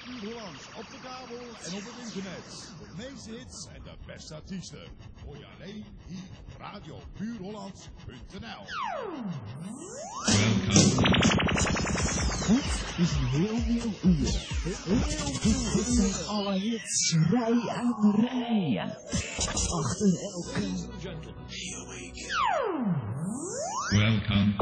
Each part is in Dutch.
uur Hollands op de kabel en op het internet. De meeste hits en de beste artiesten. Hoor je alleen hier radiopuurhollands.nl. Het is een heel nieuw uur. Dit zijn alle hits, rij aan rij. Achter elkaar. Here we go. Welcome.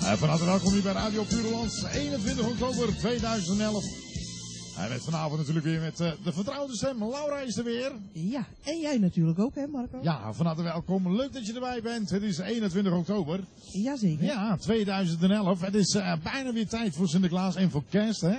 Van harte welkom hier bij Radio Purelands, 21 oktober 2011. En met vanavond natuurlijk weer met de vertrouwde stem. Laura is er weer. Ja, en jij natuurlijk ook, hè Marco? Ja, van harte welkom. Leuk dat je erbij bent. Het is 21 oktober. Jazeker. Ja, 2011. Het is bijna weer tijd voor Sinterklaas en voor kerst. Hè?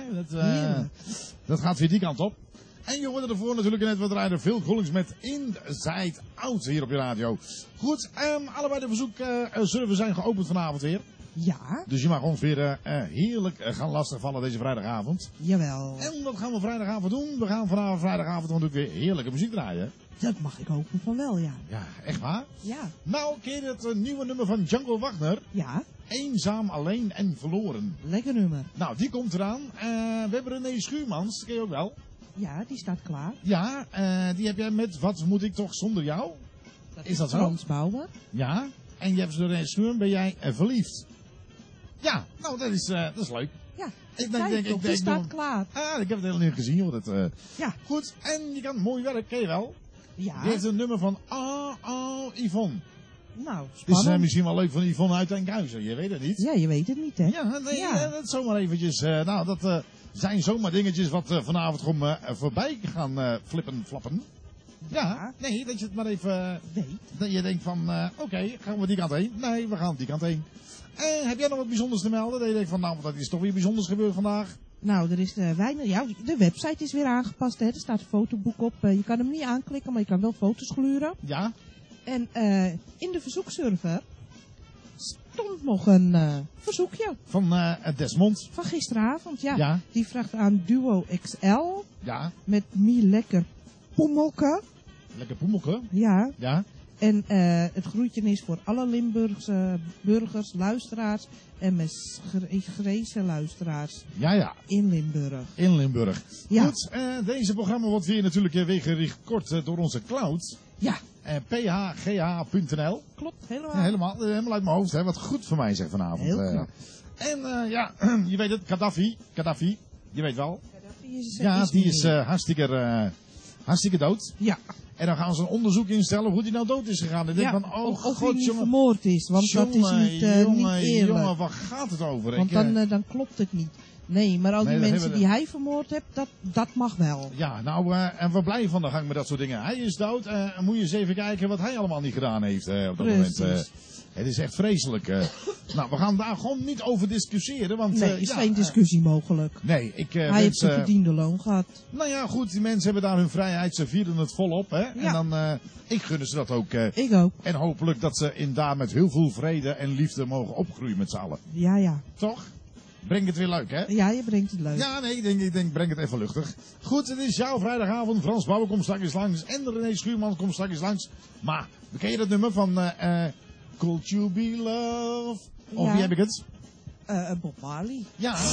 Dat gaat weer die kant op. En je hoorde ervoor natuurlijk net wat rijden. Phil Collins met Inside Out hier op je radio. Goed, allebei de verzoekservers zijn geopend vanavond weer. Ja. Dus je mag ons weer heerlijk gaan lastigvallen deze vrijdagavond. Jawel. En wat gaan we vrijdagavond doen? We gaan vanavond vrijdagavond natuurlijk weer heerlijke muziek draaien. Dat mag ik hopen van wel, ja. Ja, echt waar? Ja. Nou, ken je het nieuwe nummer van Django Wagner? Ja. Eenzaam, alleen en verloren. Lekker nummer. Nou, die komt eraan. We hebben René Schuurmans, ken je ook wel? Ja, die staat klaar. Ja, die heb jij met Wat moet ik toch zonder jou? Is dat zo? Frans Bauer. Ja. En je hebt René Schuurmans, ben jij verliefd? Ja, nou dat is leuk. Ja, Ik staat klaar. Ah, ik heb het helemaal niet gezien hoor. Ja. Goed, en je kan mooi werk, ken je wel? Ja. Die heeft een nummer van Yvonne. Nou, Het spannend. is misschien wel leuk van Yvonne uit Enkhuizen, je weet het niet. Ja, je weet het niet, hè? Ja, nee, dat zomaar eventjes. Nou, dat zijn zomaar dingetjes wat vanavond gewoon voorbij gaan flappen. Ja, nee, dat je het maar even weet. Dat je denkt van, oké, gaan we die kant heen? Nee, we gaan die kant heen. Heb jij nog wat bijzonders te melden? Dat je denkt van, nou, dat is toch weer bijzonders gebeurd vandaag? Nou, er is weinig. Ja, de website is weer aangepast, hè? Er staat een fotoboek op. Je kan hem niet aanklikken, maar je kan wel foto's gluren. Ja. En in de verzoekserver stond nog een verzoekje. Van Desmond. Van gisteravond, ja. Ja. Die vraagt aan Duo XL. Ja. Met Mie Lekker Poemelke. Lekker poemelke. Ja. Ja. En het groetje is voor alle Limburgse burgers, luisteraars en met Greese luisteraars Ja. in Limburg. In Limburg. Ja. Goed, deze programma wordt weer natuurlijk weer gericht door onze cloud. Ja. phgh.nl. Klopt, helemaal. Ja, helemaal uit mijn hoofd. Hè. Wat goed voor mij zeg vanavond. Heel knap. En ja, je weet het, Gaddafi, je weet wel. Ja, Die is hartstikke dood. Ja. En dan gaan ze een onderzoek instellen hoe die nou dood is gegaan. En ik denk van, of god, hij niet jongen. vermoord is, want dat is niet eerlijk. Jongen, waar gaat het over? Want dan klopt het niet. Nee, maar al die mensen die hij vermoord heeft, dat mag wel. Ja, nou, en we blijven van de gang met dat soort dingen. Hij is dood, moet je eens even kijken wat hij allemaal niet gedaan heeft op dat moment. Het is echt vreselijk. Nou, we gaan daar gewoon niet over discussiëren. Want, nee, is geen discussie mogelijk. Nee, hij heeft zijn verdiende loon gehad. Nou ja, goed, die mensen hebben daar hun vrijheid. Ze vieren het volop, hè. Ja. En dan, ik gun ze dat ook. Ik ook. En hopelijk dat ze daar met heel veel vrede en liefde mogen opgroeien met z'n allen. Ja. Toch? Breng het weer leuk, hè? Ja, je brengt het leuk. Ja, nee, ik denk, breng het even luchtig. Goed, het is jouw vrijdagavond. Frans Bauer komt straks langs. En René Schuurmans komt straks langs. Maar, ken je dat nummer van Could You Be Love? Of wie heb ik het? Bob Marley. Ja. We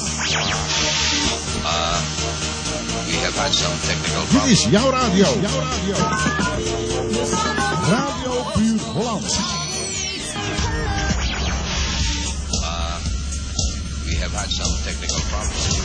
have had some technical problems. Dit is jouw radio. Radio Puur Holland. We have had some technical problems.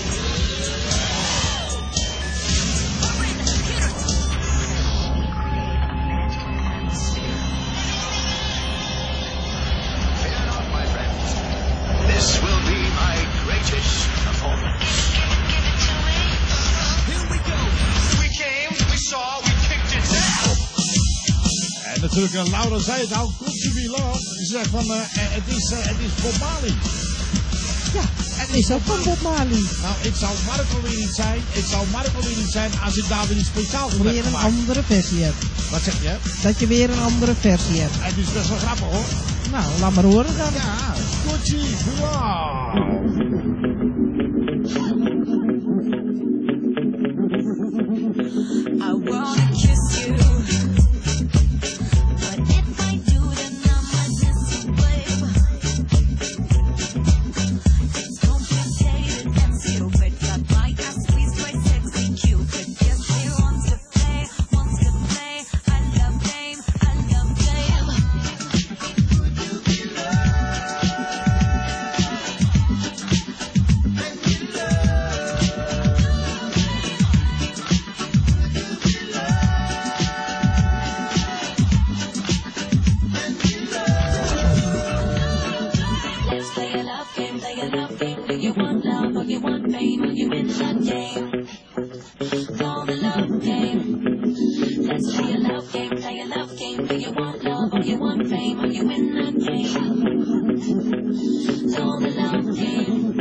Fear not, my friends. This will be my greatest performance. Give it to me. Here we go. We came, we saw, we kicked it down. En natuurlijk, Laura zei het al, Could You Be Love? Ze zegt van, het is Bob Marley. Ja, het is ook van Bob Marley. Nou, ik zal Marco weer niet zijn als ik daar weer iets speciaals voor heb Weer een gemaakt. andere versie hebt. Wat zeg je? Dat je weer een andere versie hebt. Het is best wel grappig hoor. Nou, laat maar horen dan. Ja, Could You Be Love? I wanna kiss you. But if I do, then I might miss you, babe. It's complicated and stupid. Got my ass squeezed by sexy Cupid. Yes, he wants to play. I love game. game. Call the love game. Let's play a love game, play a love game. Do you want love or you want fame? Are you in the game? Call the love game.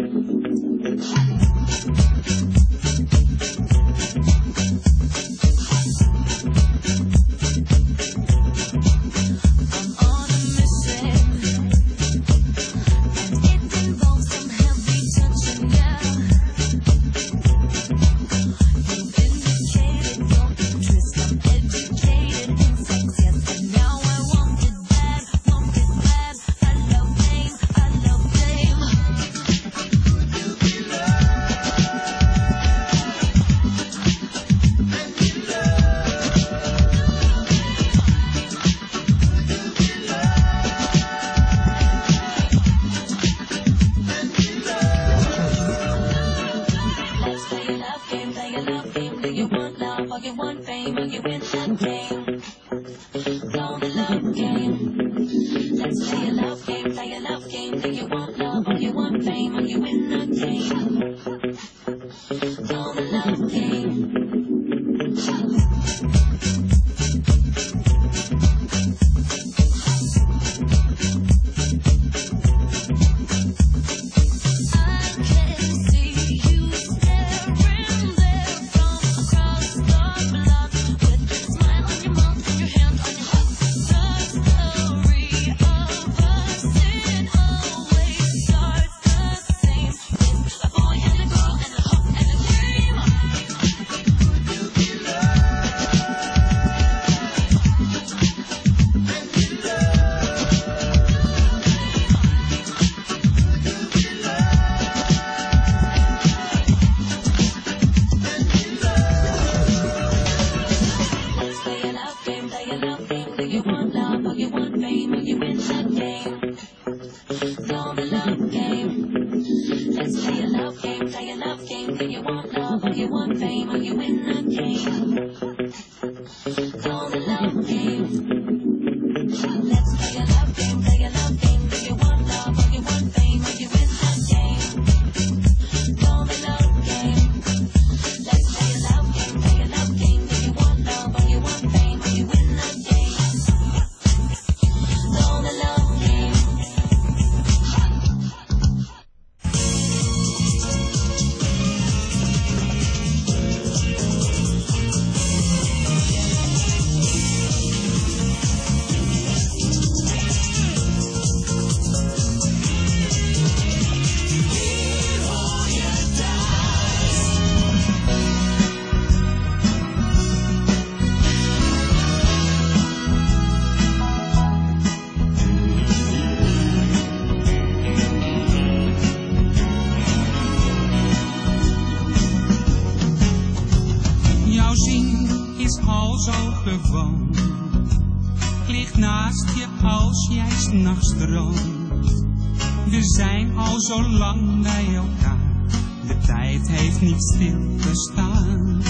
Zo lang bij elkaar, de tijd heeft niet stilgestaan.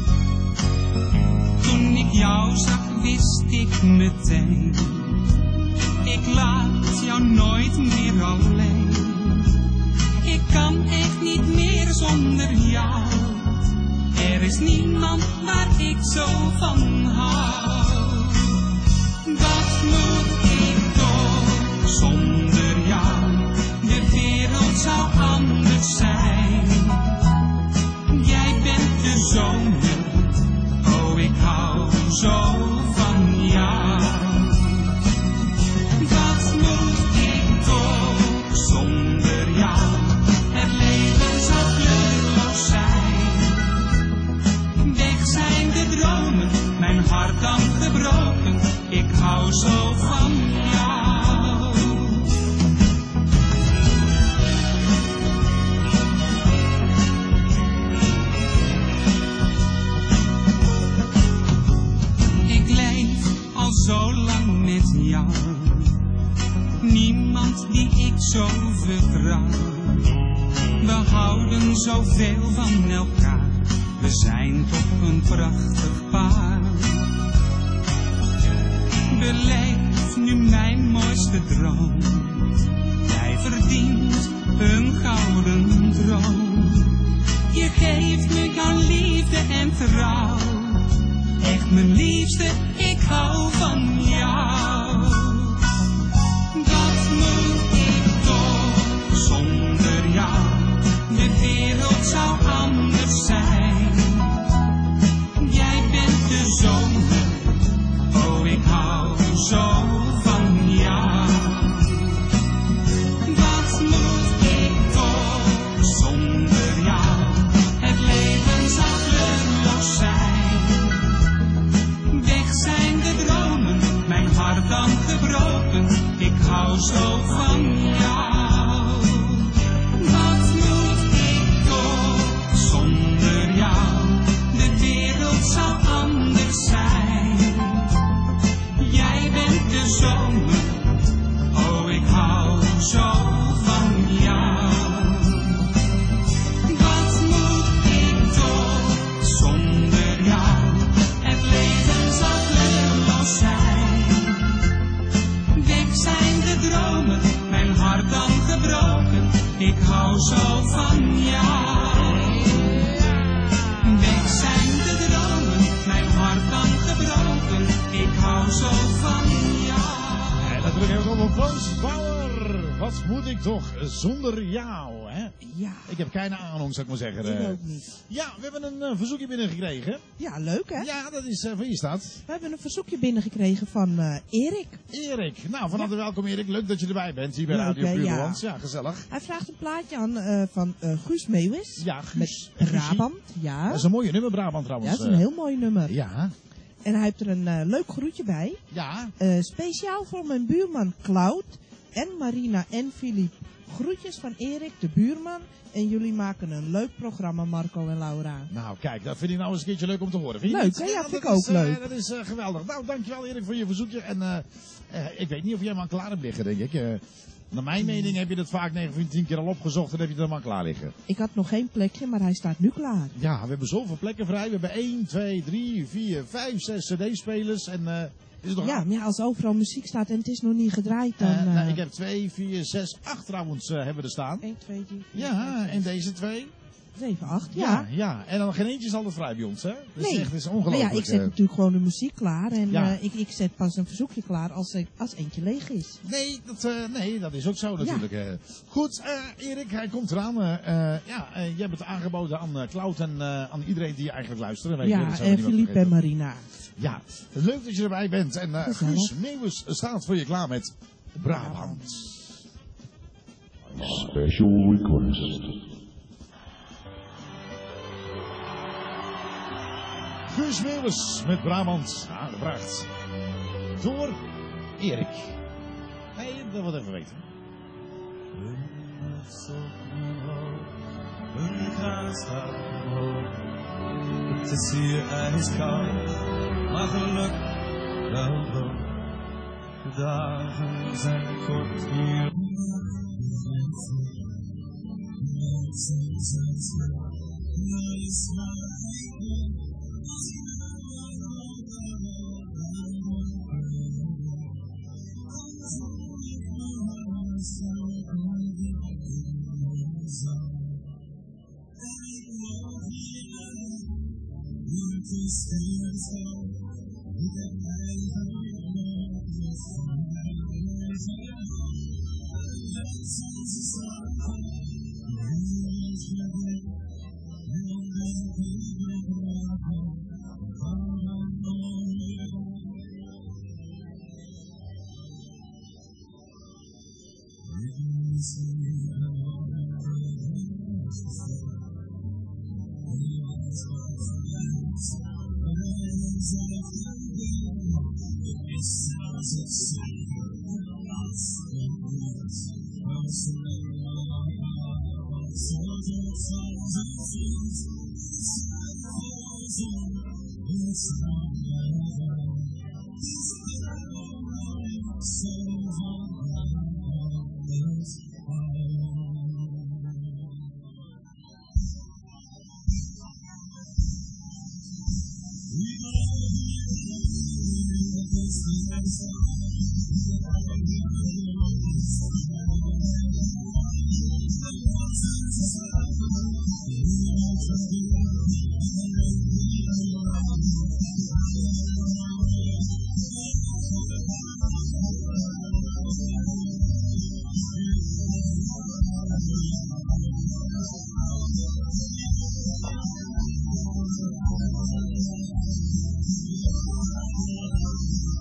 Toen ik jou zag, wist ik meteen, ik laat jou nooit meer alleen. Ik kan echt niet meer zonder jou, er is niemand waar ik zo van hou. Wat moet ik toch zonder jou? De wereld zou anders zijn. Jij bent de zomer, oh ik hou zo van jou. Wat moet ik toch zonder jou? Het leven zou kleurloos zijn. Weg zijn de dromen, mijn hart dan gebroken. Ik hou zo van jou. Zo lang met jou, niemand die ik zo vertrouw. We houden zoveel van elkaar, we zijn toch een prachtig paar. Beleef nu mijn mooiste droom, jij verdient een gouden droom. Je geeft me jouw liefde en trouw. Echt mijn liefste, ik hou van jou. Wat moet ik toch zonder jou? De wereld zou anders zijn. Jij bent de zomer, oh ik hou zo van jou. Wat moet ik toch zonder jou? Het leven zou kleurloos zijn. Weg zijn de dromen, mijn hart dan gebroken. Ik hou zo van jou. Wat moet ik toch zonder jou? De wereld zou anders zijn. Jij bent de zomer, oh ik hou zo van jou. Wat moet ik toch zonder jou? Het leven zal kleurloos zijn. Weg zijn de dromen, mijn hart dan gebroken. Ik hou zo van jou. Weg zijn de dromen, mijn hart dan gebroken. Ik hou zo van jou. En natuurlijk hebben we het over Frans Bauer. Wat moet ik toch zonder jou, hè? Ja, Ik heb keine ahnung, zou ik maar zeggen. ik ook niet. Ja, we hebben een verzoekje binnengekregen. Ja, leuk hè? Ja, dat is, van wie is dat? We hebben een verzoekje binnengekregen van Erik. Erik. Nou, van harte welkom Erik. Leuk dat je erbij bent hier bij Leuk, Radio hè? Puurlands. Ja, gezellig. Hij vraagt een plaatje aan van Guus Meeuwis. Ja, Guus. Met Brabant, ja. Dat is een mooie nummer, Brabant Ja, trouwens. dat is een heel mooi nummer. Ja, En hij heeft er een leuk groetje bij. ja. Speciaal voor mijn buurman Cloud en Marina en Filip. Groetjes van Erik, de buurman. En jullie maken een leuk programma, Marco en Laura. Nou, kijk, dat vind ik nou eens een keertje leuk om te horen. Vind je Leuk, niet? hè? Ja, vind ik dat ook is, leuk. Dat is geweldig. Nou, dankjewel Erik voor je verzoekje. En ik weet niet of jij hem al klaar hebt liggen, denk ik. Naar mijn mening heb je dat vaak 9 van 10 keer al opgezocht en heb je het helemaal klaar liggen. Ik had nog geen plekje, maar hij staat nu klaar. Ja, we hebben zoveel plekken vrij. We hebben 1, 2, 3, 4, 5, 6 cd-spelers. En is het nog Ja, maar ja, als overal muziek staat en het is nog niet gedraaid, dan... nou, ik heb 2, 4, 6, 8 trouwens hebben we er staan. 1, 2, 3, 4, Ja, en deze 2. 7, 8, Ja, ja. ja. En dan geen eentje is altijd vrij bij ons, hè? Dat is Nee. echt is Maar ongelooflijk. ja, ik zet natuurlijk gewoon de muziek klaar. En Ja. ik zet pas een verzoekje klaar als eentje leeg is. Nee, dat is ook zo natuurlijk. Goed, Erik, hij komt eraan. Je hebt het aangeboden aan Cloud en aan iedereen die eigenlijk luistert. Weet je, dat Ja, zijn we en niet meer Philippe en vergeten. Marina. Ja, leuk dat je erbij bent. En Gezellig. Guus Meeuwis staat voor je klaar met Brabant. Special request. Guus Meeuwis met Brabant, aangevraagd door Erik. Nee, dat wil ik even weten. Het is hier ijskoud, maar geluk wel droog. De dagen zijn kort hier.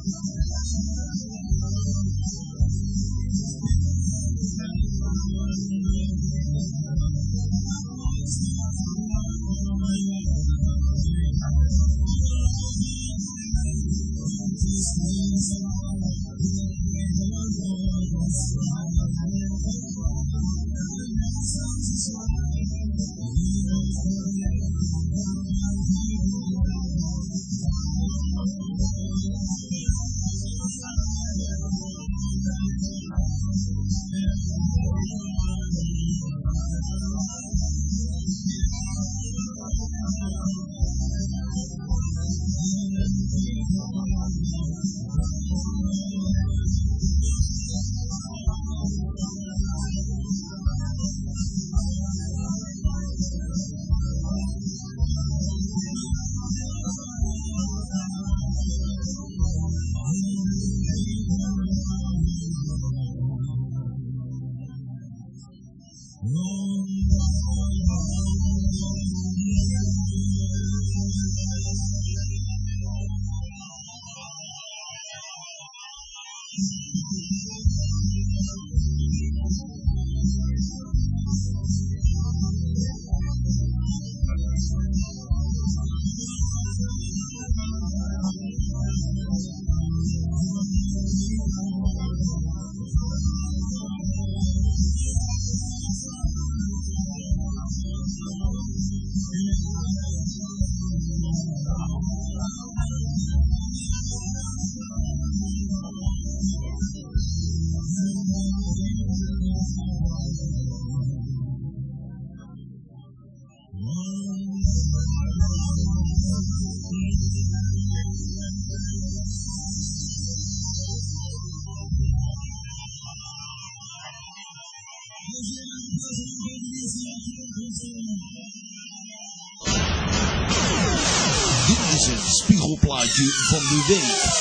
Dit is het spiegelplaatje van de week.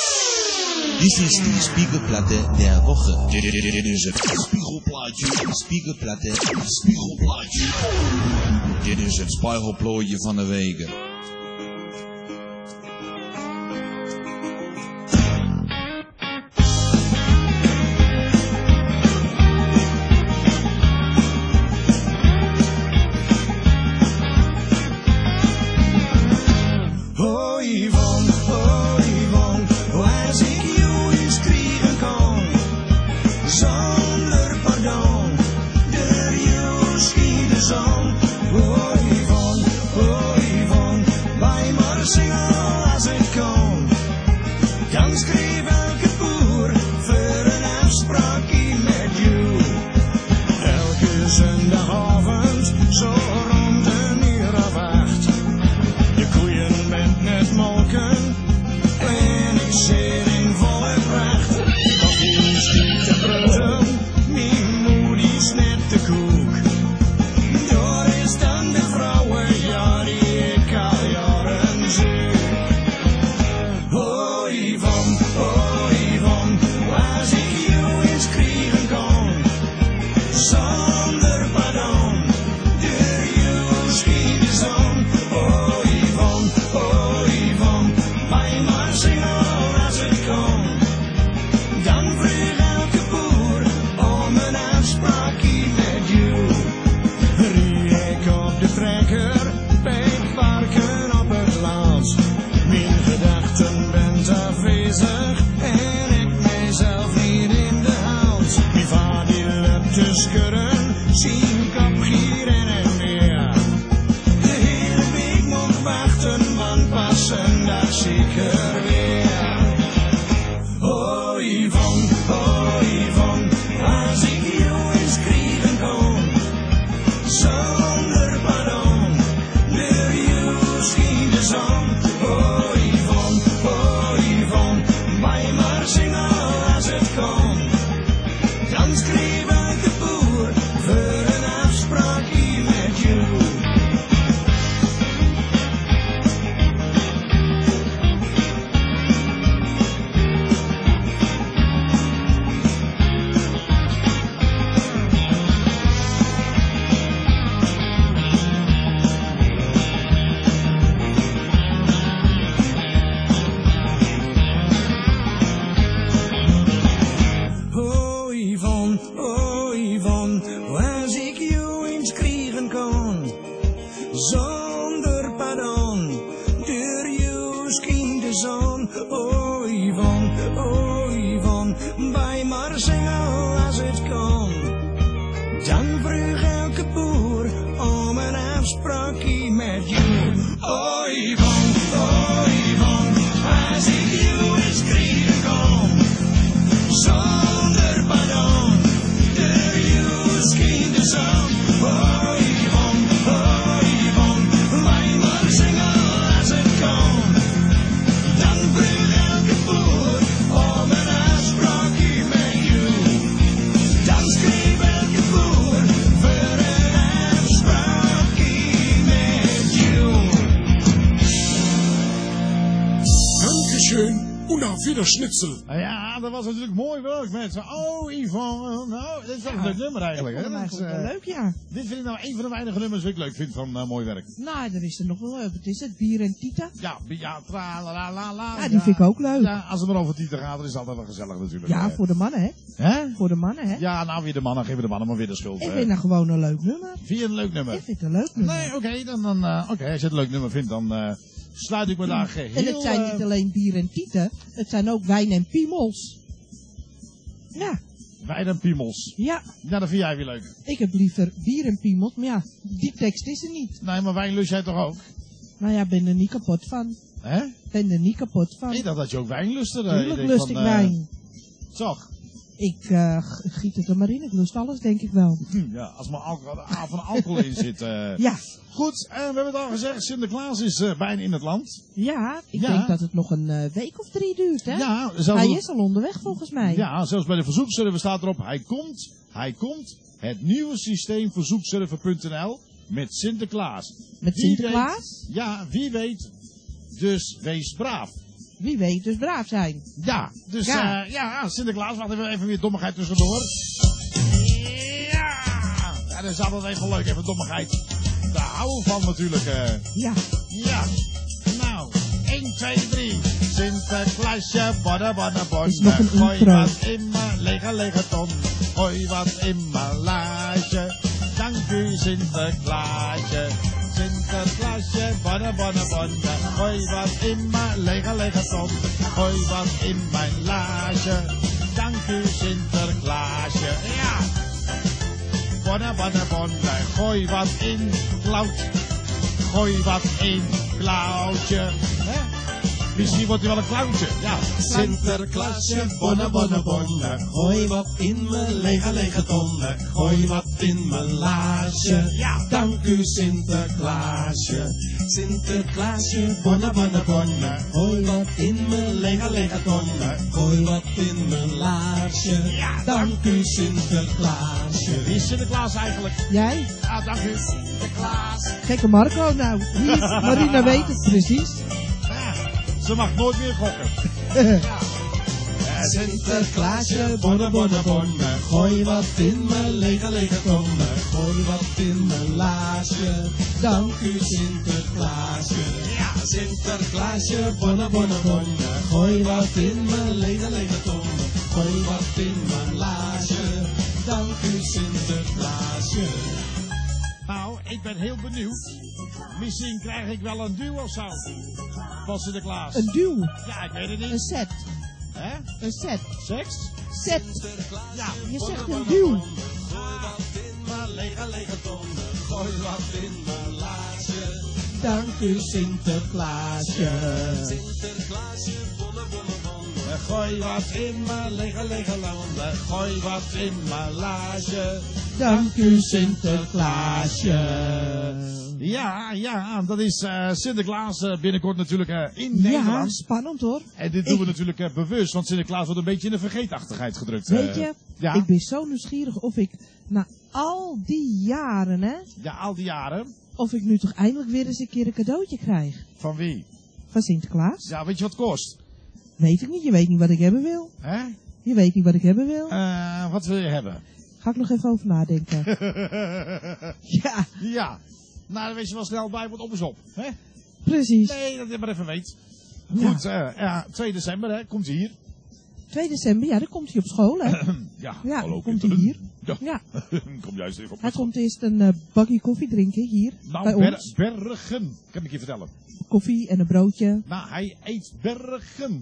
Dit is de spiegelplatte der Woche. Dit is het spiegelplaatje, spiegelplaatje. Dit is het spiegelplooitje van de week. bij maar zingen als het kon. Dan vroeg elke boer om een afspraakje met jou. Oh Yvonne, als ik jou eens krijgen kon. Zonder pardon, de jou scheen de zon. Oh Yvonne, wij maar zingen als het kon. Dan vroeg elke boer om een afspraakje met jou. Dan schreef elke boer voor een afspraakje met jou. Dankeschön. Und auf Wiederschnitzel. Ja, dat was natuurlijk mooi werk, mensen. Oh, Yvonne. Nou, dit is wel een leuk nummer eigenlijk. Ik vond hem eigenlijk wel leuk, ja. Dit vind ik nou een van de weinige nummers die ik leuk vind van mooi werk. Nou, er is er nog wel. Wat is het? Bier en Tita? Ja, tra la la la. Ja, die vind ik ook leuk. Ja, als het maar over Tita gaat, dan is het altijd wel gezellig natuurlijk. Ja, voor de mannen, hè? Hè? Voor de mannen, hè? Ja, nou weer de mannen, geven de mannen maar weer de schuld. Ik vind dat gewoon een leuk nummer. Vind je een leuk nummer? Ik vind het een leuk nummer. Nee, oké, oké, als je het een leuk nummer vindt, dan sluit ik me daar geheel... En het zijn niet alleen bier en Tita, het zijn ook wijn en piemels. Ja. Wijn en piemels. Ja. Ja, dat vind jij weer leuk. Ik heb liever bier en piemels, maar ja, die tekst is er niet. Nee, maar wijn lust jij toch ook? Nou ja, ben er niet kapot van. Hè? Ben er niet kapot van. Ik dacht dat je ook wijn lustte. Tuurlijk lust ik wijn. Toch? Ik giet het er maar in, ik lust alles denk ik wel. Ja, als maar van alcohol in zit. Ja. Goed, we hebben het al gezegd, Sinterklaas is bijna in het land. Ja, ik denk dat het nog een week of 3 duurt, hè? Ja, hij is al onderweg volgens mij. Ja, zelfs bij de verzoekserver staat erop, hij komt, het nieuwe systeem verzoekserver.nl met Sinterklaas. Met Sinterklaas? Wie weet, dus wees braaf. Wie weet, dus braaf zijn. Ja, dus Sinterklaas, wacht even weer dommigheid tussendoor. Ja, dat is altijd even leuk, even dommigheid. Daar houden we van natuurlijk. Ja. Nou, 1, 2, 3. Sinterklaasje, bonne, bonne, bonne. Is nog een gooi intro. wat in mijn lege ton. Gooi wat in mijn laadje. Dank u Sinterklaasje. Sinterklaasje, bonne, bonne, bonne. Gooi wat in mijn lege ton. Gooi wat in mijn laadje. Dank u Sinterklaasje. Ja. Bonne, bonne, bonne, gooi wat in Cloud. Gooi wat in Cloudje. Misschien wordt hij wel een clowntje. Ja. Sinterklaasje, bonne, bonne, bonne. Gooi wat in mijn lege tonne. Gooi wat in mijn laasje. Ja. Dank u Sinterklaasje. Sinterklaasje, bonne, bonne, bonne. Gooi wat in mijn lege tonne. Gooi wat in mijn laarsje. Ja, dank u Sinterklaasje. Wie is Sinterklaas eigenlijk? Jij? Ja, dank u. Sinterklaas. Gekke Marco, nou. Wie? Marina weet het precies. Ze mag nooit meer gokken. Sinterklaasje, bonne, bonne, bonne. Gooi wat in mijn lege tonne. Gooi wat in mijn laarsje. Dank u Sinterklaasje. Ja, Sinterklaasje, bonne, bonne, bonne. Gooi wat in mijn lege tonne. Gooi wat in mijn laarsje. Dank u Sinterklaasje. Nou, ik ben heel benieuwd. Misschien krijg ik wel een duo of zo. Van Sinterklaas. Een duw? Ja, ik weet het niet. Een set. Hè? Een set. Seks? Set. Ja. Je zegt een duw. Gooi wat in mijn lege tonne. Gooi wat in mijn laarsje. Dank u Sinterklaasje. Sinterklaasje, bonne, bonne, bonne. Gooi wat in mijn lege landen. Gooi wat in mijn laasje. Dank u Sinterklaasje. Ja, dat is Sinterklaas binnenkort natuurlijk in Nederland. Ja, spannend hoor. En dit doen we natuurlijk bewust, want Sinterklaas wordt een beetje in de vergeetachtigheid gedrukt. Weet je, ja. Ik ben zo nieuwsgierig of ik na al die jaren, hè. Ja, al die jaren. Of ik nu toch eindelijk weer eens een keer een cadeautje krijg. Van wie? Van Sinterklaas. Ja, weet je wat het kost? Weet ik niet, je weet niet wat ik hebben wil. Hè? Je weet niet wat ik hebben wil. Wat wil je hebben? Ga ik nog even over nadenken. Ja. Ja. Nou, dan weet je wel snel bij wat op is op. Hè? Precies. Nee, dat je maar even weet. Ja. Goed, 2 december, hè, komt hij hier. 2 december, ja, dan komt hij op school, hè. Ja, hallo, komt hij hier. Ja. Kom juist even op. Hij komt eerst een bakje koffie drinken hier, nou, bij ons. Bergen, kan ik je vertellen. Koffie en een broodje. Nou, hij eet bergen.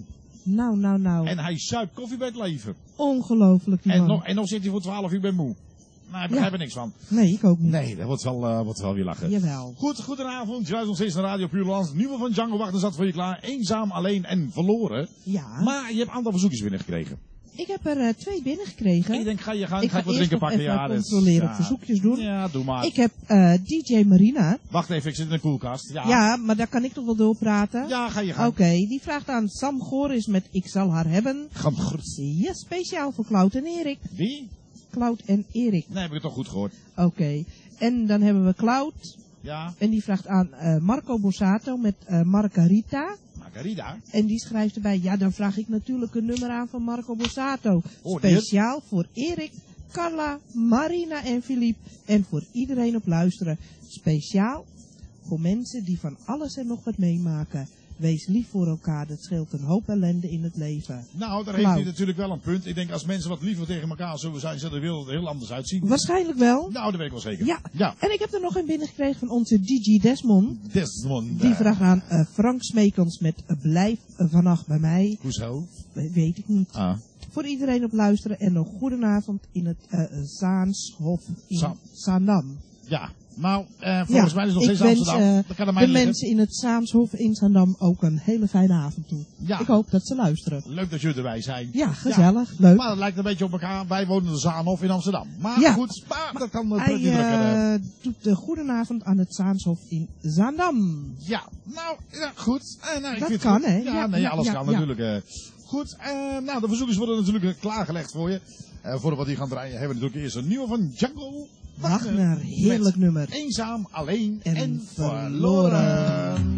Nou. En hij zuipt koffie bij het leven. Ongelooflijk, die man. En nog zit hij voor 12 uur bij moe. Nou, ik begrijp er niks van. Nee, ik ook niet. Nee, dat wordt wel weer lachen. Jawel. Goed, goedenavond. Je luistert nog steeds naar Radio Puur Hollands. Het nieuwe van Django Wagner zat voor je klaar. Eenzaam, alleen en verloren. Ja. Maar je hebt een aantal verzoekjes binnengekregen. Ik heb er 2 binnengekregen. Ik denk, ga je gang. Ik Ga ik wat drinken pakken? Ja, controleren op verzoekjes doen. Ja, doe maar. Ik heb DJ Marina. Wacht even, ik zit in de koelkast. Ja, maar daar kan ik toch wel doorpraten? Ja, ga je gang. Oké, die vraagt aan Sam Goris met Ik zal haar hebben. Ja, speciaal voor Cloud en Erik. Wie? Cloud en Erik. Nee, heb ik het toch goed gehoord. Oké, en dan hebben we Cloud. Ja. En die vraagt aan Marco Borsato met Margarita. Margarita? En die schrijft erbij, ja, dan vraag ik natuurlijk een nummer aan van Marco Borsato. Oh, Speciaal voor Erik, Carla, Marina en Philippe. En voor iedereen op luisteren. Speciaal voor mensen die van alles en nog wat meemaken. Wees lief voor elkaar, dat scheelt een hoop ellende in het leven. Nou, daar heeft hij natuurlijk wel een punt. Ik denk, als mensen wat liever tegen elkaar zullen zijn, zal de wereld er heel anders uitzien. Waarschijnlijk wel. Nou, dat weet ik wel zeker. Ja. En ik heb er nog een binnengekregen van onze DJ Desmond. Desmond. Die vraagt aan Frank Smeekens met Blijf vannacht bij mij. Hoezo? Weet ik niet. Ah. Voor iedereen op luisteren en nog goedenavond in het Zaanshof in Zaandam. Ja. Nou, volgens mij is het nog steeds Amsterdam. Dat kan de mensen in het Zaamshof in Zaandam ook een hele fijne avond toe. Ja. Ik hoop dat ze luisteren. Leuk dat jullie erbij zijn. Ja, gezellig. Leuk. Maar het lijkt een beetje op elkaar. Wij wonen in de Zaanhof in Amsterdam. Maar goed, dat kan hij doet de goedenavond aan het Zaanshof in Zaandam. Ja, nou, ja, goed. Nou, dat kan, hè? Ja, alles kan natuurlijk. Goed, nou, de verzoekers worden natuurlijk klaargelegd voor je. Voordat we die gaan draaien, hebben we natuurlijk eerst een nieuwe van Django Wagner. Heerlijk nummer. Eenzaam, alleen en verloren.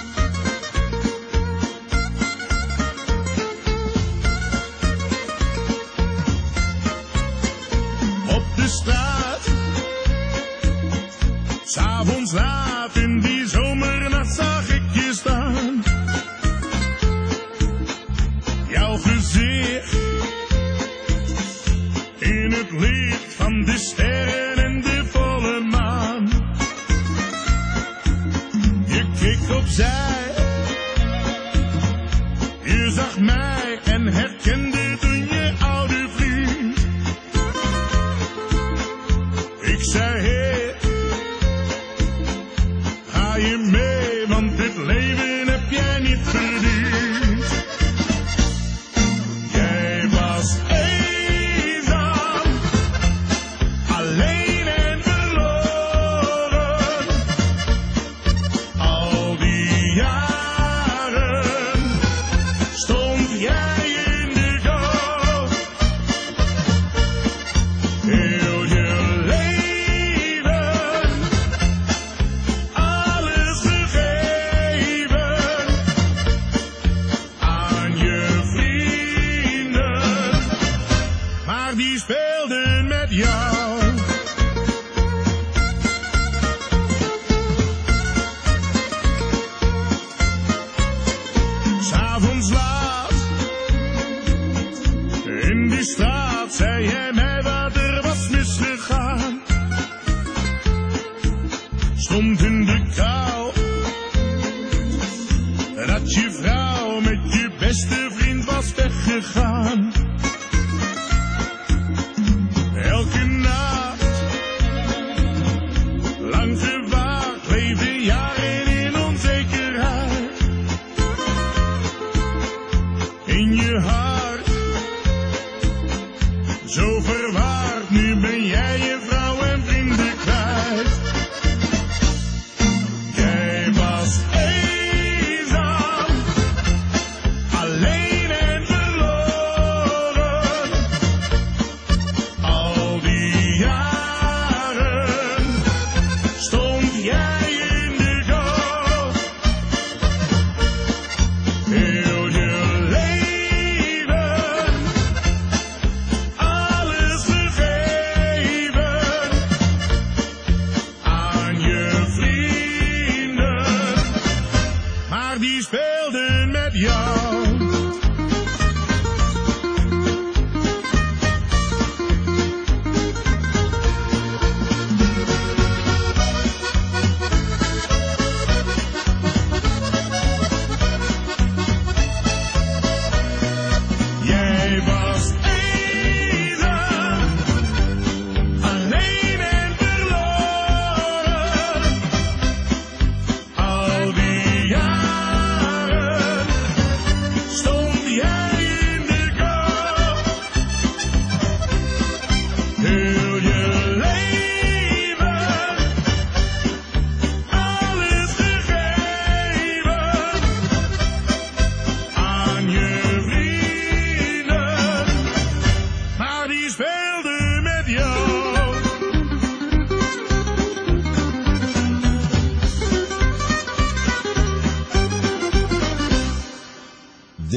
Op de straat, 's'avonds laat in die zomernacht zag ik je staan. Jouw gezicht in het licht van de sterren en de volle maan. Je keek opzij, je zag mij en herkende toen je oude vriend. Ik zei, hey, ga je mee, want dit leven heb jij niet verdiend. Jij was eenzaam, alleen en verloren. Al die jaren stond jij in de kou. Heel je leven, alles gegeven aan je vrienden, maar die speelden met jou. 'S'avonds laat in die straat zei jij mij wat er was misgegaan. Stond in de kou dat je vrouw met je beste vriend was weggegaan. Elke nacht lang gewaakt, leefde jaren in onzekerheid. In je hart, zo verwaard, nu ben jij je vrouw en vrienden kwijt. Jij was eenzaam, alleen en verloren. Al die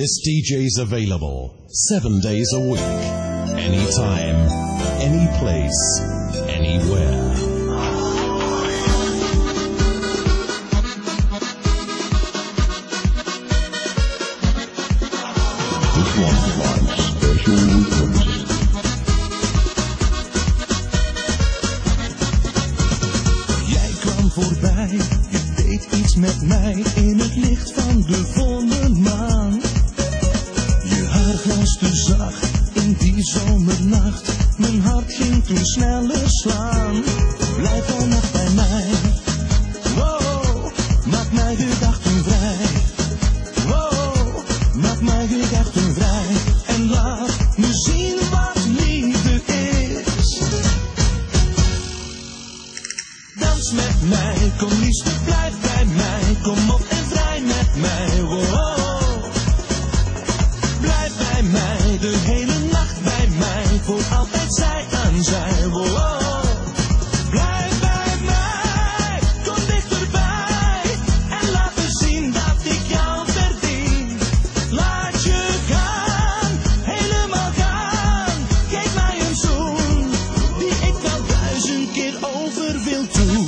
This DJ is available 7 days a week, anytime, any place, anywhere. This one provides special requests. Jij kwam voorbij, je deed iets met mij in het licht van de volle maan. Je haar glansde zacht in die zomernacht, mijn hart ging toen sneller slaan. Blijf vannacht bij mij, wow, maak mij gedachten vrij. Wow, maak mij gedachten vrij en laat me zien wat liefde is. Dans met mij, kom liefste, blijf bij mij, kom op en vrij met mij. Wow, blijf bij mij, de hele nacht bij mij, voor altijd zij aan zij. Wow, blijf bij mij, kom dichterbij en laat me zien dat ik jou verdien. Laat je gaan, helemaal gaan, geef mij een zoen, die ik wel 1000 keer over wil doen.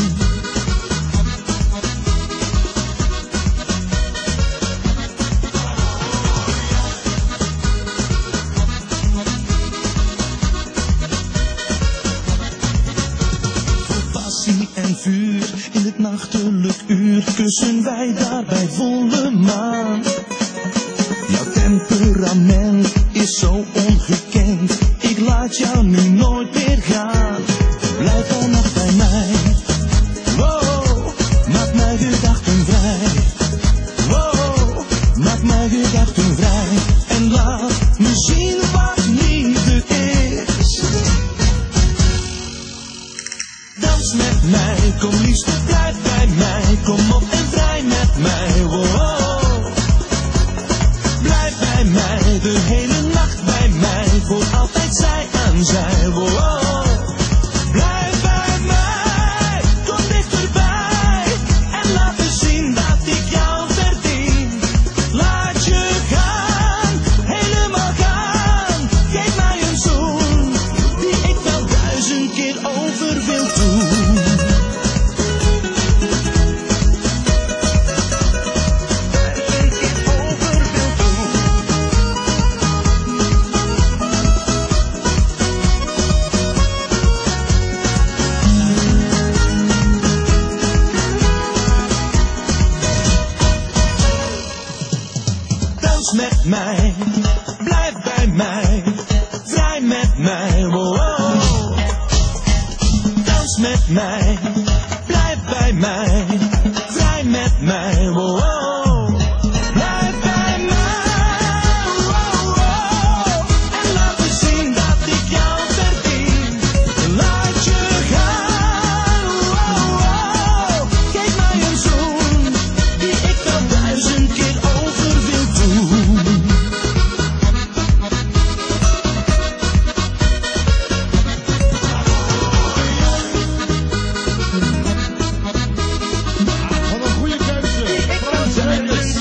Passie en vuur, in het nachtelijk uur kussen wij daar bij volle maan. Jouw temperament is zo ongekend, ik laat jou nu nooit meer gaan. Blijf vannacht bij mij, wow, maak mij gedachten vrij. Wow, maak mij gedachten vrij en laat me zien wat liefde is. Dans met mij, kom liefste, blijf bij mij, kom op en vrij met mij. Wow, blijf bij mij, de hele nacht bij mij, voor altijd zij aan zij. Wow, blijf bij mij, kom dichterbij en laat me zien dat ik jou verdien. Laat je gaan, helemaal gaan, geef mij een zoen, die ik wel 1000 keer over wil doen. Dans met mij, blijf bij mij, vrij met mij, wow. Dans met mij, blijf bij mij, vrij met mij, wow. Blijf bij mij, wow. En laat me zien dat ik jou verdien. Laat je gaan, wow. Geef mij een zoen, die ik wel 1000 keer over wil doen. Wat een goede keuze. Frans Meijers.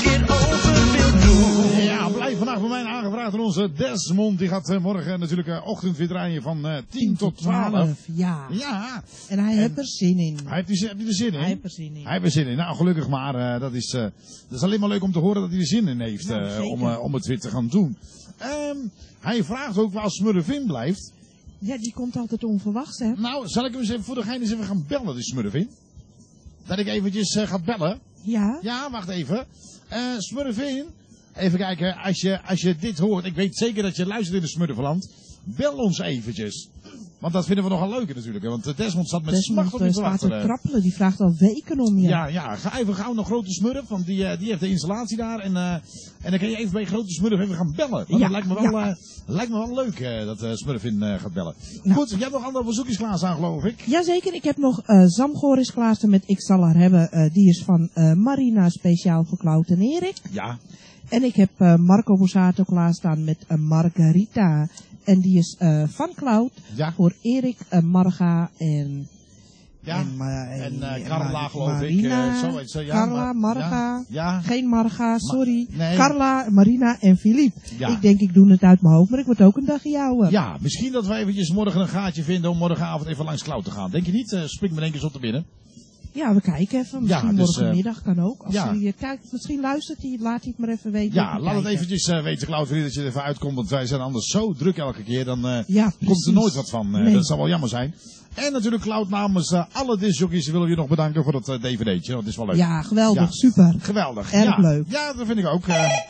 Ja, blijf vandaag bij mij aangevraagd door onze Desmond. Die gaat morgen natuurlijk ochtend weer draaien van 10 tot 12. Ja. Ja. En hij heeft er zin in. Heb je er zin in? Hij heeft er zin in. Hij heeft er zin in. Nou, gelukkig maar. Dat is alleen maar leuk om te horen dat hij er zin in heeft om het weer te gaan doen. Hij vraagt ook waar Smurfin blijft. Ja, die komt altijd onverwachts, hè? Nou, zal ik hem eens even voor de gein eens even gaan bellen, die Smurfin? Dat ik eventjes ga bellen? Ja. Ja, wacht even. Smurfin, even kijken, als je dit hoort, ik weet zeker dat je luistert in de Smurfenland, bel ons eventjes. Want dat vinden we nogal leuker natuurlijk, want Desmond zat met smacht op je te staat wachten. te trappelen, die vraagt al weken om je. Ja, ga even gauw naar Grote Smurf, want die heeft de installatie daar. En dan kan je even bij Grote Smurf even gaan bellen. Want dat lijkt me wel leuk dat Smurfin gaat bellen. Nou. Goed, jij hebt nog andere verzoekjes klaarstaan, geloof ik. Jazeker, ik heb nog Zamgoris klaarstaan met Ik zal haar hebben. Die is van Marina, speciaal voor Cloud en Erik. Ja. En ik heb Marco Borsato klaarstaan met Margarita. En die is van Cloud voor Erik, Marga en Ja. En Carla, geloof Marina, ik. Zo heet ze. Ja, Carla, Marga. Ja. Geen Marga, sorry. Nee. Carla, Marina en Philippe. Ja. Ik denk, ik doe het uit mijn hoofd, maar ik word ook een dagje ouder. Ja, misschien dat we eventjes morgen een gaatje vinden om morgenavond even langs Klauw te gaan. Denk je niet? Spring me 1 keer zo te binnen. Ja, we kijken even. Misschien dus, morgenmiddag kan ook. Als ja. hij kijkt, misschien luistert hij, laat hij het maar even weten. Ja, laat het eventjes weten, Klauw, dat je er even uitkomt. Want wij zijn anders zo druk elke keer. Dan komt er nooit wat van. Nee. Dat zou wel jammer zijn. En natuurlijk, Klauw, namens alle discjockeys willen we je nog bedanken voor dat dvd'tje. Want het is wel leuk. Ja, geweldig. Ja. Super. Geweldig. Erg leuk. Ja, dat vind ik ook.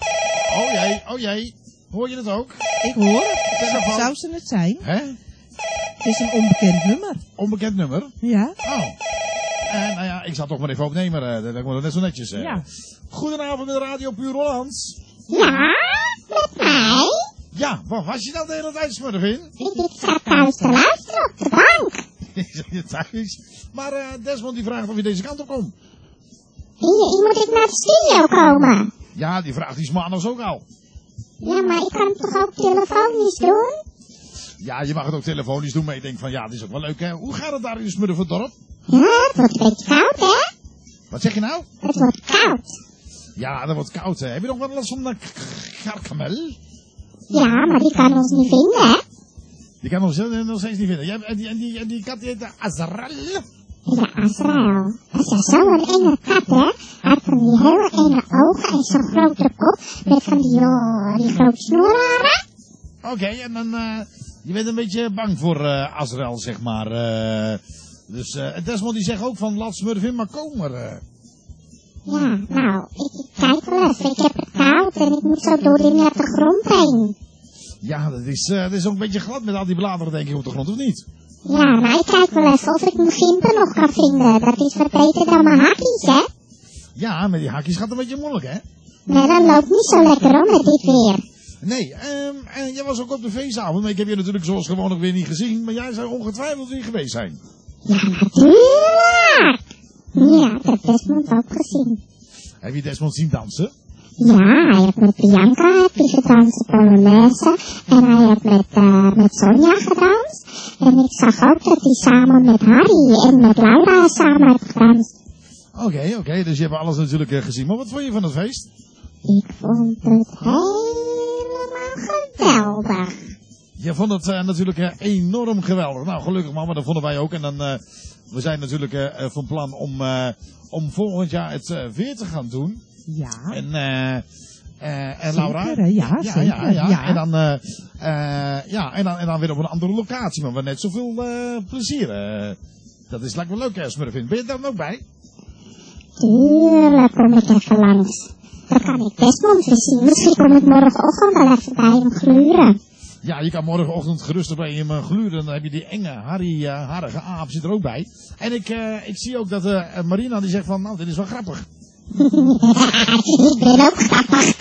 Oh jee. Hoor je het ook? Ik hoor het. Zou ze het zijn? Hè? Het is een onbekend nummer. Onbekend nummer? Ja. Oh. Nou ja, ik zal toch maar even opnemen. Dat lijkt me net zo netjes. Ja. Goedenavond met Radio Puur Hollands. Ja, met mij. Ja, waar was je nou de hele tijd, Smurfin? Ik zat thuis te luisteren op de bank. Zat je thuis? Maar Desmond die vraagt of je deze kant op komt. Hier, moet ik naar de studio komen? Ja, die vraagt die maandags ook al. Ja, maar ik kan het toch ook telefonisch doen? Ja, je mag het ook telefonisch doen, maar ik denk van ja, het is ook wel leuk hè. Hoe gaat het daar in Smurfendorp? Ja, het wordt een beetje koud, hè? Wat zeg je nou? Het wordt koud. Ja, dat wordt koud hè. Heb je nog wel last van Gargamel? Ja, maar die kan ons niet vinden, hè? Die kan ons nog steeds niet vinden. En die kat die heet Azrael. Ja, Azrael. Dat is zo'n enge kat, hè? Hij heeft van die hele enge ogen en zo'n grote kop met van die grote snoerharen. Oké, en dan, je bent een beetje bang voor Azrael, zeg maar. Dus Desmond die zegt ook van laat Smurfin maar komen. Ja, nou, ik kijk wel even. Ik heb het koud en ik moet zo door die nette grond heen. Ja, dat is ook een beetje glad met al die bladeren denk ik op de grond, of niet? Ja, maar ik kijk wel even of ik mijn gimpen nog kan vinden. Dat is wat beter dan mijn hakjes, hè? Ja, met die hakjes gaat het een beetje moeilijk, hè? Nee, dat loopt niet zo lekker om met dit weer. Nee, en jij was ook op de feestavond, maar ik heb je natuurlijk zoals gewoonlijk weer niet gezien, maar jij zou ongetwijfeld weer geweest zijn. Ja, natuurlijk! Ja, ik heb Desmond ook gezien. Heb je Desmond zien dansen? Ja, hij heeft met Bianca gedanst, Polonaise, en hij heeft met Sonja gedanst. En ik zag ook dat hij samen met Harry en met Laura samen heeft gedanst. Oké, dus je hebt alles natuurlijk gezien. Maar wat vond je van het feest? Ik vond het helemaal geweldig. Je vond het natuurlijk enorm geweldig. Nou, gelukkig maar dat vonden wij ook. En dan, we zijn natuurlijk van plan om volgend jaar het weer te gaan doen. Ja. En Laura? Zeker, ja, zeker. Ja. En dan weer op een andere locatie, maar met net zoveel plezier. Dat is lijkt wel leuk, hè, Smurfin. Ben je daar dan ook bij? Tuurlijk kom ik even langs. Dan kan ik Desmond weer zien. Misschien kom ik morgenochtend wel even bij hem gluren. Ja, je kan morgenochtend gerust bij hem gluren. Dan heb je die enge, harige aap zit er ook bij. En ik zie ook dat Marina die zegt van, nou, dit is wel grappig. Ik ben ook grappig.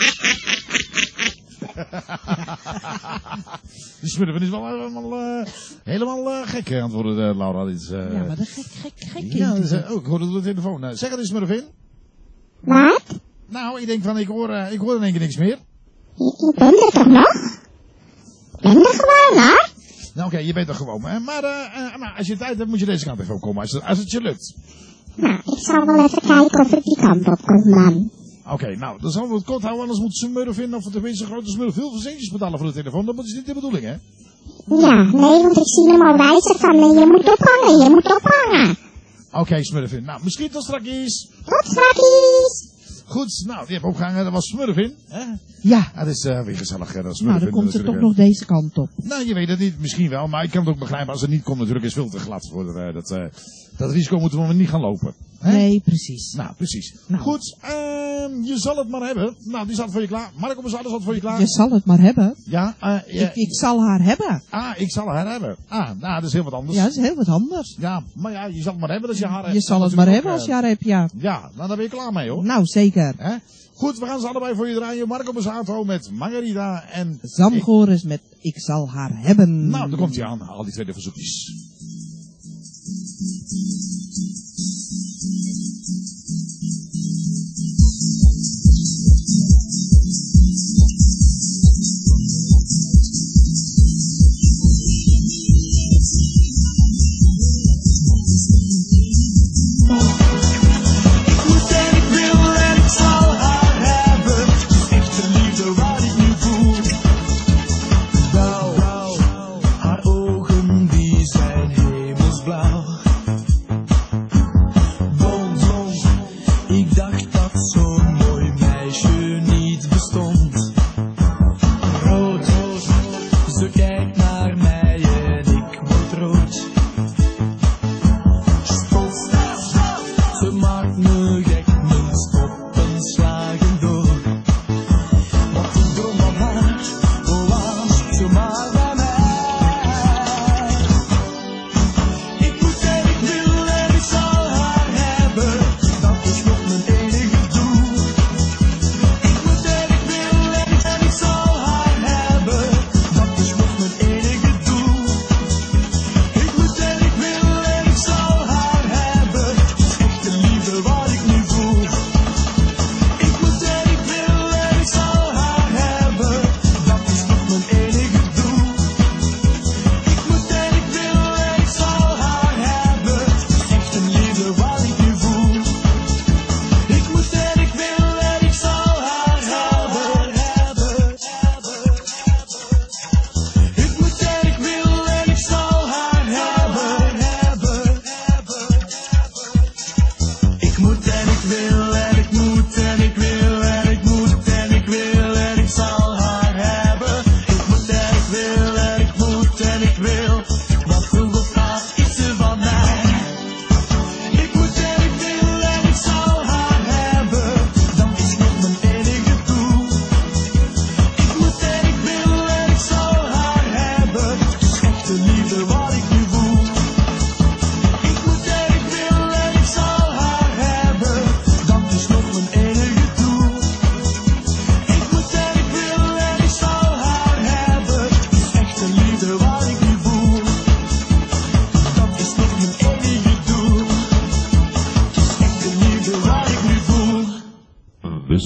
Die Smurfen is wel helemaal gek aan het worden, Laura. Dit is, ja, maar dat gek ja, ik hoorde het op de telefoon. Zeg het eens, Smurfin. Wat? Nou, ik denk van, ik hoor in één keer niks meer. Ik ben er toch nog? Ik ben er gewoon, hoor. Nou, oké, je bent er gewoon. Maar als je tijd hebt, moet je deze kant even opkomen. Als het je lukt. Nou, ik zal wel even kijken of ik die kant op kom dan. Oké, nou, dan zullen we het kort houden, anders moet Smurfin of tenminste een grote Smurf veel verzendjes betalen voor de telefoon. Dat is niet de bedoeling, hè? Ja, nee, want ik zie hem al wijzen van je moet ophangen. Oké, Smurfin. Nou, misschien tot straks. Tot straks. Goed, nou, die heb opgehangen. Dat was Smurfin. Hè? Ja. Dat is weer gezellig, hè? Dat is nou, dan komt ze toch nog deze kant op. Nou, je weet het niet. Misschien wel. Maar ik kan het ook begrijpen. Als het niet komt, natuurlijk is het veel te glad voor dat risico moeten we niet gaan lopen. Hè? Nee, precies. Nou, precies. Nou. Goed, je zal het maar hebben. Nou, die staat voor je klaar. Marco Bezardo staat voor je klaar. Je zal het maar hebben. Ja, ik zal haar hebben. Ah, ik zal haar hebben. Ah, nou, dat is heel wat anders. Ja, dat is heel wat anders. Ja, maar ja, je zal het maar hebben als je haar hebt. Je zal het maar hebben als je haar hebt, ja. Ja, nou, daar ben je klaar mee, hoor. Nou, zeker. Hè? Goed, we gaan ze allebei voor je draaien. Marco Bezardo met Margarita en... Zamgoris met Ik zal haar hebben. Nou, dan komt hij aan. Al die tweede verzoekjes.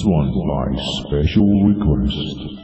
one by special request.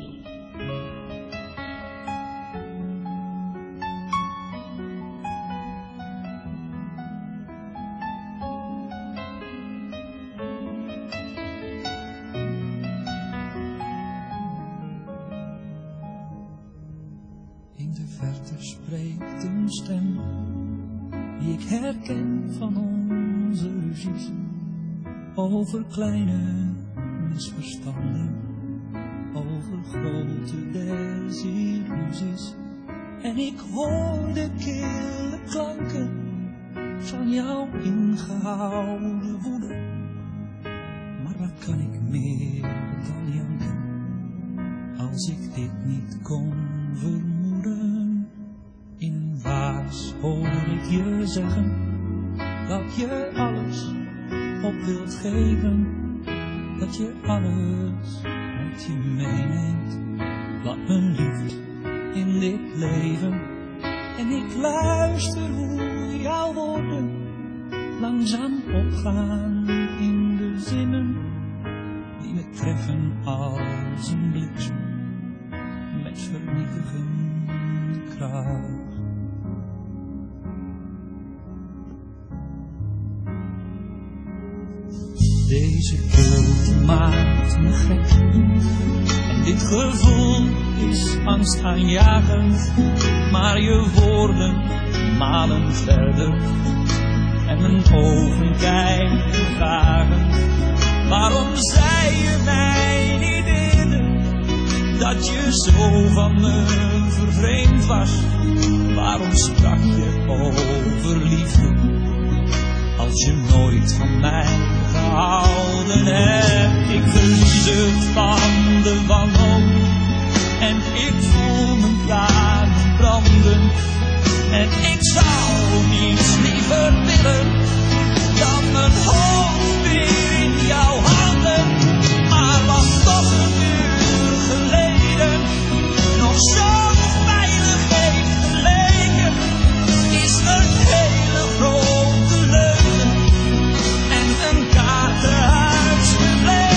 In de verte spreekt een stem die ik herken van onze ruzies over kleine misverstanden, over grote desillusies. En ik hoor de kille klanken van jouw ingehouden woede. Maar wat kan ik meer dan janken als ik dit niet kon vermoeden? In een waas hoor ik je zeggen dat je alles op wilt geven, dat je alles met je meeneemt. Wat me lief in dit leven. En ik luister hoe jouw woorden langzaam opgaan in de zinnen die me treffen als een bliksem met vernietigende kracht. Deze kilte maakt me gek. En dit gevoel is angstaanjagend. Maar je woorden malen verder. En mijn ogen kijken vragend. Waarom zei je mij niet eerder dat je zo van me vervreemd was? Waarom sprak je over liefde als je nooit van mij gehouden hebt? Ik verlies het van de wanhoop en ik voel mijn tranen branden. En ik zou niets liever willen dan mijn hoofd weer in jouw handen. Maar wat toch een uur geleden nog zo veilig heeft geleken, is een hele grote leugen en een kaartenhuis gebleken.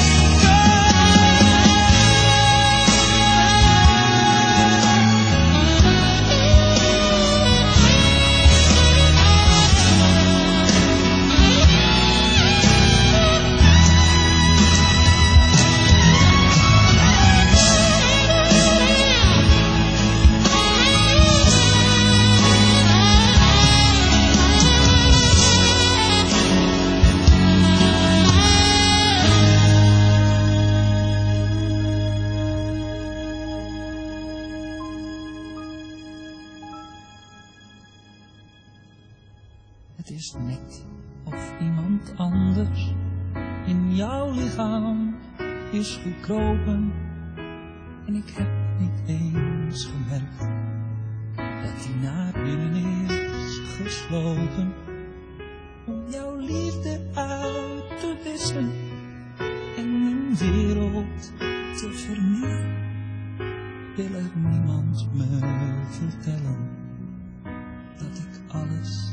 Het is net of iemand anders in jouw lichaam is gekropen. En ik heb niet eens gemerkt dat die naar binnen is geslopen. Om jouw liefde uit te wissen en mijn wereld te vernietigen, wil er niemand me vertellen dat ik alles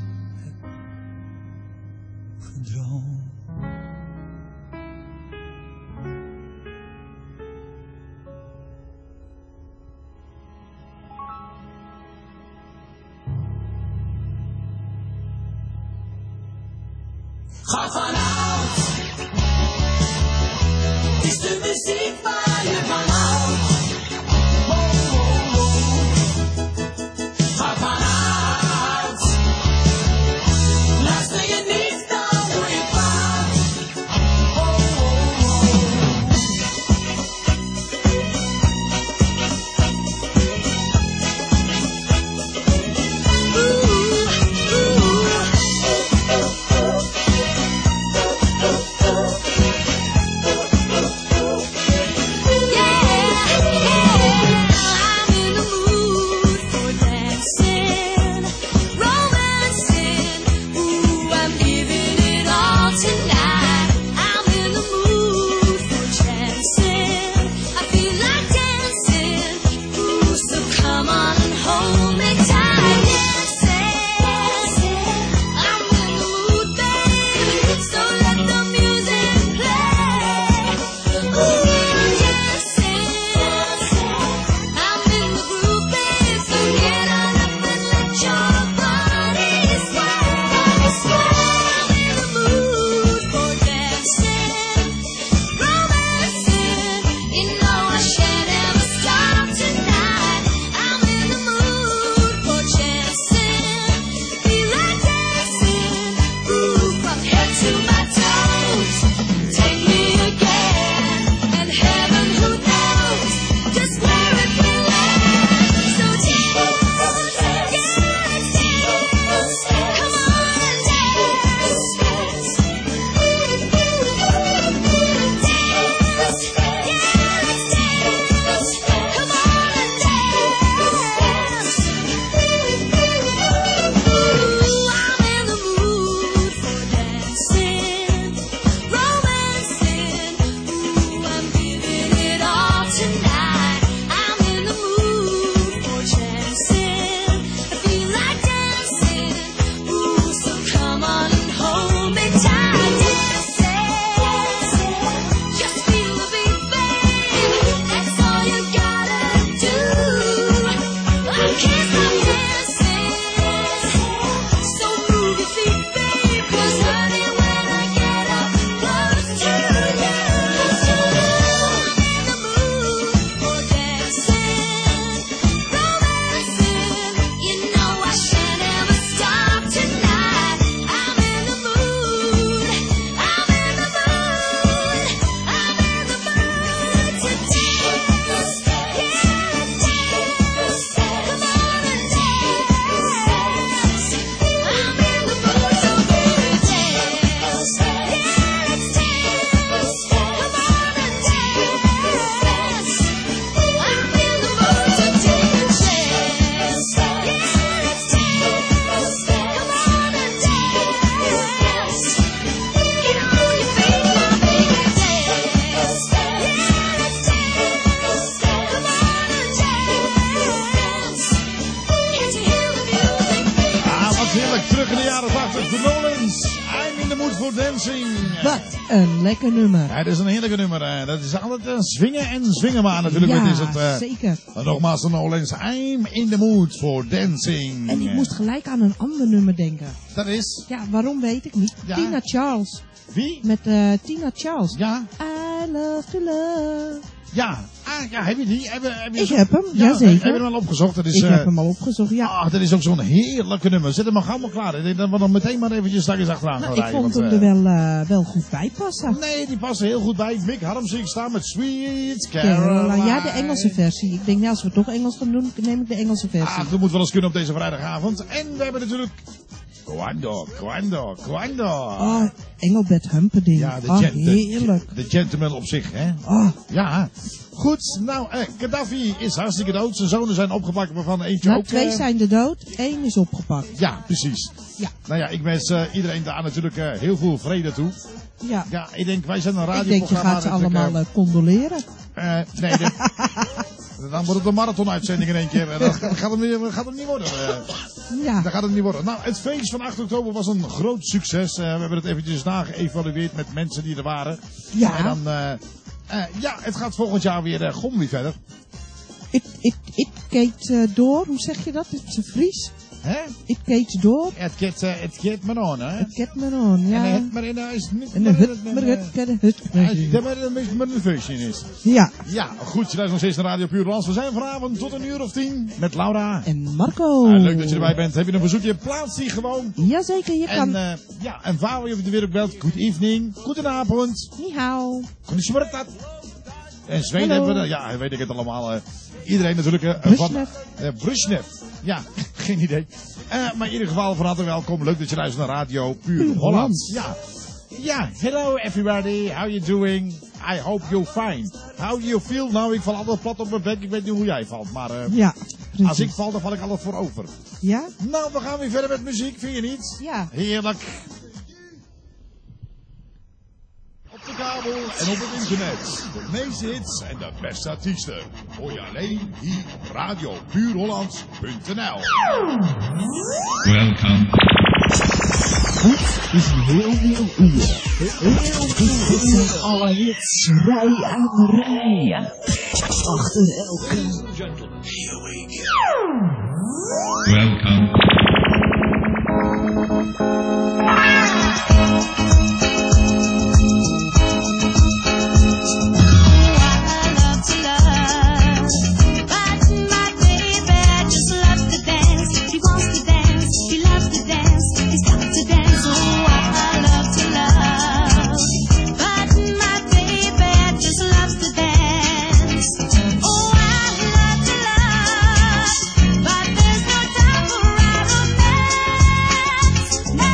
droom. Ga vanuit, is de muziek waar je van houdt. Oh, oh, oh. Ga vanuit, in de jaren 80. The Nolans. I'm in the mood for dancing. Wat een lekker nummer. Ja, het is een heerlijke nummer. Dat is altijd zwingen en zwingen maar natuurlijk. Ja, Het is het, zeker. Nogmaals, The Nolans. I'm in the mood for dancing. En ik moest gelijk aan een ander nummer denken. Dat is? Ja, waarom weet ik niet. Ja. Tina Charles. Wie? Met Tina Charles. Ja. I love to love. Ja, heb je die? Ik heb hem, ja, jazeker. Heb je hem al opgezocht? Dat is, ik heb hem al opgezocht, ja. Dat is ook zo'n heerlijke nummer. Zet hem maar gauw maar klaar. Ik denk dat we dan meteen maar eventjes straks achteraan gaan Ik rijden. vond hem er wel goed bij passen. Nee, die past er heel goed bij. Mick Harmsing staat met Sweet Caroline. Caroline. Ja, de Engelse versie. Ik denk, als we toch Engels gaan doen, neem ik de Engelse versie. Dat moet wel eens kunnen op deze vrijdagavond. En we hebben natuurlijk Quando. Oh, Engelbert Humperdinck. Ja, heerlijk. De gentleman op zich, hè? Oh. Ja. Goed, nou, Gaddafi is hartstikke dood. Zijn zonen zijn opgepakt, waarvan eentje Nou, ook... 2 zijn er dood, 1 is opgepakt. Ja, precies. Ja. Nou ja, ik wens iedereen daar natuurlijk heel veel vrede toe. Ja. Ja, ik denk, wij zijn een Ik radioprogramma... denk, je gaat ze allemaal condoleren. Nee, dan wordt het een marathon-uitzending in één keer. Dat gaat hem niet worden. Ja. Dat gaat het niet worden. Nou, het feest van 8 oktober was een groot succes. We hebben het eventjes nageëvalueerd met mensen die er waren. Ja. En dan... het gaat volgend jaar weer gewoon weer verder. It keet door, hoe zeg je dat? Het is Fries. Hè? It keet door. Het keet maar on, hè? Het keet maar on, ja. En het maar in is niet... En de hut. Met een feestje is. Ja. Ja, goed. Je luistert nog steeds naar Radio Puur Hollands. We zijn vanavond tot 1:10 met Laura. En Marco. Leuk dat je erbij bent. Heb je een verzoekje? Plaats die gewoon. Jazeker, je kan. En waar je de weer ook belt. Good evening. Goedenavond. Ni hao. Konnichiwa. En Zweden hebben we, ja, weet ik het allemaal. Iedereen natuurlijk. Brezhnev. Ja, geen idee. Maar in ieder geval van harte welkom. Leuk dat je luistert naar Radio Puur Hollands. Ja. Ja, hello everybody. How you doing? I hope you're fine. How do you feel? Nou, ik val altijd plat op mijn bek. Ik weet niet hoe jij valt. Maar ja, als ik val, dan val ik altijd voor over. Ja? Nou, we gaan weer verder met muziek. Vind je niet? Ja. Heerlijk. Op de kabel en op het internet. De meeste hits en de beste artiesten. Hoor je alleen hier op radiopuurhollands.nl. Welcome. Het is een heel nieuw uur. Dit zijn alle hits, rij aan rij. Achter elke... Here we go. Welcome. Now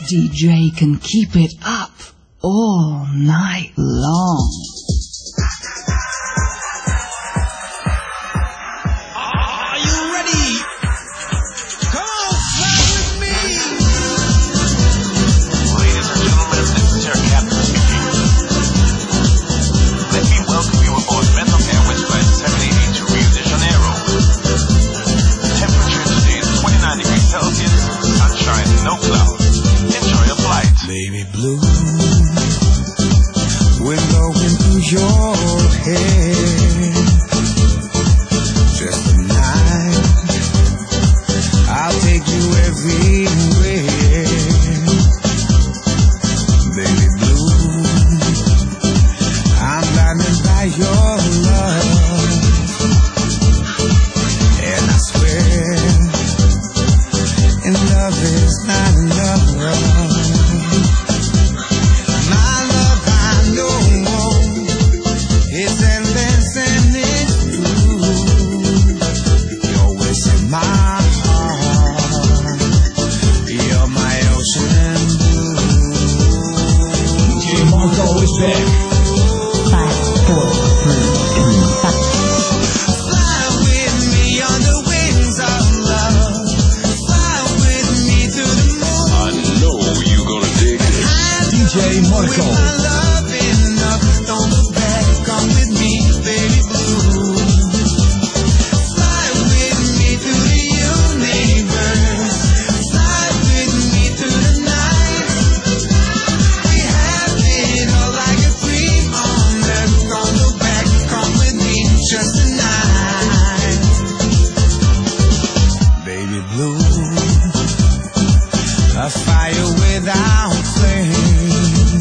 DJ can keep it up all night long. Are you ready? Come on, fly with me. Ladies and gentlemen, this is your captain speaking. Let me welcome you aboard Mental Airways Flight 78 to Rio de Janeiro. Temperature today is 29 degrees Celsius, sunshine, no clouds. Enjoy your flight. Baby blue, wind blowing through your hair. Just tonight, I'll take you everywhere. Baby blue, I'm blinded by your love, and I swear, in love is not enough. My love, I know, it's endless and it's true. You're always in my heart. You're my ocean blue. DJ Marco is back. 5, 4, 3, 2, 1. Fly with me on the wings of love. Fly with me to the moon. I know you're gonna dig this. DJ Marco. With my love enough, don't look back, come with me, baby blue. Fly with me to the universe. Fly with me to the night. We have it all like a dream on earth. Don't look back, come with me, just tonight. Baby blue, a fire without flame.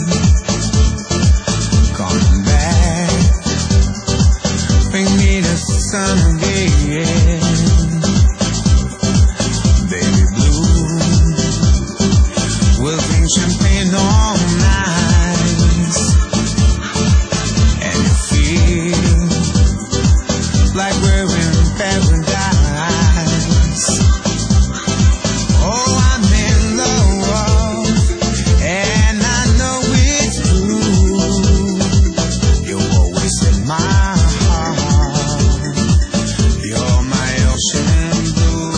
Come back, bring me the sun again. Baby blue, we'll drink champagne all night, and it feels like we're in paradise. Oh, I'm in love, and I know it's true. You're always in my heart. You're my ocean blue.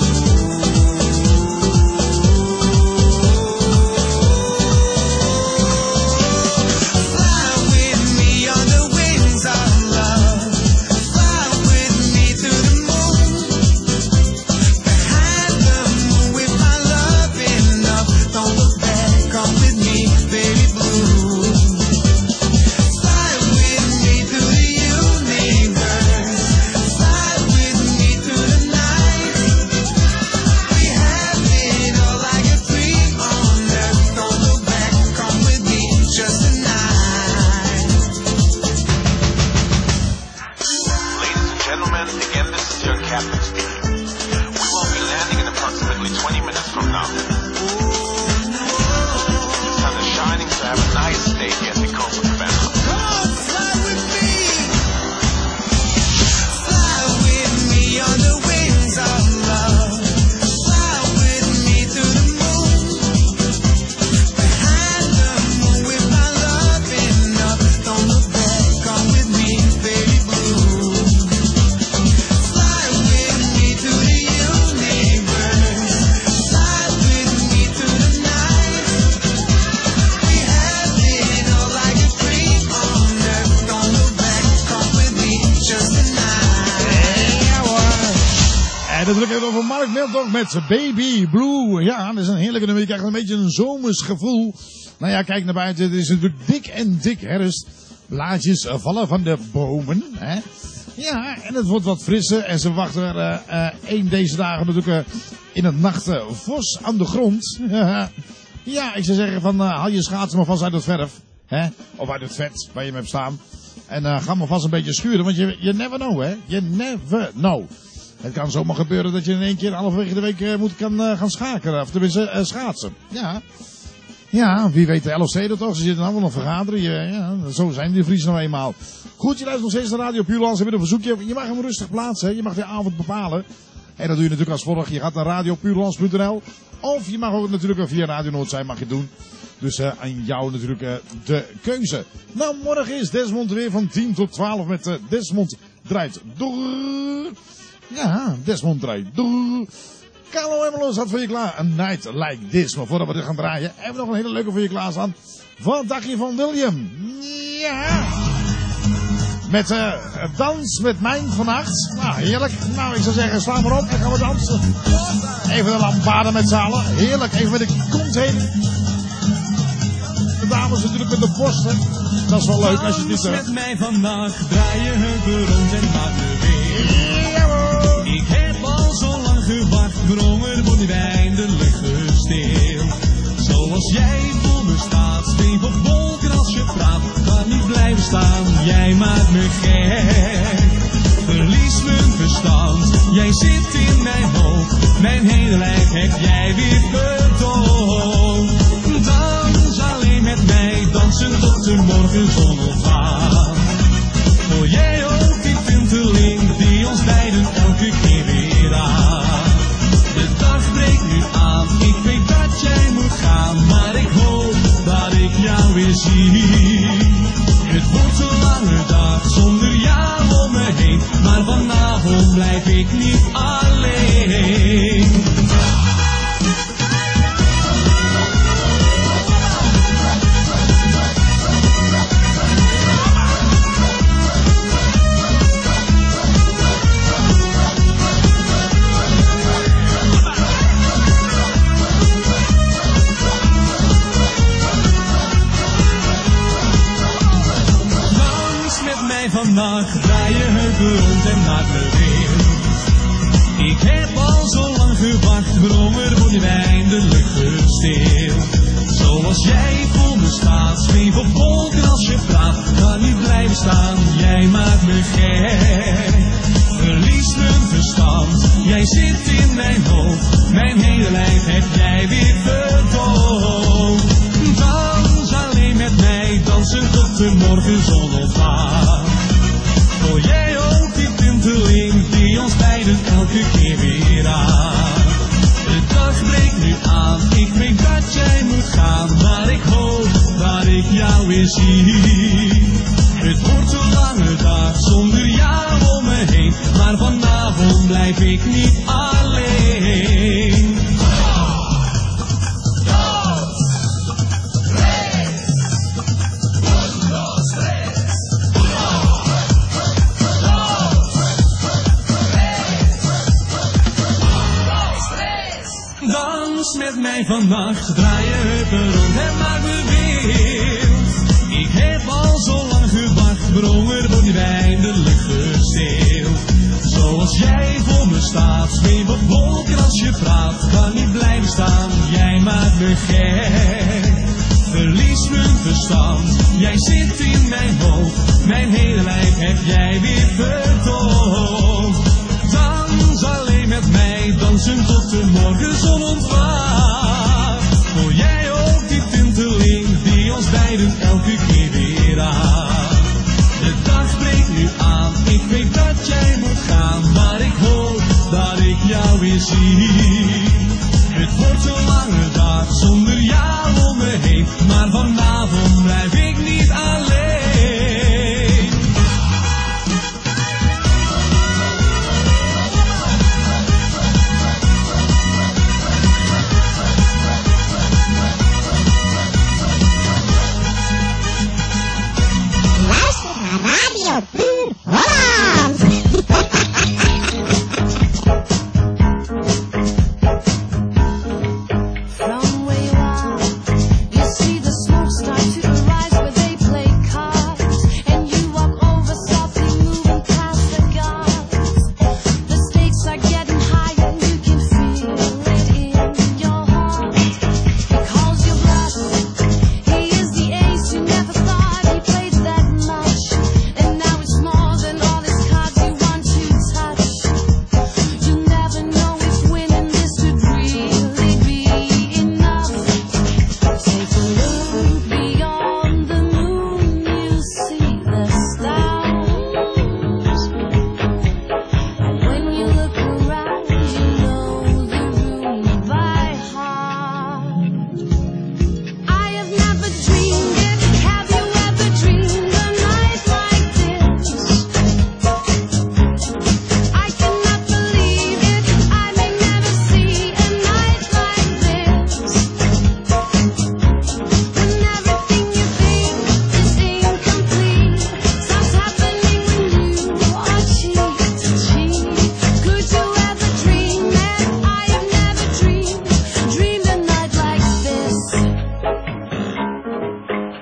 Fly with me on the wings of love. Fly with me to the moon. Behind the moon with my love enough. Don't look back, come with me, baby blue. Fly with me to the universe. Fly with me to the night. We have it all like a dream on earth. Don't look back, come with me, just tonight. Ladies and gentlemen, again, this is your captain speaking. We will be landing in approximately 20 minutes from now. The sun is shining, so have a nice day here at the Copacabana. Come on, fly with me. Fly with me on the wings of love. Fly with me to the moon. Behind the moon with my love enough. Don't look back, come with me, baby blue. Fly with me to the universe. Fly with me to the night. We have it all like a dream on earth. Don't look back, come with me, just tonight. Ja hoor. En dat druk ik over Mark Milton met Baby Blue. Ja, dat is een heerlijke nummer. Je krijgt een beetje een zomers gevoel. Nou ja, kijk naar buiten. Het is natuurlijk dik en dik herfst. Blaadjes vallen van de bomen. Hè? Ja, en het wordt wat frisser. En ze wachten er één deze dagen natuurlijk in het nacht vos aan de grond. Ja, ik zou zeggen van haal je schaatsen maar vast uit het verf. Hè? Of uit het vet waar je hem hebt staan. En ga maar vast een beetje schuren. Want je never know, hè. You never know. Het kan zomaar gebeuren dat je in één keer halverwege de week kan gaan schakelen. Of tenminste schaatsen. Ja. Ja, wie weet de LOC dat toch. Ze zitten allemaal nog vergaderen. Ja, zo zijn die Friesen nou eenmaal. Goed, je luistert nog steeds naar Radio Puurlands. Heb je een verzoekje? Je mag hem rustig plaatsen. Je mag de avond bepalen. En dat doe je natuurlijk als volgt. Je gaat naar radiopuurlands.nl. Of je mag ook natuurlijk via Radio Noordzij mag je doen. Dus aan jou natuurlijk de keuze. Nou, morgen is Desmond weer van 10 tot 12 met Desmond draait door. Ja, Desmond draait door. Carlo Emelo staat voor je klaar. A Night Like This. Maar voordat we dit gaan draaien, hebben we nog een hele leuke voor je klaarstaan. Wat dacht je van William? Ja. Met dans met mij vannacht. Nou, heerlijk. Nou, ik zou zeggen, sla maar op en gaan we dansen. Even de lambaden met z'n allen. Heerlijk. Even met de kont heen. De dames natuurlijk met de borsten. Dat is wel leuk als je dit Dans met mij vannacht, draai je heupen rond en maak me weer. Ik heb al zo lang gewacht, bronger wordt nu eindelijk gestild. Zoals jij voor me staat, zweef op wolken als je praat. Kan niet blijven staan, jij maakt me gek. Verlies mijn verstand, jij zit in mijn hoofd. Mijn hele lijf heb jij weer verdoofd. Dans alleen met mij, dansen tot de morgenzon ontgaat. Voel jij ook die tinteling die ons beiden elke keer weer raakt? De dag breekt nu aan, ik weet dat jij moet gaan, maar ik hoop dat ik jou weer zie. Het wordt een lange dag zonder jou om me heen, maar vanavond blijf ik niet alleen. Vannacht draai je heupen rond en maak me weer. Ik heb al zo lang gewacht, bronger wordt nu eindelijk gestild. Zoals jij voor me staat, zweef op wolken als je praat. Kan niet blijven staan, jij maakt me gek. Verlies mijn verstand, jij zit in mijn hoofd. Mijn hele lijf heb jij weer verdoofd. Dans alleen met mij, dansen tot de morgenzon ontgaat. Voel jij ook die tinteling die ons beiden elke keer weer raakt? De dag breekt nu aan, ik weet dat jij moet gaan, maar ik hoop dat ik jou weer zie. Het wordt een lange dag zonder jou om me heen, maar vanavond blijf ik niet alleen. Dans met mij vannacht, draai je heupen rond en maak me wild. Ik heb al zo lang gewacht, bronger wordt nu eindelijk gestild. Zoals jij voor me staat, zweef op wolken als je praat. Kan niet blijven staan, jij maakt me gek. Verlies mijn verstand, jij zit in mijn hoofd. Mijn hele lijf heb jij weer verdoofd. Dans alleen met mij, dansen tot de morgenzon ontwaakt. Voel jij ook die tinteling die ons beiden elke keer weer raakt? De dag breekt nu aan, ik weet dat jij moet gaan, maar ik hoop dat ik jou weer zie. Het wordt een lange dag zonder jou om me heen, maar vanavond blijf ik niet alleen. Radio Puur Holland. From where you are, you see the smoke start to arise where they play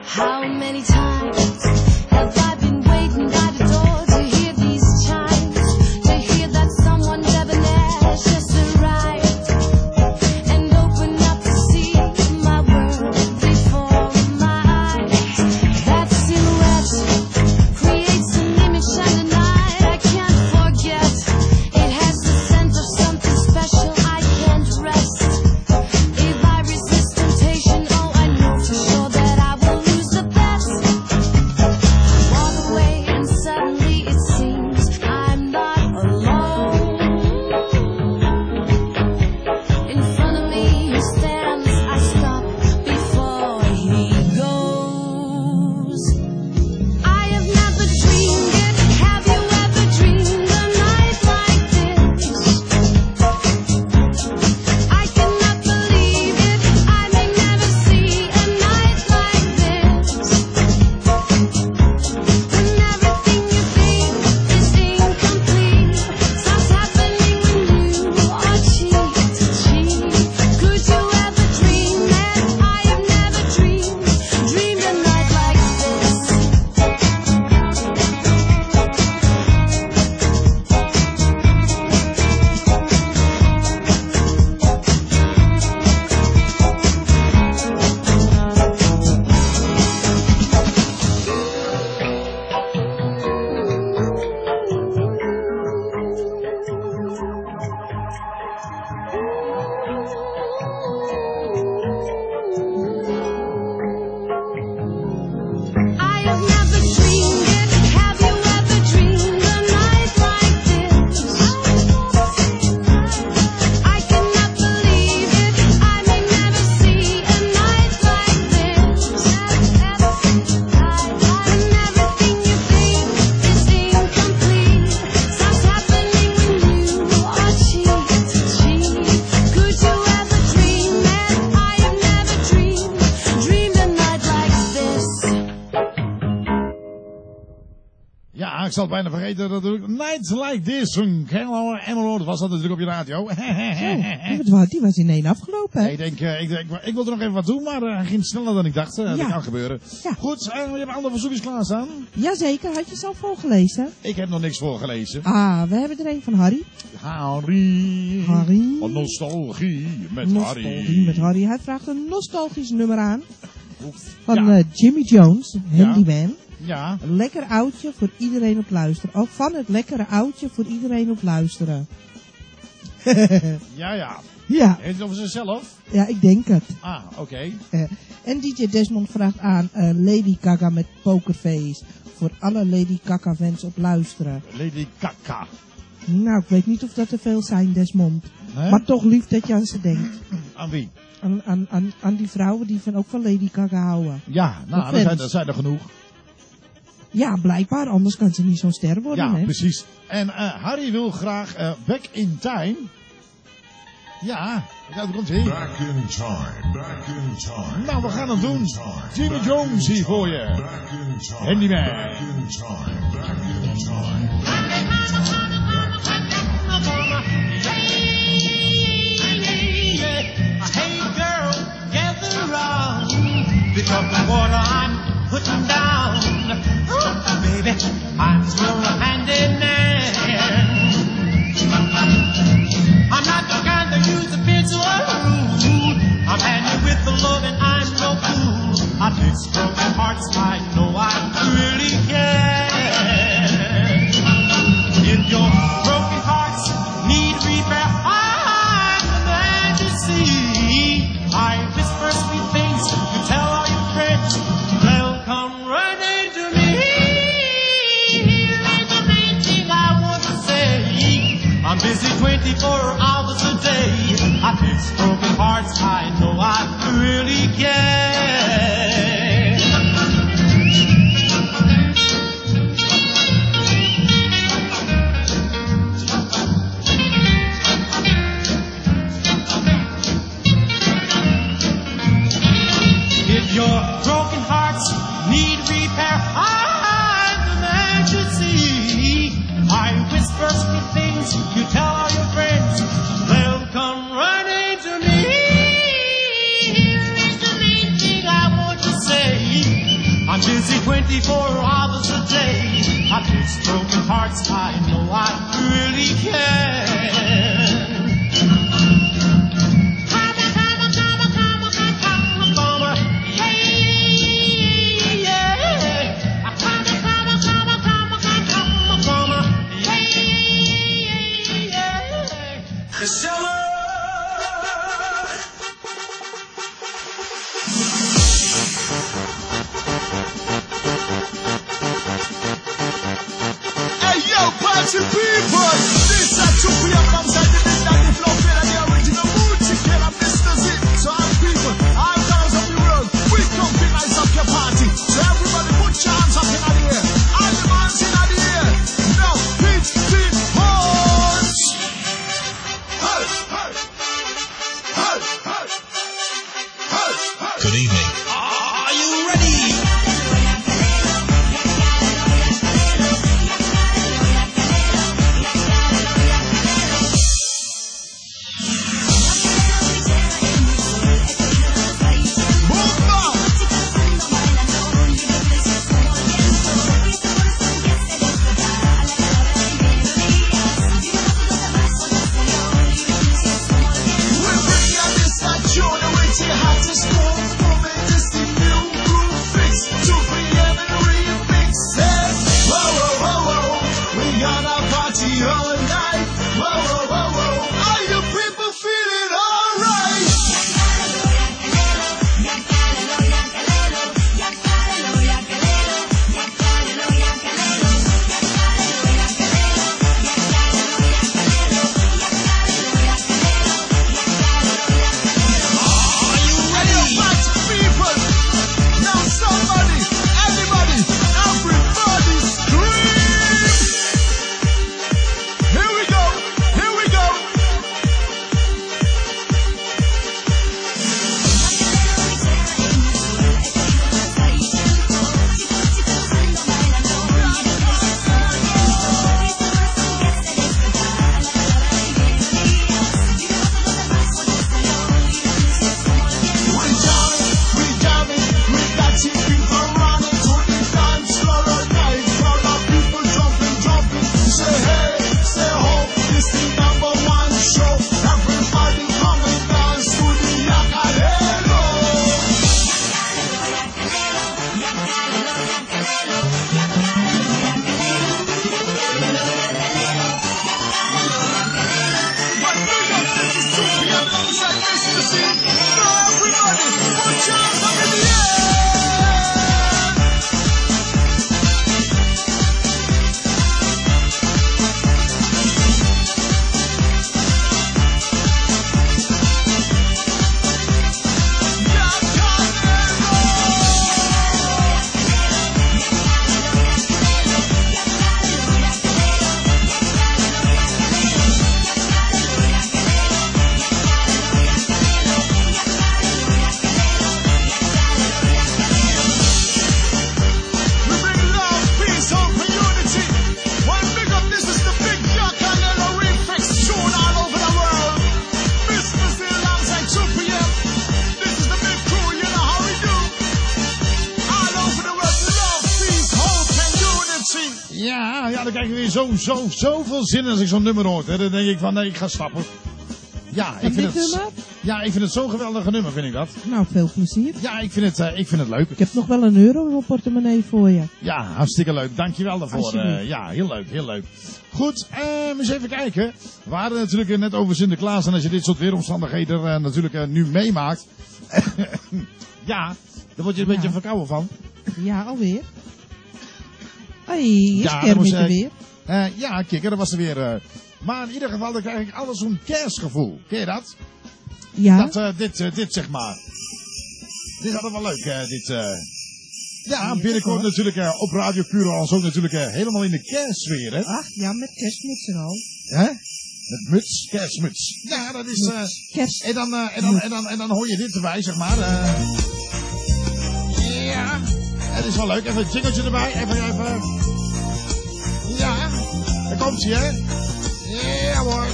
How many times have I been waiting by the door to hear these chimes, to hear that someone debonair just arrived and open up to see my world before my eyes. That silhouette creates an image and a night I can't forget. It has the scent of something special I can't rest. If I resist temptation, oh I know for sure that I will lose the best. Walk away and suddenly it seems I'm not alone. In front of me he stands, I stop before he goes. I have never dreamed it. Have you ever dreamed a night like this? I cannot believe it. I may never see a night like this. When everything you think is incomplete, starts happening when you are cheek to cheek. Could you ever dream that I have never dreamed a night like this? I have never dreamed it. Have you ever dreamed a night like this? I cannot believe it. I may never see a night like this. When everything you think is incomplete, starts happening when you are cheek to cheek. Could you ever dream that I have never dreamed a night like this? Ja, ik zal het bijna vergeten. Natuurlijk. Nights Like This van Carlo Emerald. Dat was dat natuurlijk op je radio. Die was in één afgelopen, hè? Ik wilde nog even wat doen, maar hij ging sneller dan ik dacht. Dat kan gebeuren. Ja. Goed, we hebben andere verzoekjes klaarstaan. Jazeker, had je ze al voorgelezen? Ik heb nog niks voorgelezen. Ah, we hebben er een van Harry. Harry. Wat nostalgie met Nostalgie Harry. met Harry. Hij vraagt een nostalgisch nummer aan. Van Jimmy Jones, Handyman. Ja. Een lekker oudje voor iedereen op luisteren. Ook van het lekkere oudje voor iedereen op luisteren. Ja. Ja. Heeft het over zichzelf? Ja, ik denk het. Ah, oké. En DJ Desmond vraagt aan Lady Gaga met Pokerface. Voor alle Lady Gaga fans op luisteren. Lady Gaga. Nou, ik weet niet of dat er veel zijn, Desmond. Hè? Maar toch lief dat je aan ze denkt. Aan wie? Aan die vrouwen die ook van Lady Gaga houden. Ja, nou, dat zijn er genoeg. Ja, blijkbaar, anders kan ze niet zo'n ster worden. Ja, hè? precies. En Harry wil graag Back in Time. Ja, daar komt hij. Back in time, back in time. Nou, we gaan het doen. Jimmy Jones hier voor je. Back in time. Handyman. Back in time, back in time. Hey girl, gather round, pick up the water I'm putting down. Ooh, baby, I'm still a handyman. I'm not the kind that use a pencil or rude. I'm handy with the love and I'm no fool. I fix broken hearts, I know I really can. If your broken hearts need repair, I'm the man to see. I whisper sweet things to tell all your friends. They'll come running to me. Here's the main thing I want to say. I'm busy 24 hours a day. I fix broken hearts, I know I really can. If your broken hearts need repair, I'm the man to see. I whisper sweet things, you tell all your friends, they'll come running to me. Here's the main Busy 24 hours a day. I fix broken hearts, I know I really can. The summer. Hey yo, party people! This is 2 p.m. alongside the midnight flow fit and the original mood chicken. I'm Mr. Zip. So I'm people, all girls of the world. We come to nice up your party. So everybody put your hands up in the air. All the hands in the air. Now, pitch, pitch, horns. Good evening. Are you ready? dan krijg je weer zoveel zin als ik zo'n nummer hoor. Hè. Dan denk ik van, nee, ik ga stappen. Ja, ik vind het zo'n geweldig nummer, vind ik dat. Nou, veel plezier. Ja, ik vind het leuk. Ik heb nog wel €1 in mijn portemonnee voor je. Ja, hartstikke leuk. Dankjewel daarvoor. Ja, heel leuk, heel leuk. Goed, eens even kijken. We hadden natuurlijk net over Sinterklaas. En als je dit soort weeromstandigheden natuurlijk nu meemaakt. Ja, daar word je een beetje verkouden van. Ja, alweer. Hey, is kermis er weer? Ja, kikker, dat was er weer. Maar in ieder geval, dan krijg ik alles zo'n kerstgevoel. Ken je dat? Ja. Dat, dit zeg maar. Dit is altijd wel leuk, dit. Ja, binnenkort natuurlijk op Radio Curaçao ook natuurlijk helemaal in de kerstsfeer, hè? Ach, ja, met kerstmuts en al. Hè? Met muts, kerstmuts. Ja, dat is... Kerst. En dan hoor je dit erbij, zeg maar. Ja, het is wel leuk. Even een jingletje erbij. Even. Ja, daar komt ie, hè? Ja, hoor.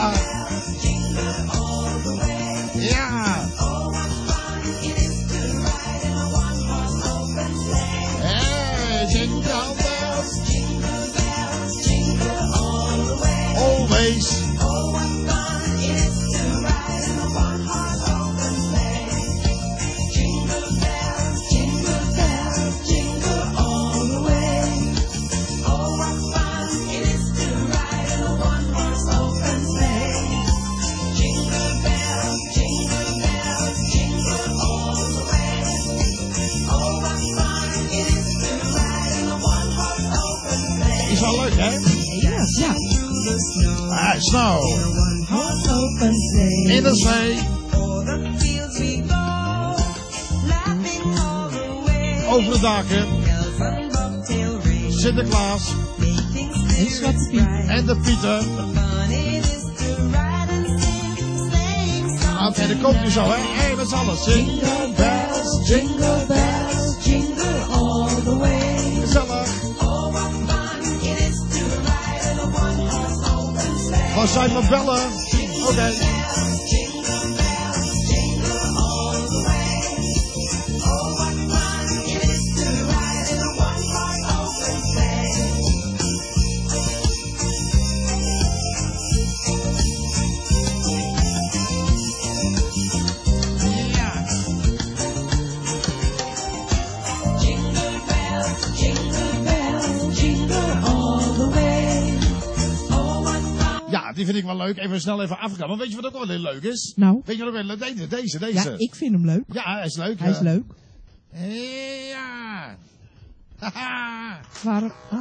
Ja. Snow. In de zee. Over de daken. Sinterklaas. En Zwarte Piet. En de Pieter. En dat komt nu zo, hè? Hé, met z'n allen. Jingle bells, jingle bells, jingle all the way. Gezellig. Waar zijn we bellen? Oké. Die vind ik wel leuk. Even snel afgaan. Maar weet je wat ook wel heel leuk is? Nou? Weet je wat ook wel leuk is? Deze. Ja, ik vind hem leuk. Ja, hij is leuk. Hij is leuk. Ja. Haha. Waarom? Ah.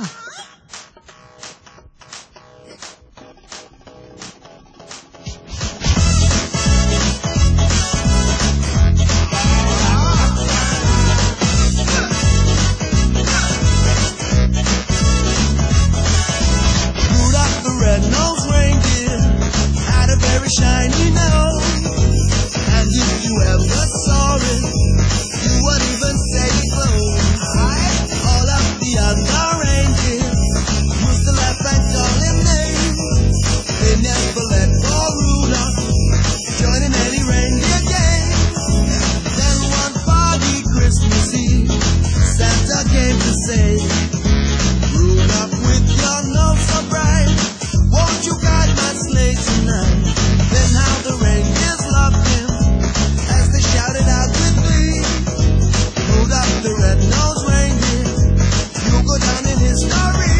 Shiny nose, and if you ever saw it, you would even say it close. All of the other reindeer used to laugh and call him names. They never let poor Rudolph join in any reindeer games. Then one foggy Christmas Eve, Santa came to say, Rudolph, with your nose so bright, won't you guide my sleigh tonight? Then how the reindeers loved him as they shouted out with glee. Rudolph the red-nosed reindeer, you'll go down in history.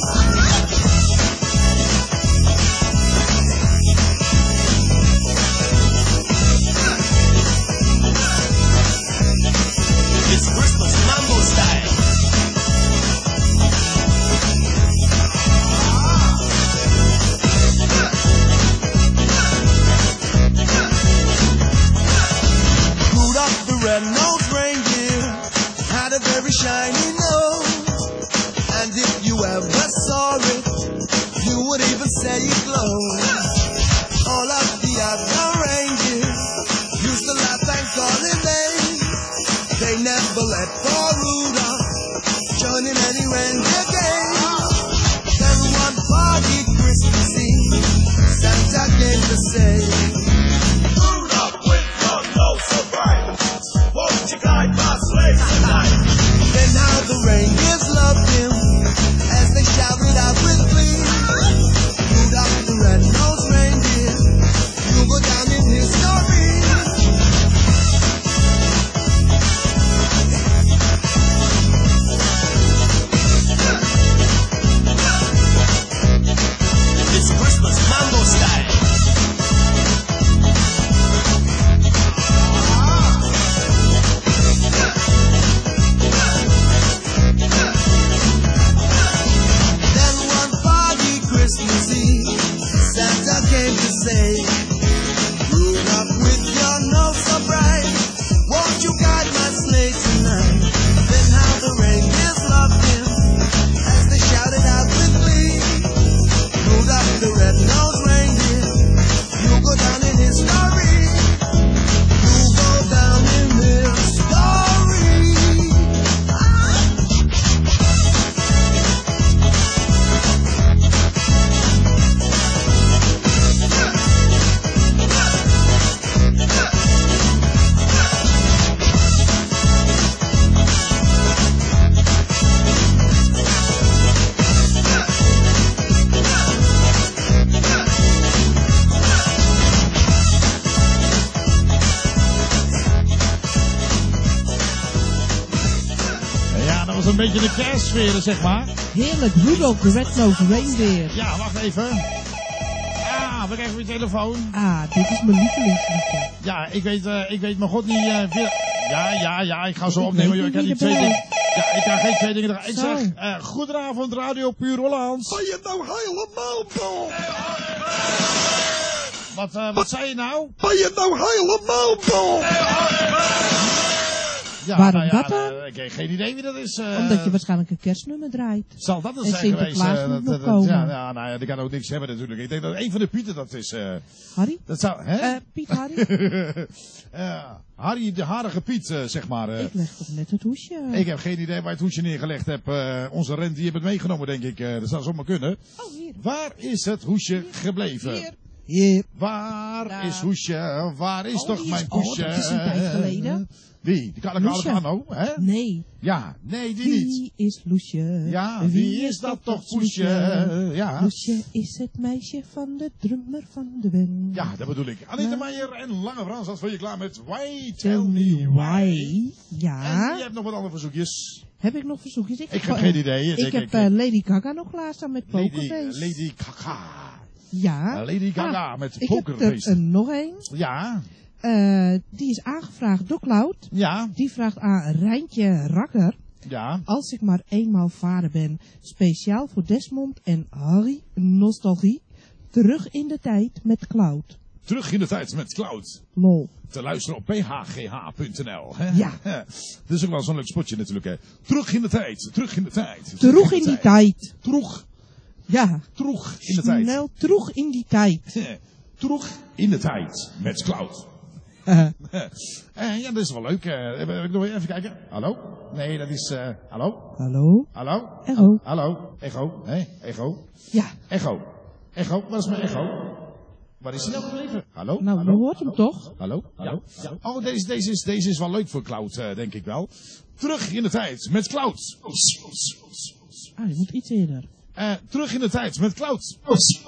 It's Christmas mambo style. Red-nosed reindeer had a very shiny nose, and if you ever saw it, you would even say it glows. All of the other reindeer used to laugh and call him names. They never let poor Rudolph join in any reindeer game. Then one foggy Christmas Eve, Santa came to say, Rudolph, with your nose so bright, won't you guide my sleigh tonight? Then how the reindeers loved him as they shouted out with glee. Rudolph the red-nosed reindeer, you'll go down in history. It's Christmas mambo style. Christmas Eve, Santa came to say, Rudolph, with your nose so bright, won't you guide my sleigh tonight? Then how the reindeers loved him as they shouted out with glee. Rudolph the red-nosed reindeer, you'll go down in history. You'll go down in history. Een beetje de kerstsfeer, zeg maar. Heerlijk, Rudolph the Red-Nosed Reindeer. Ja, wacht even. Ah, we krijgen weer telefoon. Ah, dit is mijn lievelingsliedje. Ja, ik weet mijn god niet veel. Ja, ik ga zo opnemen. Ik heb die twee dingen. Ja, ik kan geen twee dingen. Ik Zo. zeg, goedenavond Radio Puur Hollands. Ben je nou helemaal dol? Wat zei je nou? Ben je nou helemaal dol? Ja, Waarom nou ja, dat dan? ik heb geen idee wie dat is. Omdat je waarschijnlijk een kerstnummer draait. Zal dat En het zijn geweest? Sinterklaas moet nog komen. Ja, nou ja, die kan ook niks hebben natuurlijk. Ik denk dat een van de Pieten dat is. Harry? Dat zou, hè? Piet Harry? Harry de harige Piet, zeg maar. Ik leg toch net het hoesje. Ik heb geen idee waar je het hoesje neergelegd hebt. Onze rent die heeft het meegenomen, denk ik. Dat zou zomaar kunnen. Oh, hier. Waar is het hoesje gebleven? Hier. Waar is hoesje? Waar is toch die mijn is- poesje? dat is een tijd geleden. Wie? Die Carlo, hè? Nee. Ja, nee, die niet. Wie is Loesje? Ja, wie is dat toch, Poesje? Ja. Loesje is het meisje van de drummer van de band. Ja, dat bedoel ik. Anita Meijer en Lange Frans, dat voor je klaar met Why Tell Tell Me why. Ja. En je hebt nog wat andere verzoekjes. Heb ik nog verzoekjes? Ik heb geen idee. Ik heb Lady Gaga nog klaarstaan met Pokerface. Lady Gaga. Ja. Lady Gaga met Ik Pokerface. heb er nog één. Ja. Die is aangevraagd door Cloud. Ja. Die vraagt aan Rijntje Rakker. Ja. Als ik maar eenmaal vader ben. Speciaal voor Desmond en Harry. Nostalgie. Terug in de tijd met Cloud. Terug in de tijd met Cloud. Lol. Te luisteren op phgh.nl. Ja. Dat is ook wel zo'n leuk spotje natuurlijk. Hè. Terug in de tijd. Terug in de tijd. Terug in die tijd. Terug. Ja. Terug in de tijd. Snel terug in die tijd. Terug in de tijd met Cloud. Ja, dat is wel leuk. Ik nog even kijken. Hallo? Nee, dat is... hallo? Hallo? Hallo? Echo. Hallo? Echo? Nee, Echo? Ja. Echo. Echo? Wat is mijn Echo? Waar is hij nou gebleven? Hallo? Nou, Hallo? je hoort hem toch? Hallo? Hallo? Ja. Oh, deze is wel leuk voor Cloud, denk ik wel. Terug in de tijd met Cloud. Ah, je moet iets eerder. Terug in de tijd met Cloud.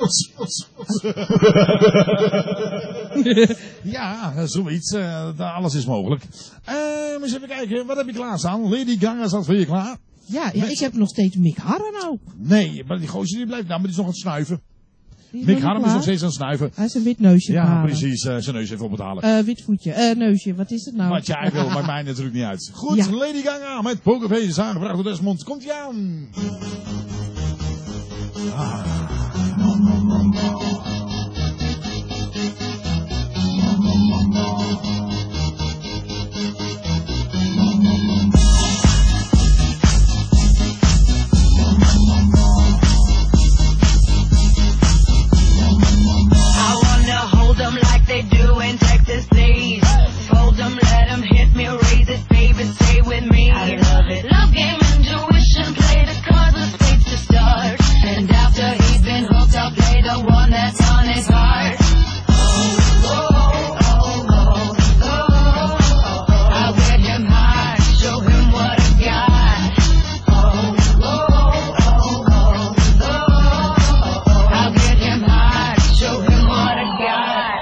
Ja, zoiets. Alles is mogelijk. Eens even kijken, wat heb je klaarstaan? Lady Gaga staat voor je klaar. Ja, ik heb nog steeds Mick Harren ook. Nee, maar die gozer die blijft nou, maar die is nog aan het snuiven. Die is Mick nog Harren niet is nog klaar. steeds aan het snuiven. Hij is een wit neusje Ja, halen. precies. Zijn neus even op het halen. Wit voetje. Neusje, wat is het nou? Wat jij wil, maakt mij natuurlijk niet uit. Goed, Ja. Lady Gaga met Pokerface aangevraagd door Desmond. Komt ie aan. I wanna hold them like they do in Texas, please. Fold them, let them hit me, raise it, baby, stay with me. I love it. Love game, intuition, play the cards with spades to start. And after he's been hooked, I'll play the one that's on his heart. I'll get him high, show him what I got. I'll get him high, show him what I got.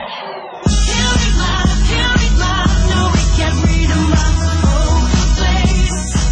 Can't read my, no, we can't read him by the whole place.